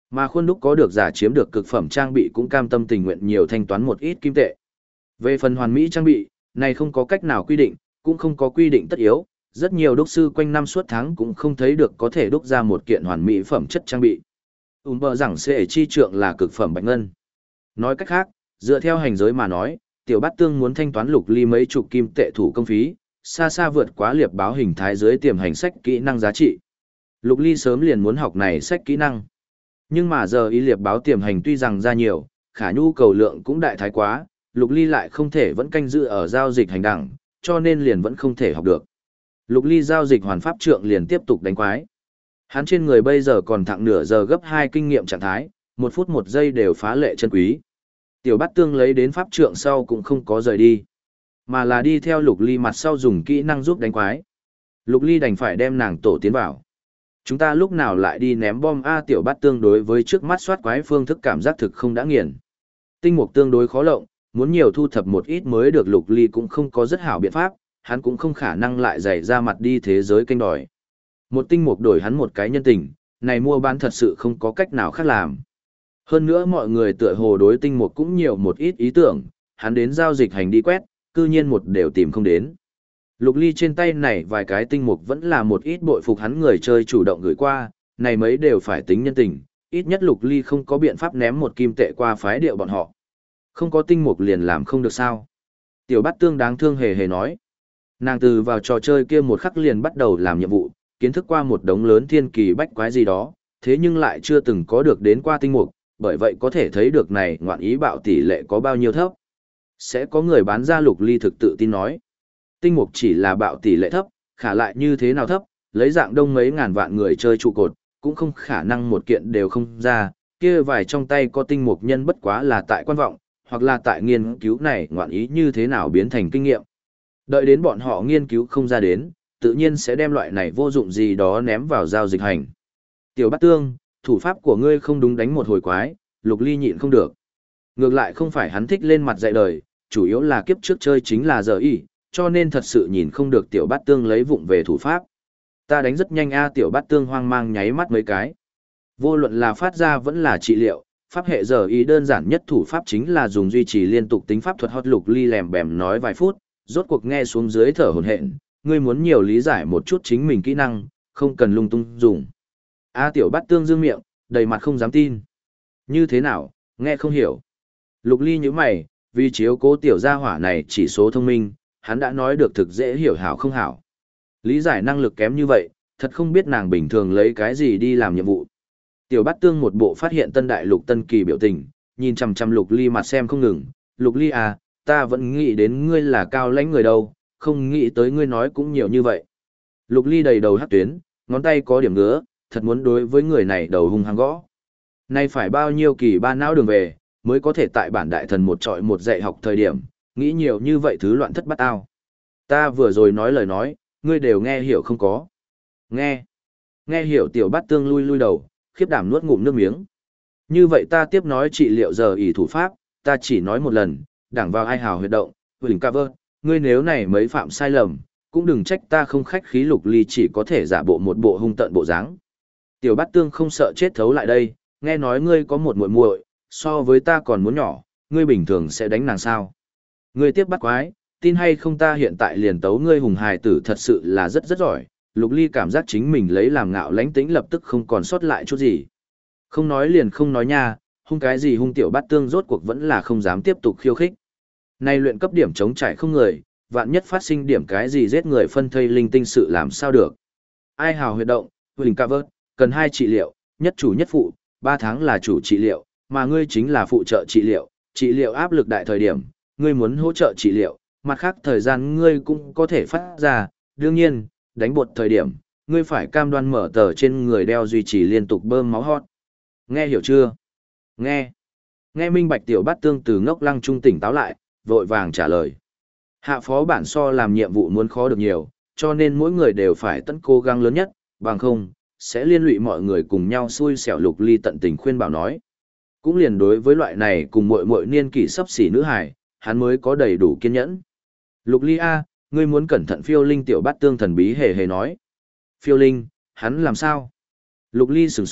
Mà khuôn đúc có được giả chiếm được cực phẩm trang bị cũng cam tâm tình nguyện nhiều thanh toán một ít kim tệ. Về phần hoàn mỹ trang bị, này không có cách nào quy định, cũng không có quy định tất yếu, rất nhiều đúc sư quanh năm suốt tháng cũng không thấy được có thể đúc ra một kiện hoàn mỹ phẩm chất trang bị. Bờ rằng sẽ chi trượng là cực phẩm bạch ngân. Nói cách khác, dựa theo hành giới mà nói, tiểu bát tương muốn thanh toán Lục Ly mấy chục kim tệ thủ công phí, xa xa vượt quá liệp báo hình thái dưới tiềm hành sách kỹ năng giá trị. Lục Ly sớm liền muốn học này sách kỹ năng. Nhưng mà giờ y liệp báo tiềm hành tuy rằng ra nhiều, khả nhu cầu lượng cũng đại thái quá, Lục Ly lại không thể vẫn canh giữ ở giao dịch hành đẳng, cho nên liền vẫn không thể học được. Lục Ly giao dịch hoàn pháp trượng liền tiếp tục đánh quái. Hắn trên người bây giờ còn thặng nửa giờ gấp 2 kinh nghiệm trạng thái, 1 phút 1 giây đều phá lệ chân quý. Tiểu Bát Tương lấy đến pháp trượng sau cũng không có rời đi, mà là đi theo Lục Ly mặt sau dùng kỹ năng giúp đánh quái. Lục Ly đành phải đem nàng tổ tiến vào. Chúng ta lúc nào lại đi ném bom A Tiểu Bát Tương đối với trước mắt soát quái phương thức cảm giác thực không đã nghiền. Tinh mục tương đối khó lộng, muốn nhiều thu thập một ít mới được. Lục Ly cũng không có rất hảo biện pháp, hắn cũng không khả năng lại dày ra mặt đi thế giới kênh đòi. Một tinh mục đổi hắn một cái nhân tình, này mua bán thật sự không có cách nào khác làm. Hơn nữa mọi người tựa hồ đối tinh mục cũng nhiều một ít ý tưởng, hắn đến giao dịch hành đi quét, cư nhiên một đều tìm không đến. Lục Ly trên tay này vài cái tinh mục vẫn là một ít bội phục hắn người chơi chủ động gửi qua, này mấy đều phải tính nhân tình, ít nhất Lục Ly không có biện pháp ném một kim tệ qua phái điệu bọn họ. Không có tinh mục liền làm không được sao. Tiểu Bát Tương đáng thương hề hề nói. Nàng từ vào trò chơi kia một khắc liền bắt đầu làm nhiệm vụ, kiến thức qua một đống lớn thiên kỳ bách quái gì đó, thế nhưng lại chưa từng có được đến qua tinh mục, bởi vậy có thể thấy được này ngoạn ý bạo tỷ lệ có bao nhiêu thấp. Sẽ có người bán ra. Lục Ly thực tự tin nói. Tinh mục chỉ là bạo tỷ lệ thấp, khả lại như thế nào thấp, lấy dạng đông mấy ngàn vạn người chơi trụ cột, cũng không khả năng một kiện đều không ra, kia vài trong tay có tinh mục nhân bất quá là tại quan vọng, hoặc là tại nghiên cứu này ngoạn ý như thế nào biến thành kinh nghiệm. Đợi đến bọn họ nghiên cứu không ra đến, tự nhiên sẽ đem loại này vô dụng gì đó ném vào giao dịch hành. Tiểu Bát Tương, thủ pháp của ngươi không đúng đánh một hồi quái, Lục Ly nhịn không được. Ngược lại không phải hắn thích lên mặt dạy đời, chủ yếu là kiếp trước chơi chính là giờ y, cho nên thật sự nhìn không được Tiểu Bát Tương lấy vụng về thủ pháp. Ta đánh rất nhanh a. Tiểu Bát Tương hoang mang nháy mắt mấy cái. Vô luận là phát ra vẫn là trị liệu, pháp hệ giờ y đơn giản nhất thủ pháp chính là dùng duy trì liên tục tính pháp thuật. Hot. Lục Ly lèm bèm nói vài phút, rốt cuộc nghe xuống dưới thở hổn hển, ngươi muốn nhiều lý giải một chút chính mình kỹ năng, không cần lung tung dùng. A. Tiểu Bát Tương dương miệng, đầy mặt không dám tin. Như thế nào, nghe không hiểu. Lục Ly nhíu mày, vì chiếu cố tiểu gia hỏa này chỉ số thông minh, hắn đã nói được thực dễ hiểu hảo không hảo. Lý giải năng lực kém như vậy, thật không biết nàng bình thường lấy cái gì đi làm nhiệm vụ. Tiểu Bát Tương một bộ phát hiện tân đại lục tân kỳ biểu tình, nhìn chằm chằm Lục Ly mặt xem không ngừng. Lục Ly à, ta vẫn nghĩ đến ngươi là cao lãnh người đâu, không nghĩ tới ngươi nói cũng nhiều như vậy. Lục Ly đầy đầu hắc tuyến, ngón tay có điểm ngứa, thật muốn đối với người này đầu hung hăng gõ. Nay phải bao nhiêu kỳ ba não đường về, mới có thể tại bản đại thần một trọi một dạy học thời điểm, nghĩ nhiều như vậy thứ loạn thất bát ao. Ta vừa rồi nói lời nói, ngươi đều nghe hiểu không có. Nghe hiểu. Tiểu Bát Tương lui lui đầu, khiếp đảm nuốt ngụm nước miếng. Như vậy ta tiếp nói trị liệu giờ ỷ thủ pháp, ta chỉ nói một lần, đảng vào ai hào huyệt động, huỳnh cover, ngươi nếu này mấy phạm sai lầm, cũng đừng trách ta không khách khí. Lục Ly chỉ có thể giả bộ một bộ hung tợn bộ dáng. Tiểu Bát Tương không sợ chết thấu lại đây, nghe nói ngươi có một muội muội, so với ta còn muốn nhỏ, ngươi bình thường sẽ đánh nàng sao? Ngươi tiếp bắt quái, tin hay không ta hiện tại liền tấu ngươi. Hùng hài tử thật sự là rất rất giỏi. Lục Ly cảm giác chính mình lấy làm ngạo lãnh tĩnh lập tức không còn sót lại chút gì. Không nói liền không nói nha, hung cái gì hung. Tiểu Bát Tương rốt cuộc vẫn là không dám tiếp tục khiêu khích. Nay luyện cấp điểm chống trải không người, vạn nhất phát sinh điểm cái gì giết người phân thây linh tinh sự làm sao được. Ai hào huyệt động, huỳnh cover, cần 2 trị liệu, nhất chủ nhất phụ, 3 tháng là chủ trị liệu, mà ngươi chính là phụ trợ trị liệu áp lực đại thời điểm, ngươi muốn hỗ trợ trị liệu, mặt khác thời gian ngươi cũng có thể phát ra, đương nhiên, đánh bột thời điểm, ngươi phải cam đoan mở tờ trên người đeo duy trì liên tục bơm máu hot. Nghe hiểu chưa? Nghe minh bạch. Tiểu Bát Tương từ ngốc lăng trung tỉnh táo lại, vội vàng trả lời. Hạ phó bản so làm nhiệm vụ muốn khó được nhiều, cho nên mỗi người đều phải tận cố gắng lớn nhất, bằng không, sẽ liên lụy mọi người cùng nhau xui xẻo. Lục Ly tận tình khuyên bảo nói. Cũng liền đối với loại này cùng muội niên kỷ sắp xỉ nữ hài, hắn mới có đầy đủ kiên nhẫn. Lục Ly a, ngươi muốn cẩn thận Phiêu Linh. Tiểu Bát Tương thần bí hề hề nói. Phiêu Linh, hắn làm sao? Lục Ly sửng sốt,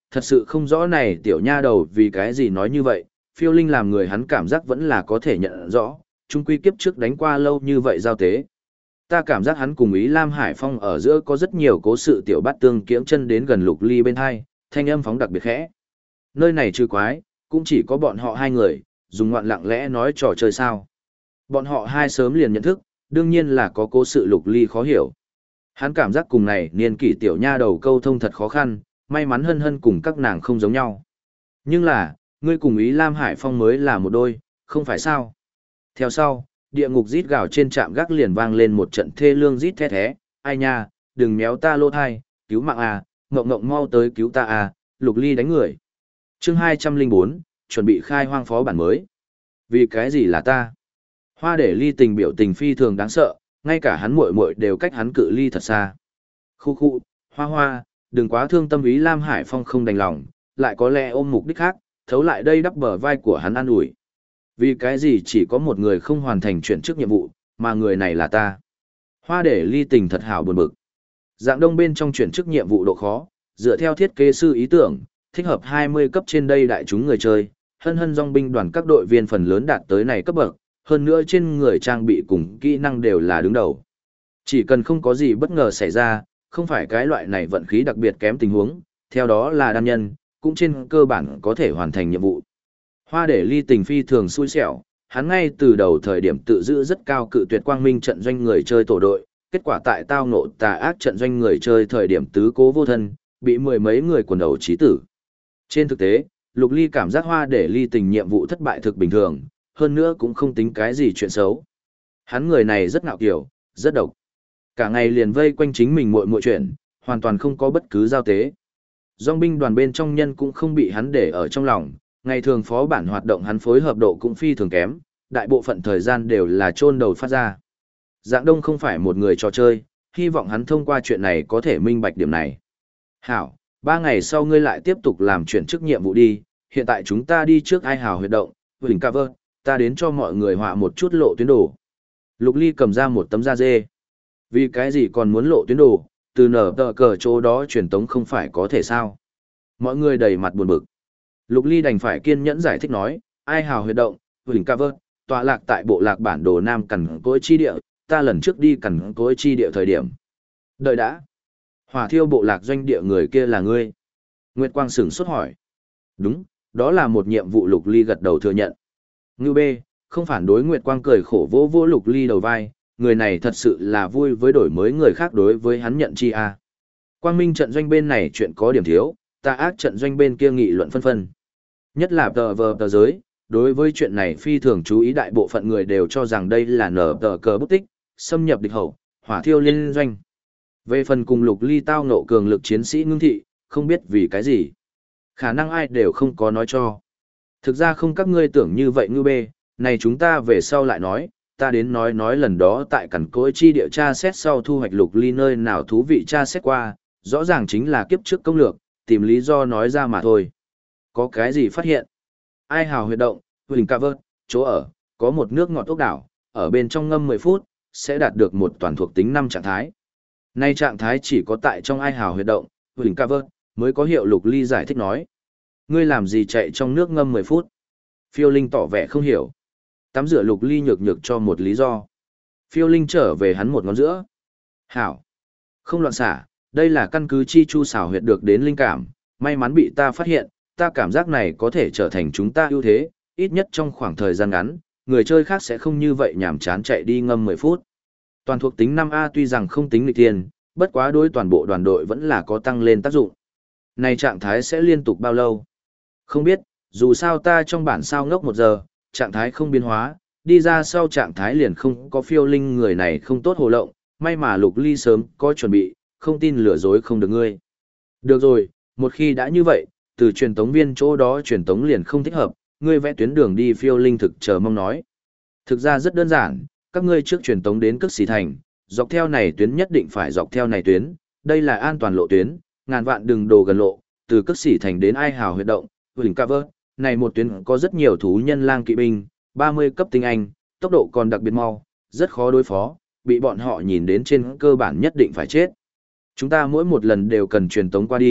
Thật sự không rõ này tiểu nha đầu vì cái gì nói như vậy, phiêu linh làm người hắn cảm giác vẫn là có thể nhận rõ, chung quy kiếp trước đánh qua lâu như vậy giao tế. Ta cảm giác hắn cùng Ý Lam Hải Phong ở giữa có rất nhiều cố sự tiểu bát tương kiễng chân đến gần Lục Ly bên hai, thanh âm phóng đặc biệt khẽ. Nơi này trừ quái, cũng chỉ có bọn họ hai người, dùng ngoạn lặng lẽ nói trò chơi sao. Bọn họ hai sớm liền nhận thức, đương nhiên là có cố sự Lục Ly khó hiểu. Hắn cảm giác cùng này niên kỷ tiểu nha đầu câu thông thật khó khăn, may mắn hân hân cùng các nàng không giống nhau. Nhưng là, ngươi cùng Ý Lam Hải Phong mới là một đôi, không phải sao? Theo sau, địa ngục rít gào trên trạm gác liền vang lên một trận thê lương rít thét thé, ai nha, đừng méo ta lô thai, cứu mạng à, ngộng ngộng mau tới cứu ta à, Lục Ly đánh người. Chương 204, chuẩn bị khai hoang phó bản mới. Vì cái gì là ta? Hoa để Ly tình biểu tình phi thường đáng sợ, ngay cả hắn muội muội đều cách hắn cự ly thật xa. Khu khu, Hoa, đừng quá thương tâm Ý Lam Hải Phong không đành lòng, lại có lẽ ôm mục đích khác, thấu lại đây đắp bờ vai của hắn an ủi. Vì cái gì chỉ có một người không hoàn thành chuyển chức nhiệm vụ, mà người này là ta. Hoa để Ly tình thật hảo buồn bực. Dạng đông bên trong chuyển chức nhiệm vụ độ khó, dựa theo thiết kế sư ý tưởng, thích hợp 20 cấp trên đây đại chúng người chơi, hân hân dòng binh đoàn các đội viên phần lớn đạt tới này cấp bậc, hơn nữa trên người trang bị cùng kỹ năng đều là đứng đầu. Chỉ cần không có gì bất ngờ xảy ra, không phải cái loại này vận khí đặc biệt kém tình huống, theo đó là đan nhân, cũng trên cơ bản có thể hoàn thành nhiệm vụ. Hoa để Ly tình phi thường xui xẻo, hắn ngay từ đầu thời điểm tự giữ rất cao cự tuyệt quang minh trận doanh người chơi tổ đội, kết quả tại tao ngộ tà ác trận doanh người chơi thời điểm tứ cố vô thân, bị mười mấy người quần đầu chí tử. Trên thực tế, Lục Ly cảm giác Hoa để Ly tình nhiệm vụ thất bại thực bình thường, hơn nữa cũng không tính cái gì chuyện xấu. Hắn người này rất ngạo kiều, rất độc. Cả ngày liền vây quanh chính mình muội chuyện, hoàn toàn không có bất cứ giao tế. Dòng binh đoàn bên trong nhân cũng không bị hắn để ở trong lòng, ngày thường phó bản hoạt động hắn phối hợp độ cũng phi thường kém, đại bộ phận thời gian đều là chôn đầu phát ra. Dạng đông không phải một người trò chơi, hy vọng hắn thông qua chuyện này có thể minh bạch điểm này. Hảo, 3 ngày sau ngươi lại tiếp tục làm chuyển chức nhiệm vụ đi, hiện tại chúng ta đi trước ai hào huyệt động, huỳnh cover, ta đến cho mọi người họa một chút lộ tuyến đồ. Lục Ly cầm ra một tấm da dê. Vì cái gì còn muốn lộ tuyến đồ, từ nở tờ cờ chỗ đó truyền tống không phải có thể sao. Mọi người đầy mặt buồn bực. Lục Ly đành phải kiên nhẫn giải thích nói, ai hào huyệt động, huỳnh cover, tọa lạc tại bộ lạc bản đồ Nam Cằn Cối Chi Địa, ta lần trước đi Cằn Cối Chi Địa thời điểm. Đợi đã. Hỏa thiêu bộ lạc doanh địa người kia là ngươi. Nguyệt Quang sửng sốt hỏi. Đúng, đó là một nhiệm vụ. Lục Ly gật đầu thừa nhận. Ngưu bê, không phản đối. Nguyệt Quang cười khổ vỗ vỗ Lục Ly đầu vai, người này thật sự là vui với đổi mới người khác đối với hắn nhận chi a. Quang Minh trận doanh bên này chuyện có điểm thiếu, tà ác trận doanh bên kia nghị luận phân phân. Nhất là tờ giới, đối với chuyện này phi thường chú ý, đại bộ phận người đều cho rằng đây là nở tờ cờ bút tích, xâm nhập địch hậu, hỏa thiêu liên doanh. Về phần cùng Lục Ly tao nộ cường lực chiến sĩ ngưng thị, không biết vì cái gì. Khả năng ai đều không có nói cho. Thực ra không các ngươi tưởng như vậy ngư bê, này chúng ta về sau lại nói, ta đến nói lần đó tại Cằn Cối Chi Địa tra xét sau thu hoạch Lục Ly nơi nào thú vị tra xét qua, rõ ràng chính là kiếp trước công lược, tìm lý do nói ra mà thôi. Có cái gì phát hiện? Ai hào huyệt động, huỳnh cover, chỗ ở, có một nước ngọt ốc đảo, ở bên trong ngâm 10 phút, sẽ đạt được một toàn thuộc tính 5 trạng thái. Nay trạng thái chỉ có tại trong ai hào huyệt động, huỳnh cover, mới có hiệu. Lục Ly giải thích nói. Ngươi làm gì chạy trong nước ngâm 10 phút? Phiêu Linh tỏ vẻ không hiểu. Tắm rửa. Lục Ly nhược nhược cho một lý do. Phiêu Linh trở về hắn một ngón giữa. Hảo. Không loạn xả, đây là căn cứ chi chu xảo huyệt được đến linh cảm, may mắn bị ta phát hiện, ta cảm giác này có thể trở thành chúng ta ưu thế, ít nhất trong khoảng thời gian ngắn, người chơi khác sẽ không như vậy nhảm chán chạy đi ngâm 10 phút. Toàn thuộc tính 5A tuy rằng không tính nghịch tiền, bất quá đối toàn bộ đoàn đội vẫn là có tăng lên tác dụng. Này trạng thái sẽ liên tục bao lâu? Không biết, dù sao ta trong bản sao ngốc 1 giờ, trạng thái không biến hóa, đi ra sau trạng thái liền không có. Phiêu Linh người này không tốt hồ lộng, may mà Lục Ly sớm có chuẩn bị, không tin lừa dối không được ngươi. Được rồi, một khi đã như vậy, từ truyền tống viên chỗ đó truyền tống liền không thích hợp, ngươi vẽ tuyến đường đi. Phiêu Linh thực chờ mong nói. Thực ra rất đơn giản, các ngươi trước truyền tống đến Cước Xỉ Thành, dọc theo này tuyến nhất định phải dọc theo này tuyến, đây là an toàn lộ tuyến, ngàn vạn đừng đồ gần lộ, từ Cước Xỉ Thành đến ai hào huyệt động, huỳnh cover, này một tuyến có rất nhiều thú nhân lang kỵ binh, 30 cấp tinh anh, tốc độ còn đặc biệt mau, rất khó đối phó, bị bọn họ nhìn đến trên cơ bản nhất định phải chết. Chúng ta mỗi một lần đều cần truyền tống qua đi,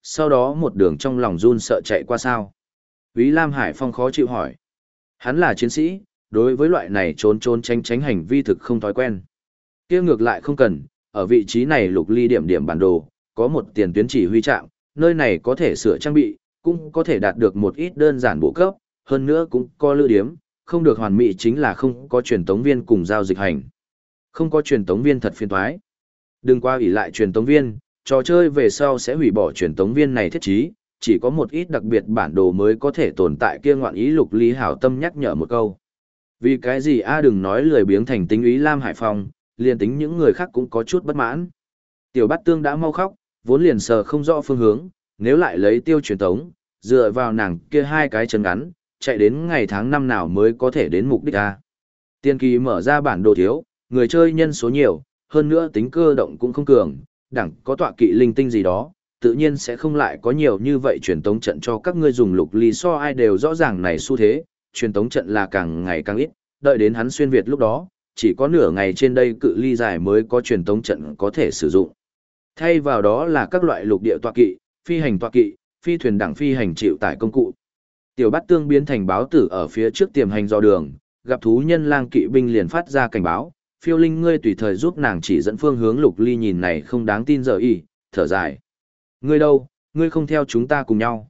sau đó một đường trong lòng run sợ chạy qua sao. Úy Lam Hải Phong khó chịu hỏi. Hắn là chiến sĩ, đối với loại này trốn trốn tránh tránh hành vi thực không thói quen. Kia ngược lại không cần, ở vị trí này Lục Ly điểm điểm bản đồ, có một tiền tuyến chỉ huy trạm, nơi này có thể sửa trang bị, cũng có thể đạt được một ít đơn giản bổ cấp, hơn nữa cũng có lữ điếm, không được hoàn mỹ chính là không có truyền tống viên cùng giao dịch hành. Không có truyền tống viên thật phiền toái. Đừng qua ủy lại truyền tống viên, trò chơi về sau sẽ hủy bỏ truyền tống viên này thiết trí, chỉ có một ít đặc biệt bản đồ mới có thể tồn tại kia ngoạn ý. Lục Ly hảo tâm nhắc nhở một câu. Vì cái gì đừng nói lười biếng thành tính Úy Lam Hải Phong, liền tính những người khác cũng có chút bất mãn. Tiểu Bát Tương đã mau khóc, vốn liền sờ không rõ phương hướng, nếu lại lấy tiêu truyền tống, dựa vào nàng kia hai cái chân ngắn, chạy đến ngày tháng năm nào mới có thể đến mục đích a. Tiên kỳ mở ra bản đồ thiếu, người chơi nhân số nhiều, hơn nữa tính cơ động cũng không cường, đẳng có tọa kỵ linh tinh gì đó, tự nhiên sẽ không lại có nhiều như vậy truyền tống trận cho các ngươi dùng. Lục Ly so ai đều rõ ràng này xu thế, truyền tống trận là càng ngày càng ít, đợi đến hắn xuyên Việt lúc đó, chỉ có nửa ngày trên đây cự ly dài mới có truyền tống trận có thể sử dụng. Thay vào đó là các loại lục địa tọa kỵ, phi hành tọa kỵ, phi thuyền đẳng phi hành chịu tải công cụ. Tiểu Bát Tương biến thành báo tử ở phía trước tiềm hành dò đường, gặp thú nhân lang kỵ binh liền phát ra cảnh báo, Phiêu Linh ngươi tùy thời giúp nàng chỉ dẫn phương hướng. Lục Ly nhìn này không đáng tin giờ y, thở dài. Ngươi đâu, ngươi không theo chúng ta cùng nhau.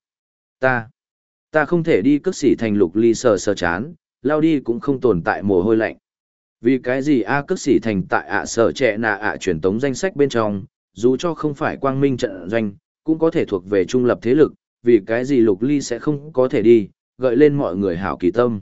Ta không thể đi cước sĩ thành. Lục Ly sờ sờ chán, lao đi cũng không tồn tại mồ hôi lạnh. Vì cái gì cước sĩ thành tại sở trẻ nà truyền tống danh sách bên trong, dù cho không phải quang minh trận doanh, cũng có thể thuộc về trung lập thế lực, vì cái gì Lục Ly sẽ không có thể đi, gợi lên mọi người hảo kỳ tâm.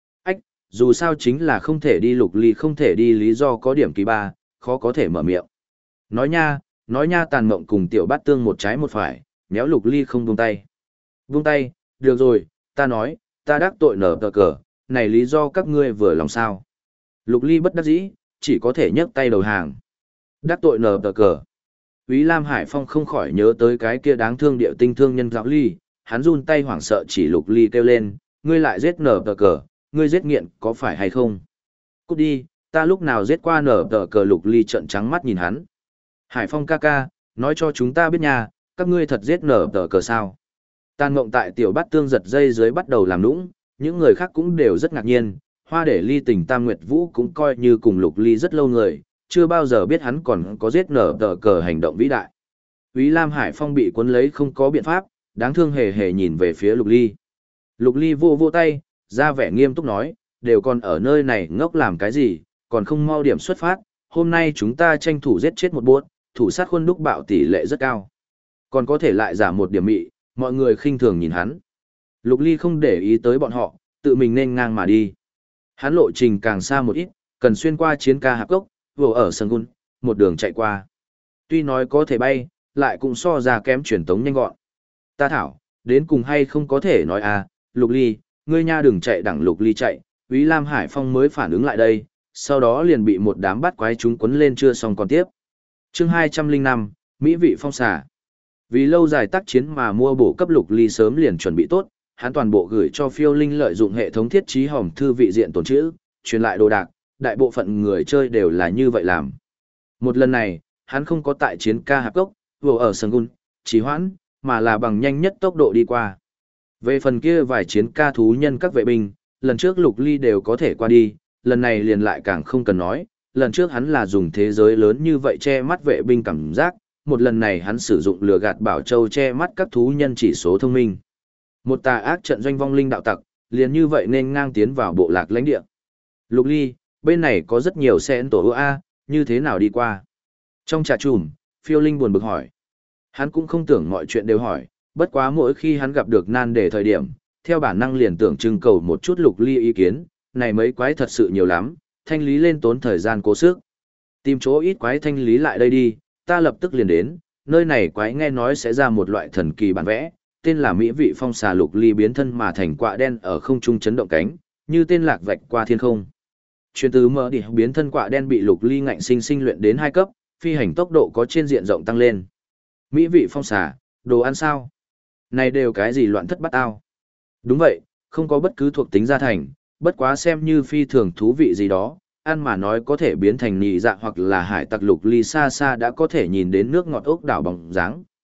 Dù sao chính là không thể đi. Lục Ly không thể đi lý do có điểm kỳ ba, khó có thể mở miệng. Nói nha Tàn Mộng cùng Tiểu Bát Tương một trái một phải, méo Lục Ly không buông tay. Buông tay, được rồi, ta nói, ta đắc tội nở tờ cờ, này lý do các ngươi vừa lòng sao. Lục Ly bất đắc dĩ, chỉ có thể nhấc tay đầu hàng. Đắc tội nở tờ cờ. Úy Lam Hải Phong không khỏi nhớ tới cái kia đáng thương điệu tinh thương nhân Giáo Ly, hắn run tay hoảng sợ chỉ Lục Ly kêu lên, ngươi lại giết nở tờ cờ, ngươi giết nghiện có phải hay không? Cút đi, ta lúc nào giết qua nở tờ cờ. Lục Ly trợn trắng mắt nhìn hắn. Hải Phong ca ca, nói cho chúng ta biết nha, các ngươi thật giết nở tờ cờ sao? Tàn Mộng tại Tiểu Bát Tương giật dây dưới bắt đầu làm nũng, những người khác cũng đều rất ngạc nhiên. Hoa để Ly Tình Tam Nguyệt Vũ cũng coi như cùng Lục Ly rất lâu người, chưa bao giờ biết hắn còn có giết nở tờ cờ hành động vĩ đại. Úy Lam Hải Phong bị cuốn lấy không có biện pháp, đáng thương hề hề nhìn về phía Lục Ly. Lục Ly vô tay, ra vẻ nghiêm túc nói, đều còn ở nơi này ngốc làm cái gì, còn không mau điểm xuất phát, hôm nay chúng ta tranh thủ giết chết một buốt, thủ sát khuôn đúc bạo tỷ lệ rất cao. Còn có thể lại giảm một điểm mị, mọi người khinh thường nhìn hắn. Lục Ly không để ý tới bọn họ, tự mình nên ngang mà đi. Hắn lộ trình càng xa một ít, cần xuyên qua chiến ca hạp cốc, vừa ở sân gun, một đường chạy qua. Tuy nói có thể bay, lại cũng so ra kém truyền tống nhanh gọn. Ta thảo, đến cùng hay không có thể nói Lục Ly, ngươi nha đừng chạy. Đẳng Lục Ly chạy, Úy Lam Hải Phong mới phản ứng lại đây, sau đó liền bị một đám bắt quái chúng quấn lên chưa xong còn tiếp. Chương 205, Mỹ vị phong xà. Vì lâu dài tác chiến mà mua bổ cấp. Lục Ly sớm liền chuẩn bị tốt, hắn toàn bộ gửi cho Phiêu Linh lợi dụng hệ thống thiết trí hòm thư vị diện tồn trữ, truyền lại đồ đạc, đại bộ phận người chơi đều là như vậy làm. Một lần này, hắn không có tại chiến ca hạp cốc, vừa ở sân gun, trì hoãn, mà là bằng nhanh nhất tốc độ đi qua. Về phần kia vài chiến ca thú nhân các vệ binh, lần trước Lục Ly đều có thể qua đi, lần này liền lại càng không cần nói, lần trước hắn là dùng thế giới lớn như vậy che mắt vệ binh cảm giác, một lần này hắn sử dụng lừa gạt bảo châu che mắt các thú nhân chỉ số thông minh. Một tà ác trận doanh vong linh đạo tặc, liền như vậy nên ngang tiến vào bộ lạc lãnh địa. Lục Ly, bên này có rất nhiều xe tổ như thế nào đi qua? Trong trà trùm, Phiêu Linh buồn bực hỏi. Hắn cũng không tưởng mọi chuyện đều hỏi, bất quá mỗi khi hắn gặp được nan đề thời điểm, theo bản năng liền tưởng trưng cầu một chút Lục Ly ý kiến, này mấy quái thật sự nhiều lắm, thanh lý lên tốn thời gian cố sức. Tìm chỗ ít quái thanh lý lại đây đi, ta lập tức liền đến, nơi này quái nghe nói sẽ ra một loại thần kỳ bản vẽ, tên là Mỹ vị phong xà. Lục Ly biến thân mà thành quạ đen ở không trung chấn động cánh, như tên lạc vạch qua thiên không. Truyền từ mở đi biến thân quạ đen bị Lục Ly ngạnh sinh luyện đến 2 cấp, phi hành tốc độ có trên diện rộng tăng lên. Mỹ vị phong xà, đồ ăn sao? Này đều cái gì loạn thất bát ao? Đúng vậy, không có bất cứ thuộc tính gia thành, bất quá xem như phi thường thú vị gì đó, ăn mà nói có thể biến thành nị dạ hoặc là hải tặc. Lục Ly xa xa đã có thể nhìn đến nước ngọt ốc đảo bóng dáng.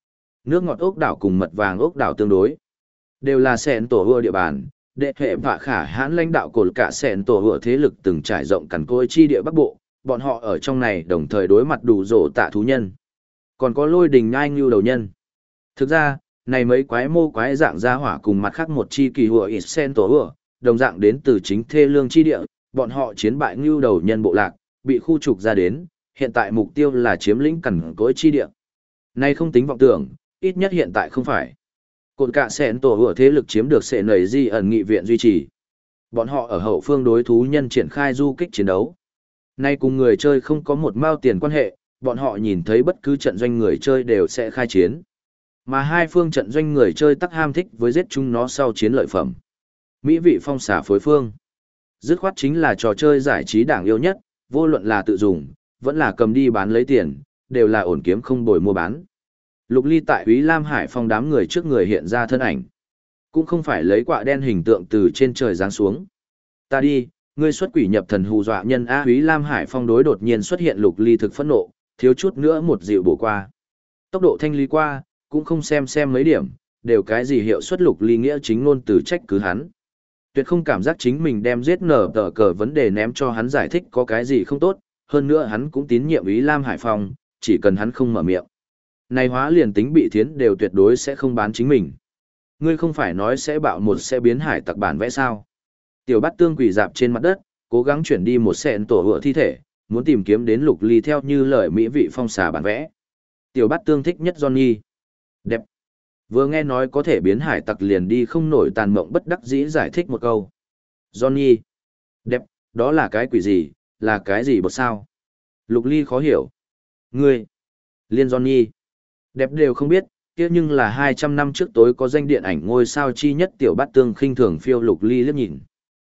nước ngọt ốc đảo cùng mật vàng ốc đảo tương đối. Đều là sẹn tổ hùa địa bàn, đệ hệ vạ khả hãn lãnh đạo cột cả sẹn tổ hùa thế lực từng trải rộng cằn côi chi địa Bắc Bộ, bọn họ ở trong này đồng thời đối mặt đủ rổ tạ thú nhân. Còn có lôi đình nhai ngưu đầu nhân. Thực ra, này mấy quái mô quái dạng gia hỏa cùng mặt khác một chi kỳ hùa ít sen tổ hùa, đồng dạng đến từ chính thê lương chi địa, bọn họ chiến bại ngưu đầu nhân bộ lạc, bị khu trục ra đến, hiện tại mục tiêu là chiếm lĩnh cằn cỗi chi địa. Này không tính vọng tưởng, ít nhất hiện tại không phải. Cột cả sẹn tổ hùa thế lực chiếm được sệ nầy di ẩn nghị viện duy trì. Bọn họ ở hậu phương đối thú nhân triển khai du kích chiến đấu. Nay cùng người chơi không có một mao tiền quan hệ, bọn họ nhìn thấy bất cứ trận doanh người chơi đều sẽ khai chiến. Mà hai phương trận doanh người chơi tắc ham thích với giết chúng nó sau chiến lợi phẩm. Mỹ vị phong xả phối phương. Dứt khoát chính là trò chơi giải trí đảng yêu nhất, vô luận là tự dùng, vẫn là cầm đi bán lấy tiền, đều là ổn kiếm không bồi mua bán. Lục Ly tại Úy Lam Hải Phong đám người trước người hiện ra thân ảnh. Cũng không phải lấy quạ đen hình tượng từ trên trời giáng xuống. Ta đi, ngươi xuất quỷ nhập thần hù dọa nhân A. Úy Lam Hải Phong đối đột nhiên xuất hiện Lục Ly thực phẫn nộ, thiếu chút nữa một dịu bổ qua. Tốc độ thanh lý qua, cũng không xem mấy điểm, đều cái gì hiệu suất Lục Ly nghĩa chính ngôn từ trách cứ hắn. Tuyệt không cảm giác chính mình đem giết nở tờ cờ vấn đề ném cho hắn giải thích có cái gì không tốt, hơn nữa hắn cũng tín nhiệm Úy Lam Hải Phong, chỉ cần hắn không mở miệng. Này hóa liền tính bị thiến đều tuyệt đối sẽ không bán chính mình. Ngươi không phải nói sẽ bạo một sẽ biến hải tặc bản vẽ sao? Tiểu Bát Tương quỳ dạp trên mặt đất, cố gắng chuyển đi một sẹn tổ hựa thi thể, muốn tìm kiếm đến Lục Ly theo như lời mỹ vị phong xà bản vẽ. Tiểu Bát Tương thích nhất Johnny. Đẹp. Vừa nghe nói có thể biến hải tặc liền đi không nổi tàn mộng bất đắc dĩ giải thích một câu. Johnny. Đẹp, đó là cái quỷ gì, là cái gì bột sao? Lục Ly khó hiểu. Ngươi. Liên Johnny. Đẹp đều không biết, kia nhưng là 200 năm trước tối có danh điện ảnh ngôi sao chi nhất Tiểu Bát Tương khinh thường phiêu Lục Ly liếc nhìn.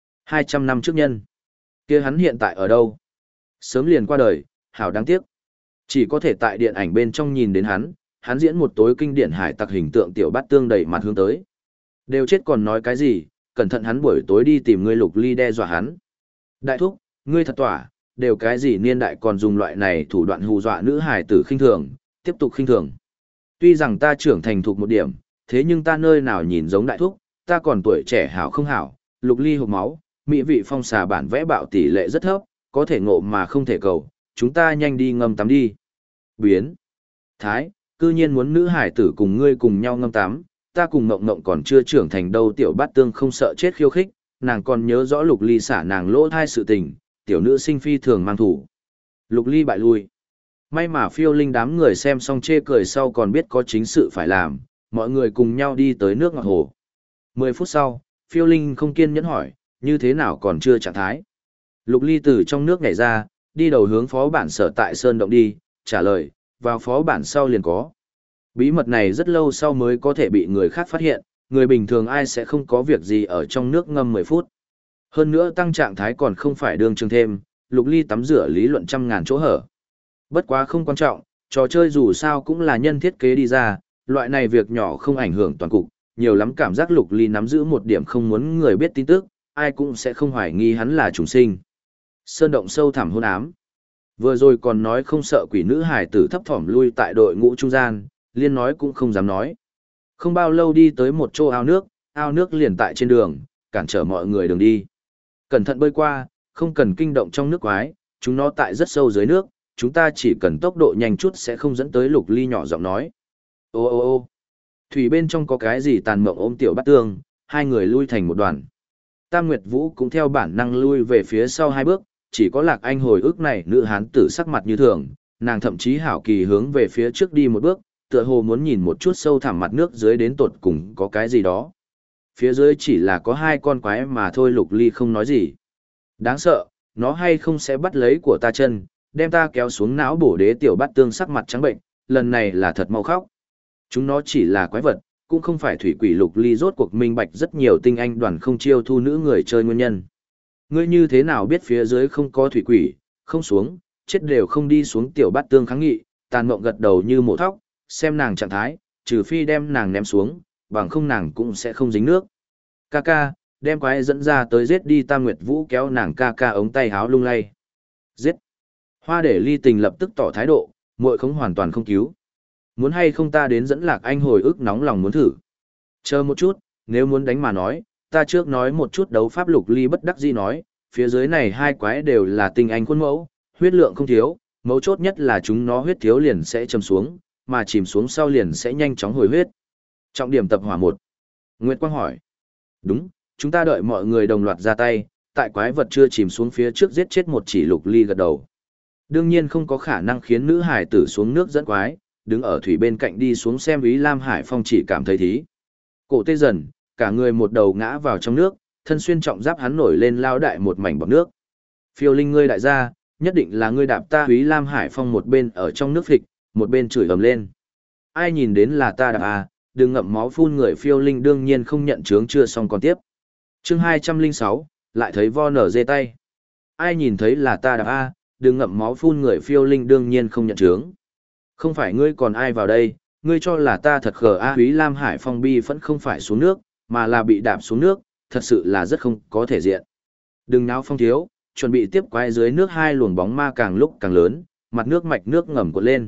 200 năm trước nhân. Kia hắn hiện tại ở đâu? Sớm liền qua đời, hảo đáng tiếc. Chỉ có thể tại điện ảnh bên trong nhìn đến hắn diễn một tối kinh điển hải tặc hình tượng Tiểu Bát Tương đẩy mặt hướng tới. Đều chết còn nói cái gì, cẩn thận hắn buổi tối đi tìm ngươi Lục Ly đe dọa hắn. Đại thúc, ngươi thật tỏa, đều cái gì niên đại còn dùng loại này thủ đoạn hù dọa nữ hải tử khinh thường, tiếp tục khinh thường. Tuy rằng ta trưởng thành thục một điểm, thế nhưng ta nơi nào nhìn giống đại thúc, ta còn tuổi trẻ hảo không hảo, Lục Ly hộc máu, mỹ vị phong xà bản vẽ bạo tỷ lệ rất thấp, có thể ngộ mà không thể cầu, chúng ta nhanh đi ngâm tắm đi. Biến. Thái, cư nhiên muốn nữ hải tử cùng ngươi cùng nhau ngâm tắm, ta cùng Ngộng Ngộng còn chưa trưởng thành đâu. Tiểu Bát Tương không sợ chết khiêu khích, nàng còn nhớ rõ Lục Ly xả nàng lỗ thai sự tình, tiểu nữ sinh phi thường mang thủ. Lục Ly bại lui. May mà Phiêu Linh đám người xem xong chê cười sau còn biết có chính sự phải làm, mọi người cùng nhau đi tới nước ngọt hồ. 10 phút sau, Phiêu Linh không kiên nhẫn hỏi, như thế nào còn chưa trạng thái. Lục Ly từ trong nước nhảy ra, đi đầu hướng phó bản sở tại Sơn Động đi, trả lời, vào phó bản sau liền có. Bí mật này rất lâu sau mới có thể bị người khác phát hiện, người bình thường ai sẽ không có việc gì ở trong nước ngâm 10 phút. Hơn nữa tăng trạng thái còn không phải đương trường thêm, Lục Ly tắm rửa lý luận trăm ngàn chỗ hở. Bất quá không quan trọng, trò chơi dù sao cũng là nhân thiết kế đi ra, loại này việc nhỏ không ảnh hưởng toàn cục, nhiều lắm cảm giác Lục Ly nắm giữ một điểm không muốn người biết tin tức, ai cũng sẽ không hoài nghi hắn là trùng sinh. Sơn Động sâu thẳm hôn ám. Vừa rồi còn nói không sợ quỷ nữ hải tử thấp thỏm lui tại đội ngũ trung gian, liên nói cũng không dám nói. Không bao lâu đi tới một chỗ ao nước liền tại trên đường, cản trở mọi người đường đi. Cẩn thận bơi qua, không cần kinh động trong nước quái, chúng nó tại rất sâu dưới nước, chúng ta chỉ cần tốc độ nhanh chút sẽ không dẫn tới. Lục Ly nhỏ giọng nói. Ô ô ô thủy bên trong có cái gì tàn mộng ôm Tiểu Bát Tương, hai người lui thành một đoàn. Tam Nguyệt Vũ cũng theo bản năng lui về phía sau 2 bước, chỉ có Lạc Anh hồi ức này nữ hán tử sắc mặt như thường, nàng thậm chí hảo kỳ hướng về phía trước đi một bước, tựa hồ muốn nhìn một chút sâu thẳm mặt nước dưới đến tột cùng có cái gì đó. Phía dưới chỉ là có 2 con quái mà thôi. Lục Ly không nói gì. Đáng sợ, nó hay không sẽ bắt lấy của ta chân, đem ta kéo xuống não bổ đế. Tiểu Bát Tương sắc mặt trắng bệnh, lần này là thật mau khóc. Chúng nó chỉ là quái vật, cũng không phải thủy quỷ. Lục Ly rốt cuộc minh bạch rất nhiều tinh anh đoàn không chiêu thu nữ người chơi nguyên nhân. Ngươi như thế nào biết phía dưới không có thủy quỷ, không xuống, chết đều không đi xuống. Tiểu Bát Tương kháng nghị, Tàn Mộng gật đầu như mổ thóc, xem nàng trạng thái, trừ phi đem nàng ném xuống, bằng không nàng cũng sẽ không dính nước. Ca, đem quái dẫn ra tới giết đi. Tam Nguyệt Vũ kéo nàng ca ống tay háo lung lay. Giết. Hoa Để Ly Tình lập tức tỏ thái độ, muội không hoàn toàn không cứu. Muốn hay không ta đến dẫn Lạc Anh hồi ức nóng lòng muốn thử. Chờ một chút, nếu muốn đánh mà nói, ta trước nói một chút đấu pháp. Lục Ly bất đắc dĩ nói, phía dưới này hai quái đều là tinh anh khuôn mẫu, huyết lượng không thiếu, mấu chốt nhất là chúng nó huyết thiếu liền sẽ chìm xuống, mà chìm xuống sau liền sẽ nhanh chóng hồi huyết. Trọng điểm tập hỏa 1. Nguyệt Quang hỏi. Đúng, chúng ta đợi mọi người đồng loạt ra tay, tại quái vật chưa chìm xuống phía trước giết chết một chỉ. Lục Ly gật đầu. Đương nhiên không có khả năng khiến nữ hải tử xuống nước dẫn quái, đứng ở thủy bên cạnh đi xuống xem Úy Lam Hải Phong chỉ cảm thấy thí. Cổ tê dần, cả người một đầu ngã vào trong nước, thân xuyên trọng giáp hắn nổi lên lao đại một mảnh bọt nước. Phiêu Linh ngươi đại gia, nhất định là ngươi đạp ta. Úy Lam Hải Phong một bên ở trong nước phịch, một bên chửi ầm lên. Ai nhìn đến là ta đạp à, đừng ngậm máu phun người. Phiêu Linh đương nhiên không nhận chướng chưa xong còn tiếp. Chương 206, lại thấy vo nở dê tay. Ai nhìn thấy là ta đạp à, đừng ngậm máu phun người. Phiêu Linh đương nhiên không nhận chướng. Không phải ngươi còn ai vào đây, ngươi cho là ta thật khờ a. Úy Lam Hải Phong bi vẫn không phải xuống nước, mà là bị đạp xuống nước, thật sự là rất không có thể diện. Đừng náo Phong thiếu, chuẩn bị tiếp quái. Dưới nước hai luồng bóng ma càng lúc càng lớn, mặt nước mạch nước ngầm cuộn lên.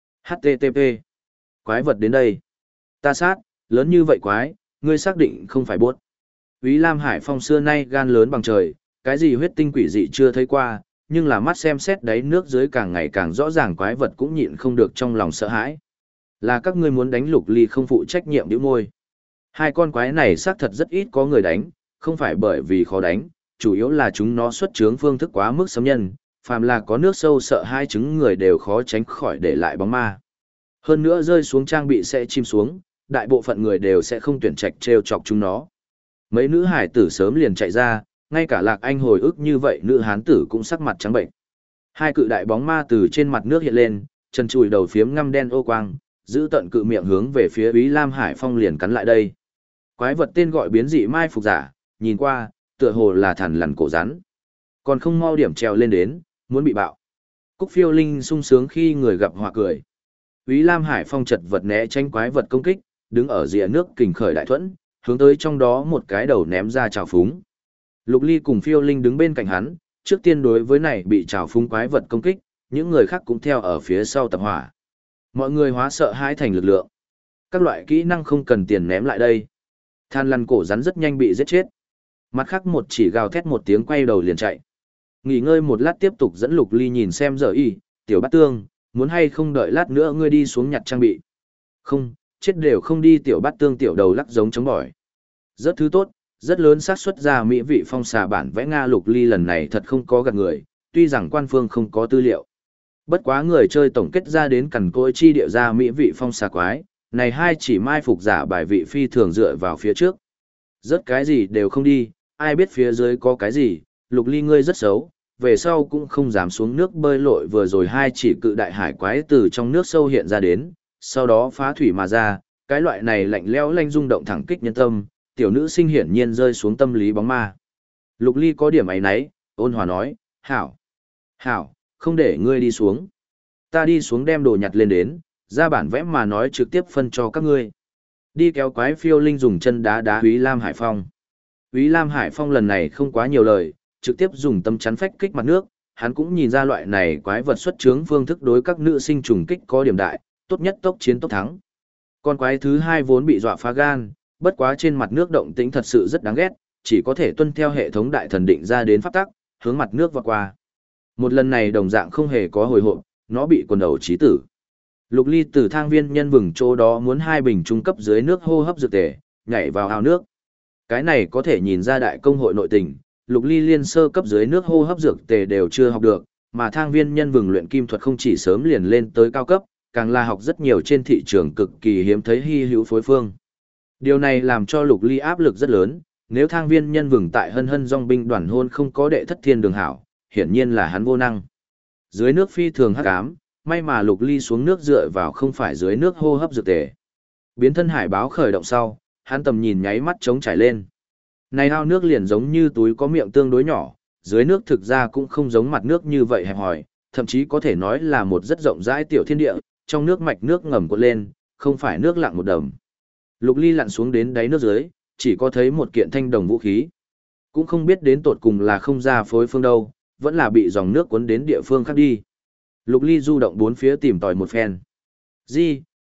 HTTP. Quái vật đến đây. Ta sát, lớn như vậy quái, ngươi xác định không phải buốt. Úy Lam Hải Phong xưa nay gan lớn bằng trời, cái gì huyết tinh quỷ dị chưa thấy qua, nhưng là mắt xem xét đáy nước dưới càng ngày càng rõ ràng quái vật cũng nhịn không được trong lòng sợ hãi. Là các ngươi muốn đánh Lục Ly không phụ trách nhiệm bĩu môi. Hai con quái này xác thật rất ít có người đánh, không phải bởi vì khó đánh, chủ yếu là chúng nó xuất chướng phương thức quá mức xâm nhân, phàm là có nước sâu sợ hai chứng người đều khó tránh khỏi để lại bóng ma. Hơn nữa rơi xuống trang bị sẽ chìm xuống, đại bộ phận người đều sẽ không tuyển trạch trêu chọc chúng nó. Mấy nữ hải tử sớm liền chạy ra, ngay cả Lạc Anh hồi ức như vậy nữ hán tử cũng sắc mặt trắng bệnh. Hai cự đại bóng ma từ trên mặt nước hiện lên, chân chùi đầu phiếm ngăm đen ô quang, giữ tận cự miệng hướng về phía Úy Lam Hải Phong liền cắn lại đây. Quái vật tên gọi biến dị mai phục giả, nhìn qua, tựa hồ là thằn lằn cổ rắn. Còn không mau điểm trèo lên đến, muốn bị bạo. Cúc Phiêu Linh sung sướng khi người gặp họa cười. Úy Lam Hải Phong chật vật né tránh quái vật công kích, đứng ở rìa nước kình khởi đại thuẫn, hướng tới trong đó một cái đầu ném ra trào phúng. Lục Ly cùng Phiêu Linh đứng bên cạnh hắn, trước tiên đối với này bị trào phúng quái vật công kích, những người khác cũng theo ở phía sau tập hỏa. Mọi người hóa sợ hãi thành lực lượng. Các loại kỹ năng không cần tiền ném lại đây. Than lằn cổ rắn rất nhanh bị giết chết. Mặt khác một chỉ gào thét một tiếng quay đầu liền chạy. Nghỉ ngơi một lát tiếp tục dẫn Lục Ly nhìn xem giờ y, tiểu bát tương, muốn hay không đợi lát nữa ngươi đi xuống nhặt trang bị. Không, chết đều không đi. Tiểu bát tương tiểu đầu lắc giống chống bỏi. Rất thứ tốt, rất lớn xác suất ra mỹ vị phong xà bản vẽ Nga. Lục Ly lần này thật không có gạt người, tuy rằng quan phương không có tư liệu. Bất quá người chơi tổng kết ra đến cằn cỗi chi địa ra mỹ vị phong xà quái, này hai chỉ mai phục giả bài vị phi thường dựa vào phía trước. Rất cái gì đều không đi, ai biết phía dưới có cái gì. Lục Ly ngươi rất xấu, về sau cũng không dám xuống nước bơi lội. Vừa rồi hai chỉ cự đại hải quái từ trong nước sâu hiện ra đến, sau đó phá thủy mà ra, cái loại này lạnh lẽo lanh rung động thẳng kích nhân tâm, tiểu nữ sinh hiển nhiên rơi xuống tâm lý bóng ma. Lục Ly có điểm ấy nấy, ôn hòa nói, hảo, hảo, không để ngươi đi xuống. Ta đi xuống đem đồ nhặt lên đến, ra bản vẽ mà nói trực tiếp phân cho các ngươi. Đi kéo quái. Phiêu Linh dùng chân đá đá Úy Lam Hải Phong. Úy Lam Hải Phong lần này không quá nhiều lời, trực tiếp dùng tấm chắn phách kích mặt nước. Hắn cũng nhìn ra loại này quái vật xuất chướng phương thức đối các nữ sinh trùng kích có điểm đại, tốt nhất tốc chiến tốc thắng. Con quái thứ hai vốn bị dọa phá gan, bất quá trên mặt nước động tĩnh thật sự rất đáng ghét, chỉ có thể tuân theo hệ thống đại thần định ra đến pháp tắc, hướng mặt nước vọt qua. Một lần này đồng dạng không hề có hồi hộp, nó bị quần đầu chí tử. Lục Ly từ thang viên nhân vừng chỗ đó muốn hai bình trung cấp dưới nước hô hấp dược tề, nhảy vào ao nước. Cái này có thể nhìn ra đại công hội nội tình, Lục Ly liên sơ cấp dưới nước hô hấp dược tề đều chưa học được, mà thang viên nhân vừng luyện kim thuật không chỉ sớm liền lên tới cao cấp, càng là học rất nhiều trên thị trường cực kỳ hiếm thấy hy hữu phối phương. Điều này làm cho Lục Ly áp lực rất lớn, nếu thang viên nhân vừng tại hân hân dòng binh đoàn hôn không có đệ thất thiên đường hảo, hiển nhiên là hắn vô năng. Dưới nước phi thường hắc ám, may mà Lục Ly xuống nước dựa vào không phải dưới nước hô hấp dược tề. Biến thân hải báo khởi động sau, hắn tầm nhìn nháy mắt trống trải lên. Này ao nước liền giống như túi có miệng tương đối nhỏ, dưới nước thực ra cũng không giống mặt nước như vậy hẹp hòi, thậm chí có thể nói là một rất rộng rãi tiểu thiên địa, trong nước mạch nước ngầm cuộn lên, không phải nước lặng một đầm. Lục Ly lặn xuống đến đáy nước dưới, chỉ có thấy một kiện thanh đồng vũ khí. Cũng không biết đến tột cùng là không ra phối phương đâu, vẫn là bị dòng nước cuốn đến địa phương khác đi. Lục Ly du động bốn phía tìm tòi một phen. Di,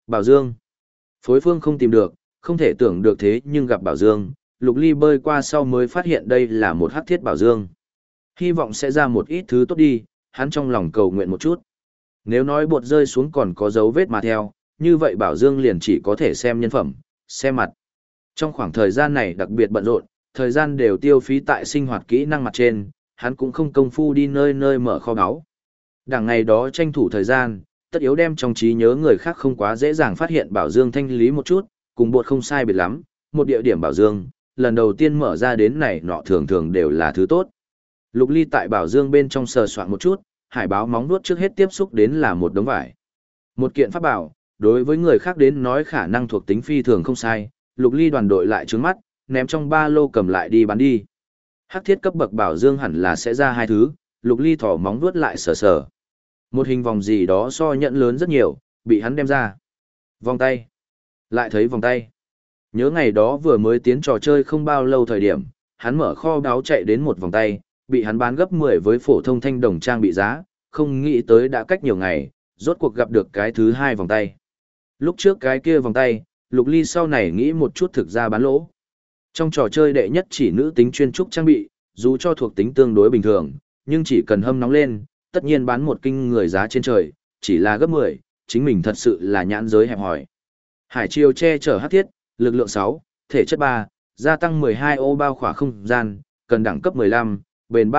Bảo Dương. Phối phương không tìm được, không thể tưởng được thế nhưng gặp Bảo Dương, Lục Ly bơi qua sau mới phát hiện đây là một hắc thiết Bảo Dương. Hy vọng sẽ ra một ít thứ tốt đi, hắn trong lòng cầu nguyện một chút. Nếu nói bột rơi xuống còn có dấu vết mà theo, như vậy Bảo Dương liền chỉ có thể xem nhân phẩm, xem mặt. Trong khoảng thời gian này đặc biệt bận rộn, thời gian đều tiêu phí tại sinh hoạt kỹ năng mặt trên, hắn cũng không công phu đi nơi nơi mở kho báu. Đằng ngày đó tranh thủ thời gian, tất yếu đem trong trí nhớ người khác không quá dễ dàng phát hiện Bảo Dương thanh lý một chút, cùng bột không sai biệt lắm, một địa điểm Bảo Dương, lần đầu tiên mở ra đến này nọ thường thường đều là thứ tốt. Lục Ly tại Bảo Dương bên trong sờ soạn một chút, hải báo móng nuốt trước hết tiếp xúc đến là một đống vải. Một kiện pháp bảo, đối với người khác đến nói khả năng thuộc tính phi thường không sai, Lục Ly đoàn đội lại trướng mắt, ném trong ba lô cầm lại đi bán đi. Hắc thiết cấp bậc Bảo Dương hẳn là sẽ ra hai thứ, Lục Ly thỏ móng vuốt lại sờ sờ. Một hình vòng gì đó so nhẫn lớn rất nhiều, bị hắn đem ra. Vòng tay. Lại thấy vòng tay. Nhớ ngày đó vừa mới tiến trò chơi không bao lâu thời điểm, hắn mở kho báu chạy đến một vòng tay, bị hắn bán gấp 10 với phổ thông thanh đồng trang bị giá, không nghĩ tới đã cách nhiều ngày, rốt cuộc gặp được cái thứ hai vòng tay. Lúc trước cái kia vòng tay, Lục Ly sau này nghĩ một chút thực ra bán lỗ. Trong trò chơi đệ nhất chỉ nữ tính chuyên trúc trang bị, dù cho thuộc tính tương đối bình thường, nhưng chỉ cần hâm nóng lên, tất nhiên bán một kinh người giá trên trời, chỉ là gấp 10, chính mình thật sự là nhãn giới hẹp hòi. Hải triều che chở hắc thiết, lực lượng 6, thể chất 3, gia tăng 12 ô bao khỏa không gian, cần đẳng cấp 15, bền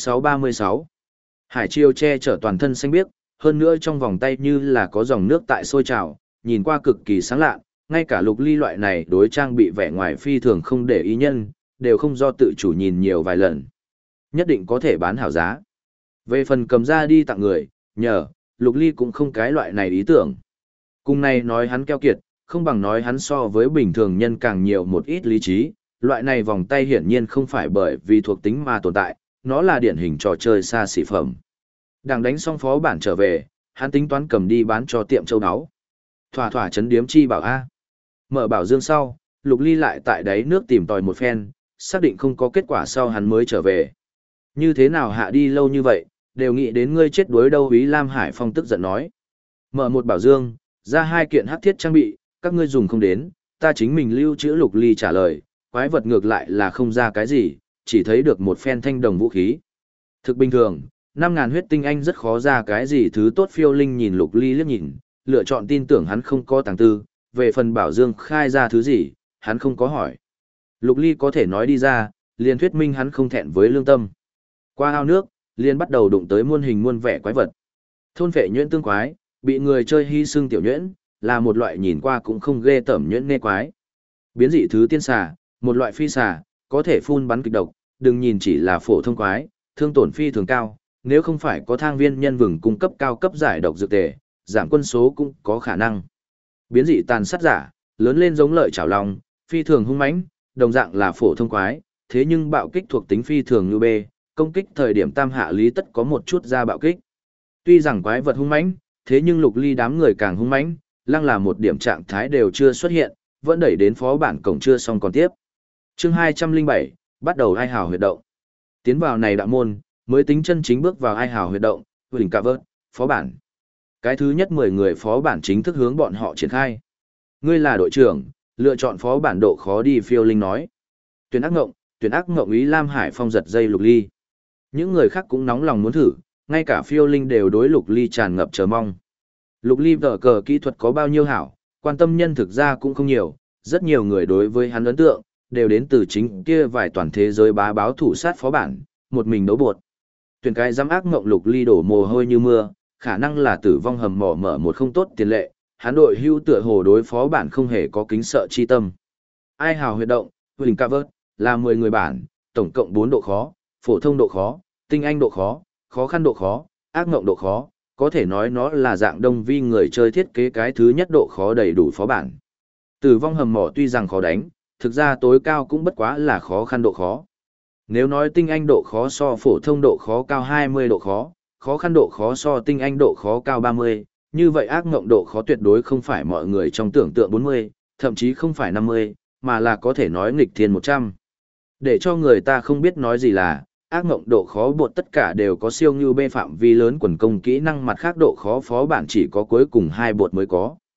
36-36. Hải triều che chở toàn thân xanh biếc, hơn nữa trong vòng tay như là có dòng nước tại sôi trào, nhìn qua cực kỳ sáng lạ, ngay cả Lục Ly loại này đối trang bị vẻ ngoài phi thường không để ý nhân, đều không do tự chủ nhìn nhiều vài lần. Nhất định có thể bán hảo giá. Về phần cầm ra đi tặng người, nhờ, Lục Ly cũng không cái loại này ý tưởng. Cùng này nói hắn keo kiệt, không bằng nói hắn so với bình thường nhân càng nhiều một ít lý trí, loại này vòng tay hiển nhiên không phải bởi vì thuộc tính mà tồn tại, nó là điển hình trò chơi xa xỉ phẩm. Đang đánh xong phó bản trở về, hắn tính toán cầm đi bán cho tiệm châu áo. Thỏa thỏa chấn điếm chi bảo A. Mở Bảo Dương sau, Lục Ly lại tại đáy nước tìm tòi một phen, xác định không có kết quả sau hắn mới trở về. Như thế nào hạ đi lâu như vậy, đều nghĩ đến ngươi chết đuối đâu. Úy Lam Hải Phong tức giận nói. Mở một Bảo Dương, ra hai kiện hắc thiết trang bị, các ngươi dùng không đến, ta chính mình lưu trữ. Lục Ly trả lời, quái vật ngược lại là không ra cái gì, chỉ thấy được một phen thanh đồng vũ khí. Thực bình thường, 5.000 huyết tinh anh rất khó ra cái gì thứ tốt. Phiêu Linh nhìn Lục Ly liếc nhìn, lựa chọn tin tưởng hắn không có tàng tư, về phần Bảo Dương khai ra thứ gì, hắn không có hỏi. Lục Ly có thể nói đi ra, liền thuyết minh hắn không thẹn với lương tâm. Qua ao nước, liền bắt đầu đụng tới muôn hình muôn vẻ quái vật. Thôn phệ nhuyễn tương quái, bị người chơi hy sinh tiểu nhuyễn, là một loại nhìn qua cũng không ghê tởm nhuyễn nê quái. Biến dị thứ tiên xà, một loại phi xà, có thể phun bắn kịch độc, đừng nhìn chỉ là phổ thông quái, thương tổn phi thường cao, nếu không phải có thang viên nhân vừng cung cấp cao cấp giải độc dược tề, giảm quân số cũng có khả năng. Biến dị tàn sát giả, lớn lên giống lợi chảo lòng, phi thường hung mãnh, đồng dạng là phổ thông quái, thế nhưng bạo kích thuộc tính phi thường như bê, công kích thời điểm tam hạ lý tất có một chút ra bạo kích. Tuy rằng quái vật hung mãnh, thế nhưng Lục Ly đám người càng hung mãnh, lăng là một điểm trạng thái đều chưa xuất hiện, vẫn đẩy đến phó bản cổng chưa xong còn tiếp. Chương 207, bắt đầu ai hào huyệt động. Tiến vào này đạo môn, mới tính chân chính bước vào ai hào huyệt động, huỳnh cả vớt, phó bản. Cái thứ nhất 10 người phó bản chính thức hướng bọn họ triển khai. Ngươi là đội trưởng, lựa chọn phó bản độ khó đi. Phiêu Linh nói. Tuyển ác ngộng. Úy Lam Hải Phong giật dây Lục Ly. Những người khác cũng nóng lòng muốn thử, ngay cả Phiêu Linh đều đối Lục Ly tràn ngập chờ mong. Lục Ly vở cờ kỹ thuật có bao nhiêu hảo, quan tâm nhân thực ra cũng không nhiều, rất nhiều người đối với hắn ấn tượng, đều đến từ chính kia vài toàn thế giới bá báo thủ sát phó bản, một mình đấu bột. Tuyển cái dám ác ngộng. Lục Ly đổ mồ hôi như mưa, khả năng là tử vong hầm mỏ mở một không tốt tiền lệ, hắn đội hưu tựa hồ đối phó bản không hề có kính sợ chi tâm. Ai hào huyệt động, huỳnh ca vớt, là 10 người bản, tổng cộng 4 độ khó, phổ thông độ khó, tinh anh độ khó, khó khăn độ khó, ác ngộng độ khó, có thể nói nó là dạng đông vi người chơi thiết kế cái thứ nhất độ khó đầy đủ phó bản. Tử vong hầm mỏ tuy rằng khó đánh, thực ra tối cao cũng bất quá là khó khăn độ khó. Nếu nói tinh anh độ khó so phổ thông độ khó cao 20 độ khó, khó khăn độ khó so tinh anh độ khó cao 30, như vậy ác ngộng độ khó tuyệt đối không phải mọi người trong tưởng tượng 40, thậm chí không phải 50, mà là có thể nói nghịch thiên 100. Để cho người ta không biết nói gì là, ác ngộng độ khó bột tất cả đều có siêu như bê phạm vi lớn quần công kỹ năng, mặt khác độ khó phó bản chỉ có cuối cùng 2 bột mới có.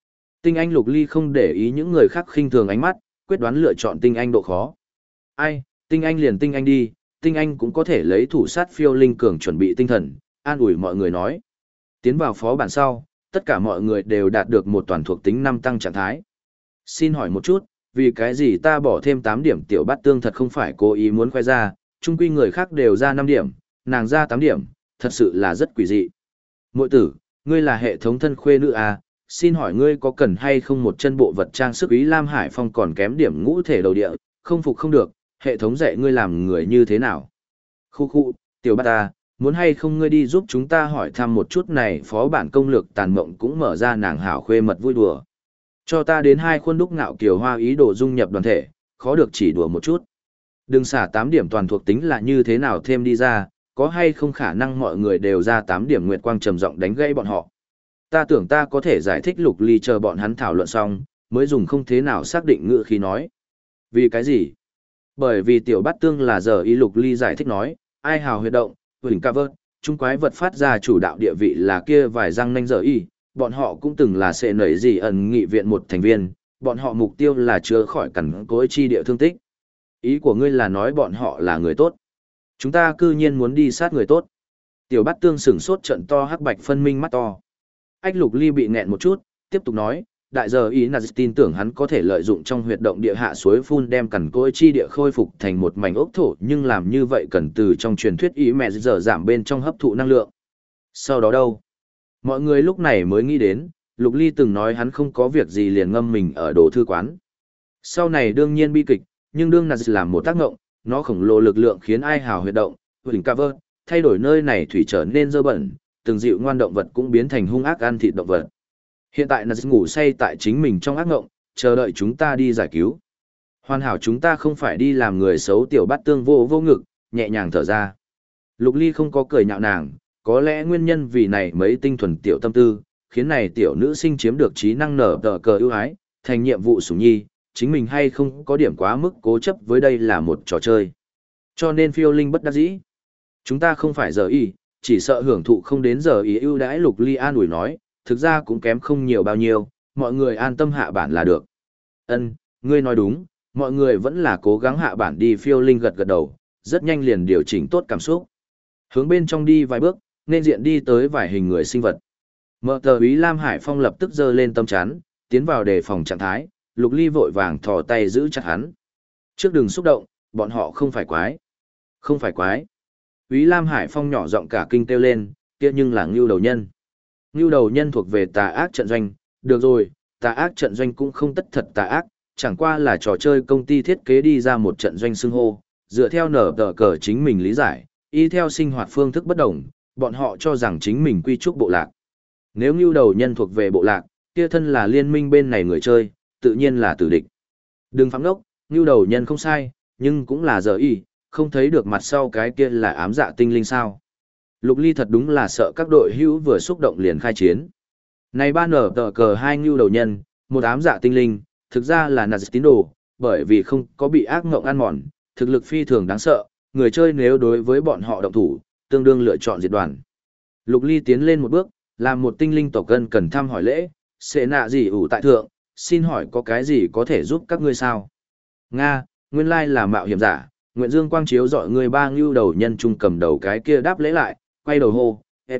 Tinh Anh Lục Ly không để ý những người khác khinh thường ánh mắt, quyết đoán lựa chọn Tinh Anh độ khó. Ai, Tinh Anh liền Tinh Anh đi, Tinh Anh cũng có thể lấy thủ sát phiêu linh cường chuẩn bị tinh thần, an ủi mọi người nói. Tiến vào phó bản sau, tất cả mọi người đều đạt được một toàn thuộc tính 5 tăng trạng thái. Xin hỏi một chút, vì cái gì ta bỏ thêm 8 điểm tiểu bát tương thật không phải cố ý muốn khoe ra, chung quy người khác đều ra 5 điểm, nàng ra 8 điểm, thật sự là rất quỷ dị. Mội tử, ngươi là hệ thống thân khuê nữ à, xin hỏi ngươi có cần hay không một chân bộ vật trang sức Ý Lam Hải Phong còn kém điểm ngũ thể đầu địa, không phục không được, hệ thống dạy ngươi làm người như thế nào. Khu khu, tiểu bát ta, muốn hay không ngươi đi giúp chúng ta hỏi thăm một chút này phó bản công lược tàn mộng cũng mở ra nàng hảo khuê mật vui đùa. Cho ta đến 2 khuôn đúc ngạo kiều hoa ý đồ dung nhập đoàn thể, khó được chỉ đùa một chút. Đừng xả 8 điểm toàn thuộc tính là như thế nào thêm đi ra, có hay không khả năng mọi người đều ra 8 điểm nguyệt quang trầm giọng đánh gãy bọn họ. Ta tưởng ta có thể giải thích Lục Ly chờ bọn hắn thảo luận xong, mới dùng không thế nào xác định ngữ khí nói. Vì cái gì? Bởi vì tiểu bát tương là giờ ý Lục Ly giải thích nói, ai hào huyệt động, huỳnh ca vớt, trung quái vật phát ra chủ đạo địa vị là kia vài răng nanh giờ y, bọn họ cũng từng là sẽ nảy gì ẩn nghị viện một thành viên, bọn họ mục tiêu là chữa khỏi cẩn cối chi địa thương tích. Ý của ngươi là nói bọn họ là người tốt. Chúng ta cư nhiên muốn đi sát người tốt. Tiểu bát tương sửng sốt trận to hắc bạch phân minh mắt to. Ách Lục Ly bị nghẹn một chút, tiếp tục nói, đại giờ ý là tin tưởng hắn có thể lợi dụng trong huyệt động địa hạ suối phun đem cẩn cối chi địa khôi phục thành một mảnh ốc thổ, nhưng làm như vậy cần từ trong truyền thuyết ý mẹ giờ giảm bên trong hấp thụ năng lượng. Sau đó đâu? Mọi người lúc này mới nghĩ đến, Lục Ly từng nói hắn không có việc gì liền ngâm mình ở đồ thư quán. Sau này đương nhiên bi kịch, nhưng đương là làm một tác ngộng, nó khổng lồ lực lượng khiến ai hào huyệt động, huỳnh cover, thay đổi nơi này thủy trở nên dơ bẩn, từng dịu ngoan động vật cũng biến thành hung ác ăn thịt động vật. Hiện tại là ngủ say tại chính mình trong ác ngộng, chờ đợi chúng ta đi giải cứu. Hoàn hảo chúng ta không phải đi làm người xấu tiểu bát tương vô vô ngực, nhẹ nhàng thở ra. Lục Ly không có cười nhạo nàng, có lẽ nguyên nhân vì này mấy tinh thuần tiểu tâm tư, khiến này tiểu nữ sinh chiếm được trí năng nở tờ cờ ưu ái, thành nhiệm vụ sủng nhi, chính mình hay không có điểm quá mức cố chấp với đây là một trò chơi. Cho nên phiêu linh bất đắc dĩ. Chúng ta không phải giờ y, chỉ sợ hưởng thụ không đến giờ ý ưu đãi. Lục Ly an ủi nói, thực ra cũng kém không nhiều bao nhiêu, mọi người an tâm hạ bản là được. Ân, ngươi nói đúng, mọi người vẫn là cố gắng hạ bản đi. Phiêu linh gật gật đầu, rất nhanh liền điều chỉnh tốt cảm xúc. Hướng bên trong đi vài bước, nên diện đi tới vài hình người sinh vật. Mở tờ Ý Lam Hải Phong lập tức giơ lên tâm chắn, tiến vào đề phòng trạng thái, Lục Ly vội vàng thò tay giữ chặt hắn. Trước đừng xúc động, bọn họ không phải quái. Không phải quái. Ý Lam Hải Phong nhỏ giọng cả kinh kêu lên, kia nhưng là ngưu đầu nhân. Ngưu đầu nhân thuộc về tà ác trận doanh, được rồi, tà ác trận doanh cũng không tất thật tà ác, chẳng qua là trò chơi công ty thiết kế đi ra một trận doanh xưng hô, dựa theo nở tờ cờ chính mình lý giải, y theo sinh hoạt phương thức bất đồng, bọn họ cho rằng chính mình quy trúc bộ lạc. Nếu ngưu đầu nhân thuộc về bộ lạc, kia thân là liên minh bên này người chơi, tự nhiên là tử địch. Đừng phạm ngốc, ngưu đầu nhân không sai, nhưng cũng là giờ y, không thấy được mặt sau cái kia là ám dạ tinh linh sao. Lục Ly thật đúng là sợ các đội hữu vừa xúc động liền khai chiến. Này ba nở tờ cờ 2 ngưu đầu nhân, một ám dạ tinh linh, thực ra là nạt tín đồ, bởi vì không có bị ác ngộng ăn mòn, thực lực phi thường đáng sợ, người chơi nếu đối với bọn họ động thủ, tương đương lựa chọn diệt đoàn. Lục Ly tiến lên một bước, làm một tinh linh tộc cân cần thăm hỏi lễ, sẽ nạ gì ủ tại thượng, xin hỏi có cái gì có thể giúp các ngươi sao? Nga, nguyên lai là mạo hiểm giả, nguyện dương quang chiếu dọi người ba ngưu đầu nhân trung cầm đầu cái kia đáp lễ lại, quay đầu hô,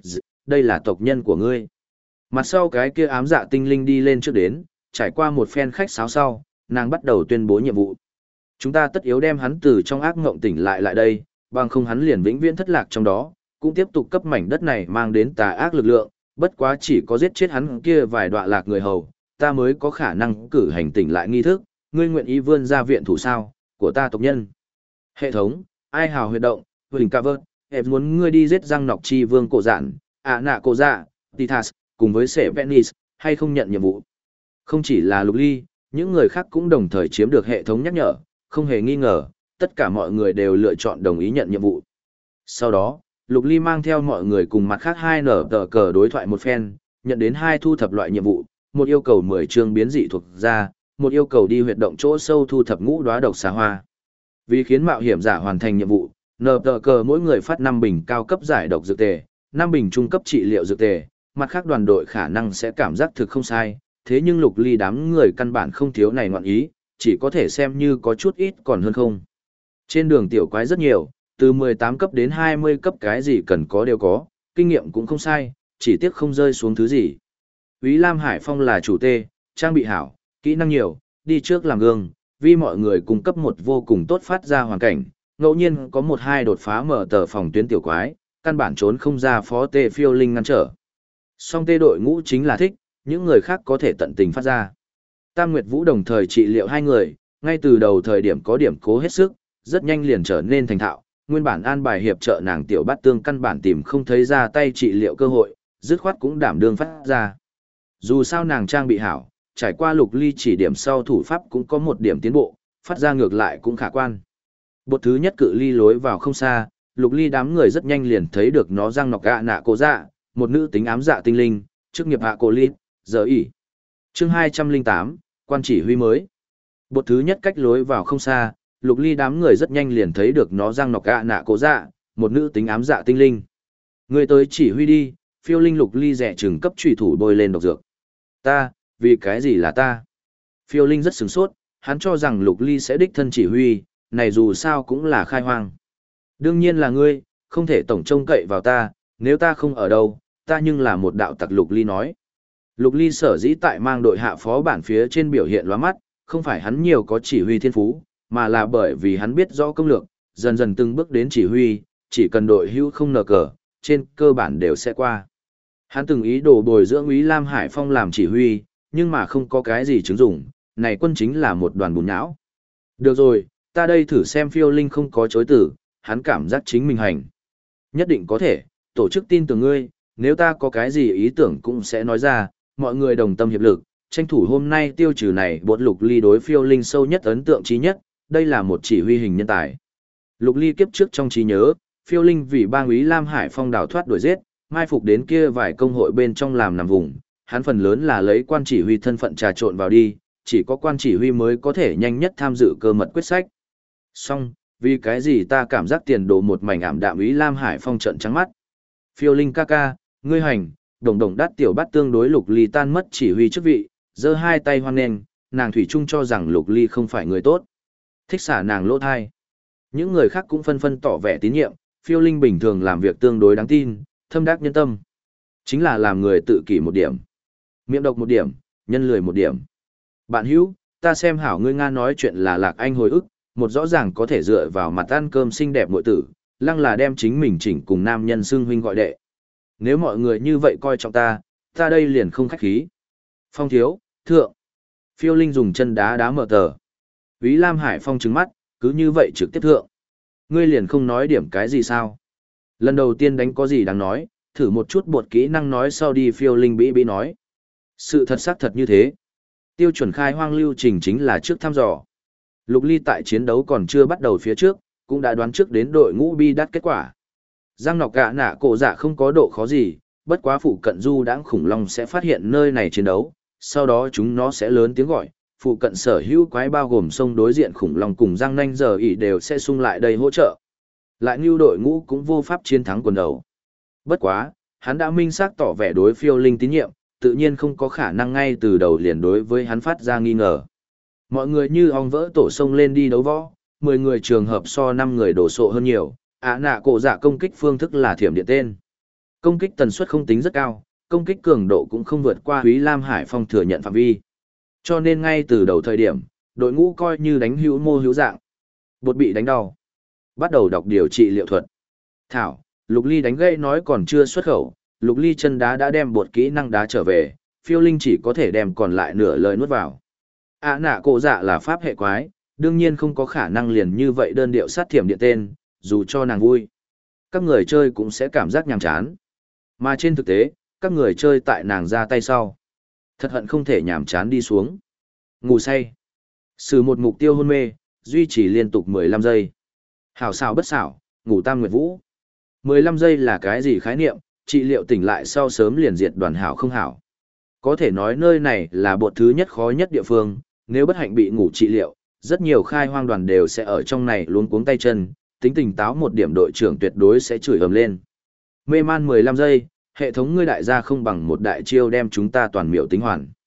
đây là tộc nhân của ngươi. Mặt sau cái kia ám dạ tinh linh đi lên trước đến, trải qua một phen khách sáo sau, nàng bắt đầu tuyên bố nhiệm vụ. Chúng ta tất yếu đem hắn từ trong ác ngộng tỉnh lại đây, bằng không hắn liền vĩnh viễn thất lạc trong đó, cũng tiếp tục cấp mảnh đất này mang đến tà ác lực lượng, bất quá chỉ có giết chết hắn kia vài đọa lạc người hầu, ta mới có khả năng cử hành tỉnh lại nghi thức, ngươi nguyện ý vươn ra viện thủ sao, của ta tộc nhân. Hệ thống, ai hào huyệt động, huỳnh ca vợt, em muốn ngươi đi giết răng nọc chi vương cổ giản, nạ cổ dạ, Titas, cùng với sẻ Venice, hay không nhận nhiệm vụ. Không chỉ là Lục Ly, những người khác cũng đồng thời chiếm được hệ thống nhắc nhở, không hề nghi ngờ, tất cả mọi người đều lựa chọn đồng ý nhận nhiệm vụ. Sau đó, Lục Ly mang theo mọi người cùng mặt khác 2 nở tờ cờ đối thoại một phen, nhận đến 2 thu thập loại nhiệm vụ, một yêu cầu 10 chương biến dị thuộc ra, một yêu cầu đi huyệt động chỗ sâu thu thập ngũ đóa độc xà hoa. Vì khiến mạo hiểm giả hoàn thành nhiệm vụ, nở tờ cờ mỗi người phát 5 bình cao cấp giải độc dược tề, 5 bình trung cấp trị liệu dược tề, mặt khác đoàn đội khả năng sẽ cảm giác thực không sai, thế nhưng Lục Ly đám người căn bản không thiếu này ngọn ý, chỉ có thể xem như có chút ít còn hơn không. Trên đường tiểu quái rất nhiều, từ 18 cấp đến 20 cấp cái gì cần có đều có, kinh nghiệm cũng không sai, chỉ tiếc không rơi xuống thứ gì. Úy Lam Hải Phong là chủ tê, trang bị hảo, kỹ năng nhiều, đi trước làm gương, vì mọi người cung cấp một vô cùng tốt phát ra hoàn cảnh, ngẫu nhiên có một hai đột phá mở tờ phòng tuyến tiểu quái, căn bản trốn không ra phó tê phiêu linh ngăn trở. Song tê đội ngũ chính là thích, những người khác có thể tận tình phát ra. Tam Nguyệt Vũ đồng thời trị liệu hai người, ngay từ đầu thời điểm có điểm cố hết sức, rất nhanh liền trở nên thành thạo, nguyên bản an bài hiệp trợ nàng tiểu bát tương căn bản tìm không thấy ra tay trị liệu cơ hội, dứt khoát cũng đảm đương phát ra. Dù sao nàng trang bị hảo, trải qua Lục Ly chỉ điểm sau thủ pháp cũng có một điểm tiến bộ, phát ra ngược lại cũng khả quan. Bột thứ nhất cự ly lối vào không xa, Lục Ly đám người rất nhanh liền thấy được nó răng nọc gạ nạ cổ dạ, một nữ tính ám dạ tinh linh, chức nghiệp hạ cổ ly, giờ ỉ. Chương 208, quan chỉ huy mới. Bột thứ nhất cách lối vào không xa, Lục Ly đám người rất nhanh liền thấy được nó răng nọc gạ nạ cổ dạ, một nữ tính ám dạ tinh linh. Người tới chỉ huy đi, phiêu linh Lục Ly rẻ trừng cấp trùy thủ bôi lên độc dược. Ta, vì cái gì là ta? Phiêu linh rất sửng sốt, hắn cho rằng Lục Ly sẽ đích thân chỉ huy, này dù sao cũng là khai hoang. Đương nhiên là ngươi, không thể tổng trông cậy vào ta, nếu ta không ở đâu, ta nhưng là một đạo tặc. Lục Ly nói. Lục Ly sở dĩ tại mang đội hạ phó bản phía trên biểu hiện lóa mắt, không phải hắn nhiều có chỉ huy thiên phú, mà là bởi vì hắn biết rõ công lược, dần dần từng bước đến chỉ huy, chỉ cần đội hữu không nờ cờ, trên cơ bản đều sẽ qua. Hắn từng ý đồ bồi dưỡng Úy Lam Hải Phong làm chỉ huy, nhưng mà không có cái gì chứng dụng, này quân chính là một đoàn bùn nhão. Được rồi, ta đây thử xem. Phiêu linh không có chối từ, hắn cảm giác chính mình hành. Nhất định có thể, tổ chức tin tưởng ngươi, nếu ta có cái gì ý tưởng cũng sẽ nói ra, mọi người đồng tâm hiệp lực, tranh thủ hôm nay tiêu trừ này. Bột Lục Ly đối Phiêu linh sâu nhất ấn tượng trí nhất, đây là một chỉ huy hình nhân tài. Lục Ly kiếp trước trong trí nhớ, Phiêu linh vì bang Úy Lam Hải Phong đào thoát đuổi giết, mai phục đến kia vài công hội bên trong làm nằm vùng, hắn phần lớn là lấy quan chỉ huy thân phận trà trộn vào đi, chỉ có quan chỉ huy mới có thể nhanh nhất tham dự cơ mật quyết sách. Song, vì cái gì ta cảm giác tiền đồ một mảnh ảm đạm. Úy Lam Hải Phong trận trắng mắt. Phiêu linh ca ca, ngươi hành, đồng đồng đắt tiểu bắt tương đối Lục Ly tan mất chỉ huy chức vị, giơ hai tay hoan nghênh, nàng thủy chung cho rằng Lục Ly không phải người tốt. Thích xả nàng lỗ thai. Những người khác cũng phân phân tỏ vẻ tín nhiệm, Phiêu linh bình thường làm việc tương đối đáng tin, thâm đắc nhân tâm. Chính là làm người tự kỷ một điểm, miệng độc một điểm, nhân lười một điểm. Bạn hữu, ta xem hảo ngươi Nga nói chuyện là Lạc Anh hồi ức, một rõ ràng có thể dựa vào mặt ăn cơm xinh đẹp muội tử, lăng là đem chính mình chỉnh cùng nam nhân xưng huynh gọi đệ. Nếu mọi người như vậy coi trọng ta đây liền không khách khí. Phong thiếu, thượng. Phiêu linh dùng chân đá đá mở tờ. Úy Lam Hải Phong trừng mắt, cứ như vậy trực tiếp thượng. Ngươi liền không nói điểm cái gì sao? Lần đầu tiên đánh có gì đáng nói, thử một chút bột kỹ năng nói sau đi. Phiêu linh bĩ nói. Sự thật xác thật như thế. Tiêu chuẩn khai hoang lưu trình chính là trước thăm dò. Lục Ly tại chiến đấu còn chưa bắt đầu phía trước, cũng đã đoán trước đến đội ngũ bi đắt kết quả. Giang nọc gạ nạ cổ dạ không có độ khó gì, bất quá phụ cận du đãng khủng long sẽ phát hiện nơi này chiến đấu, sau đó chúng nó sẽ lớn tiếng gọi, phụ cận sở hữu quái bao gồm sông đối diện khủng long cùng Giang Nanh giờ ỉ đều sẽ xung lại đây hỗ trợ. Lại như đội ngũ cũng vô pháp chiến thắng quần đầu. Bất quá, hắn đã minh xác tỏ vẻ đối Phiêu linh tín nhiệm, tự nhiên không có khả năng ngay từ đầu liền đối với hắn phát ra nghi ngờ. Mọi người như ong vỡ tổ sông lên đi đấu võ, 10 người trường hợp so 5 người đổ sộ hơn nhiều. Nạ cổ dạ công kích phương thức là thiểm điện tên. Công kích tần suất không tính rất cao, công kích cường độ cũng không vượt qua Úy Lam Hải Phong thừa nhận phạm vi. Cho nên ngay từ đầu thời điểm, đội ngũ coi như đánh hữu mô hữu dạng. Bột bị đánh đau. Bắt đầu đọc điều trị liệu thuật. Thảo, Lục Ly đánh gây nói còn chưa xuất khẩu, Lục Ly chân đá đã đem bột kỹ năng đá trở về, Phiêu linh chỉ có thể đem còn lại nửa lời nuốt vào. Nạ cổ dạ là pháp hệ quái, đương nhiên không có khả năng liền như vậy đơn điệu sát thiểm điện tên, dù cho nàng vui. Các người chơi cũng sẽ cảm giác nhàm chán. Mà trên thực tế, các người chơi tại nàng ra tay sau. Thật hận không thể nhàm chán đi xuống. Ngủ say. Sử một mục tiêu hôn mê, duy trì liên tục 15 giây. Hảo xảo bất xảo, ngủ tam nguyệt vũ. 15 giây là cái gì khái niệm, trị liệu tỉnh lại sau sớm liền diệt đoàn hảo không hảo. Có thể nói nơi này là bột thứ nhất khó nhất địa phương, nếu bất hạnh bị ngủ trị liệu, rất nhiều khai hoang đoàn đều sẽ ở trong này luống cuống tay chân, tính tỉnh táo một điểm đội trưởng tuyệt đối sẽ chửi ầm lên. Mê man 15 giây, hệ thống ngươi đại gia không bằng một đại chiêu đem chúng ta toàn miểu tính hoàn.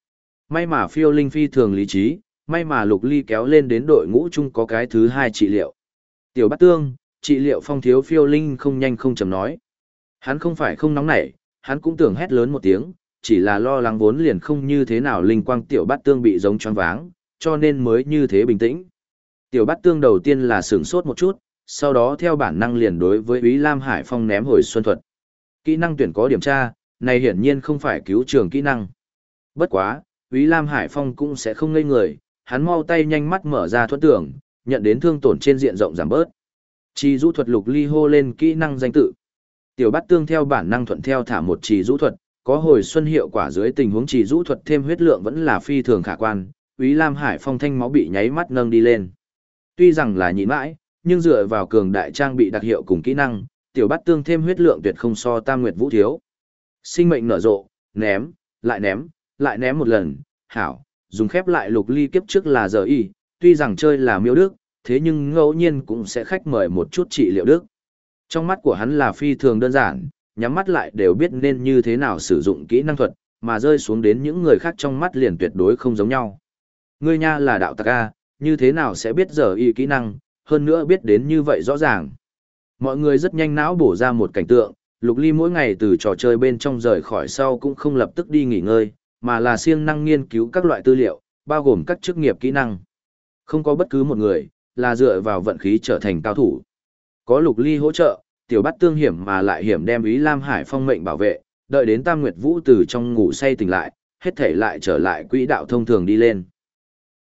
May mà phiêu linh phi thường lý trí, may mà Lục Ly kéo lên đến đội ngũ chung có cái thứ hai trị liệu. Tiểu Bát Tương, trị liệu phong thiếu phiêu linh không nhanh không chậm nói. Hắn không phải không nóng nảy, hắn cũng tưởng hét lớn một tiếng, chỉ là lo lắng vốn liền không như thế nào linh quang Tiểu Bát Tương bị giống choáng váng, cho nên mới như thế bình tĩnh. Tiểu Bát Tương đầu tiên là sửng sốt một chút, sau đó theo bản năng liền đối với Úy Lam Hải Phong ném hồi xuân thuật. Kỹ năng tuyển có điểm tra, này hiển nhiên không phải cứu trường kỹ năng. Bất quá, Úy Lam Hải Phong cũng sẽ không ngây người, hắn mau tay nhanh mắt mở ra thuẫn tưởng, nhận đến thương tổn trên diện rộng giảm bớt. Trì rũ thuật Lục Ly hô lên kỹ năng danh tự. Tiểu Bát Tương theo bản năng thuận theo thả một trì rũ thuật, có hồi xuân hiệu quả dưới tình huống trì rũ thuật thêm huyết lượng vẫn là phi thường khả quan, Úy Lam Hải Phong thanh máu bị nháy mắt nâng đi lên. Tuy rằng là nhịn mãi, nhưng dựa vào cường đại trang bị đặc hiệu cùng kỹ năng, Tiểu Bát Tương thêm huyết lượng tuyệt không so Tam Nguyệt Vũ thiếu. Sinh mệnh nở rộ, ném, lại ném một lần, hảo, dùng khép lại Lục Ly kiếp trước là giờ y, tuy rằng chơi là miêu đức, thế nhưng ngẫu nhiên cũng sẽ khách mời một chút trị liệu đức. Trong mắt của hắn là phi thường đơn giản, nhắm mắt lại đều biết nên như thế nào sử dụng kỹ năng thuật, mà rơi xuống đến những người khác trong mắt liền tuyệt đối không giống nhau. Ngươi nha là đạo tặc A, như thế nào sẽ biết giờ y kỹ năng, hơn nữa biết đến như vậy rõ ràng. Mọi người rất nhanh não bổ ra một cảnh tượng, Lục Ly mỗi ngày từ trò chơi bên trong rời khỏi sau cũng không lập tức đi nghỉ ngơi, mà là siêng năng nghiên cứu các loại tư liệu, bao gồm các chức nghiệp kỹ năng. Không có bất cứ một người, là dựa vào vận khí trở thành cao thủ. Có Lục Ly hỗ trợ, Tiểu Bát Tương hiểm mà lại hiểm đem Úy Lam Hải Phong mệnh bảo vệ, đợi đến Tam Nguyệt Vũ từ trong ngủ say tỉnh lại, hết thể lại trở lại quỹ đạo thông thường đi lên.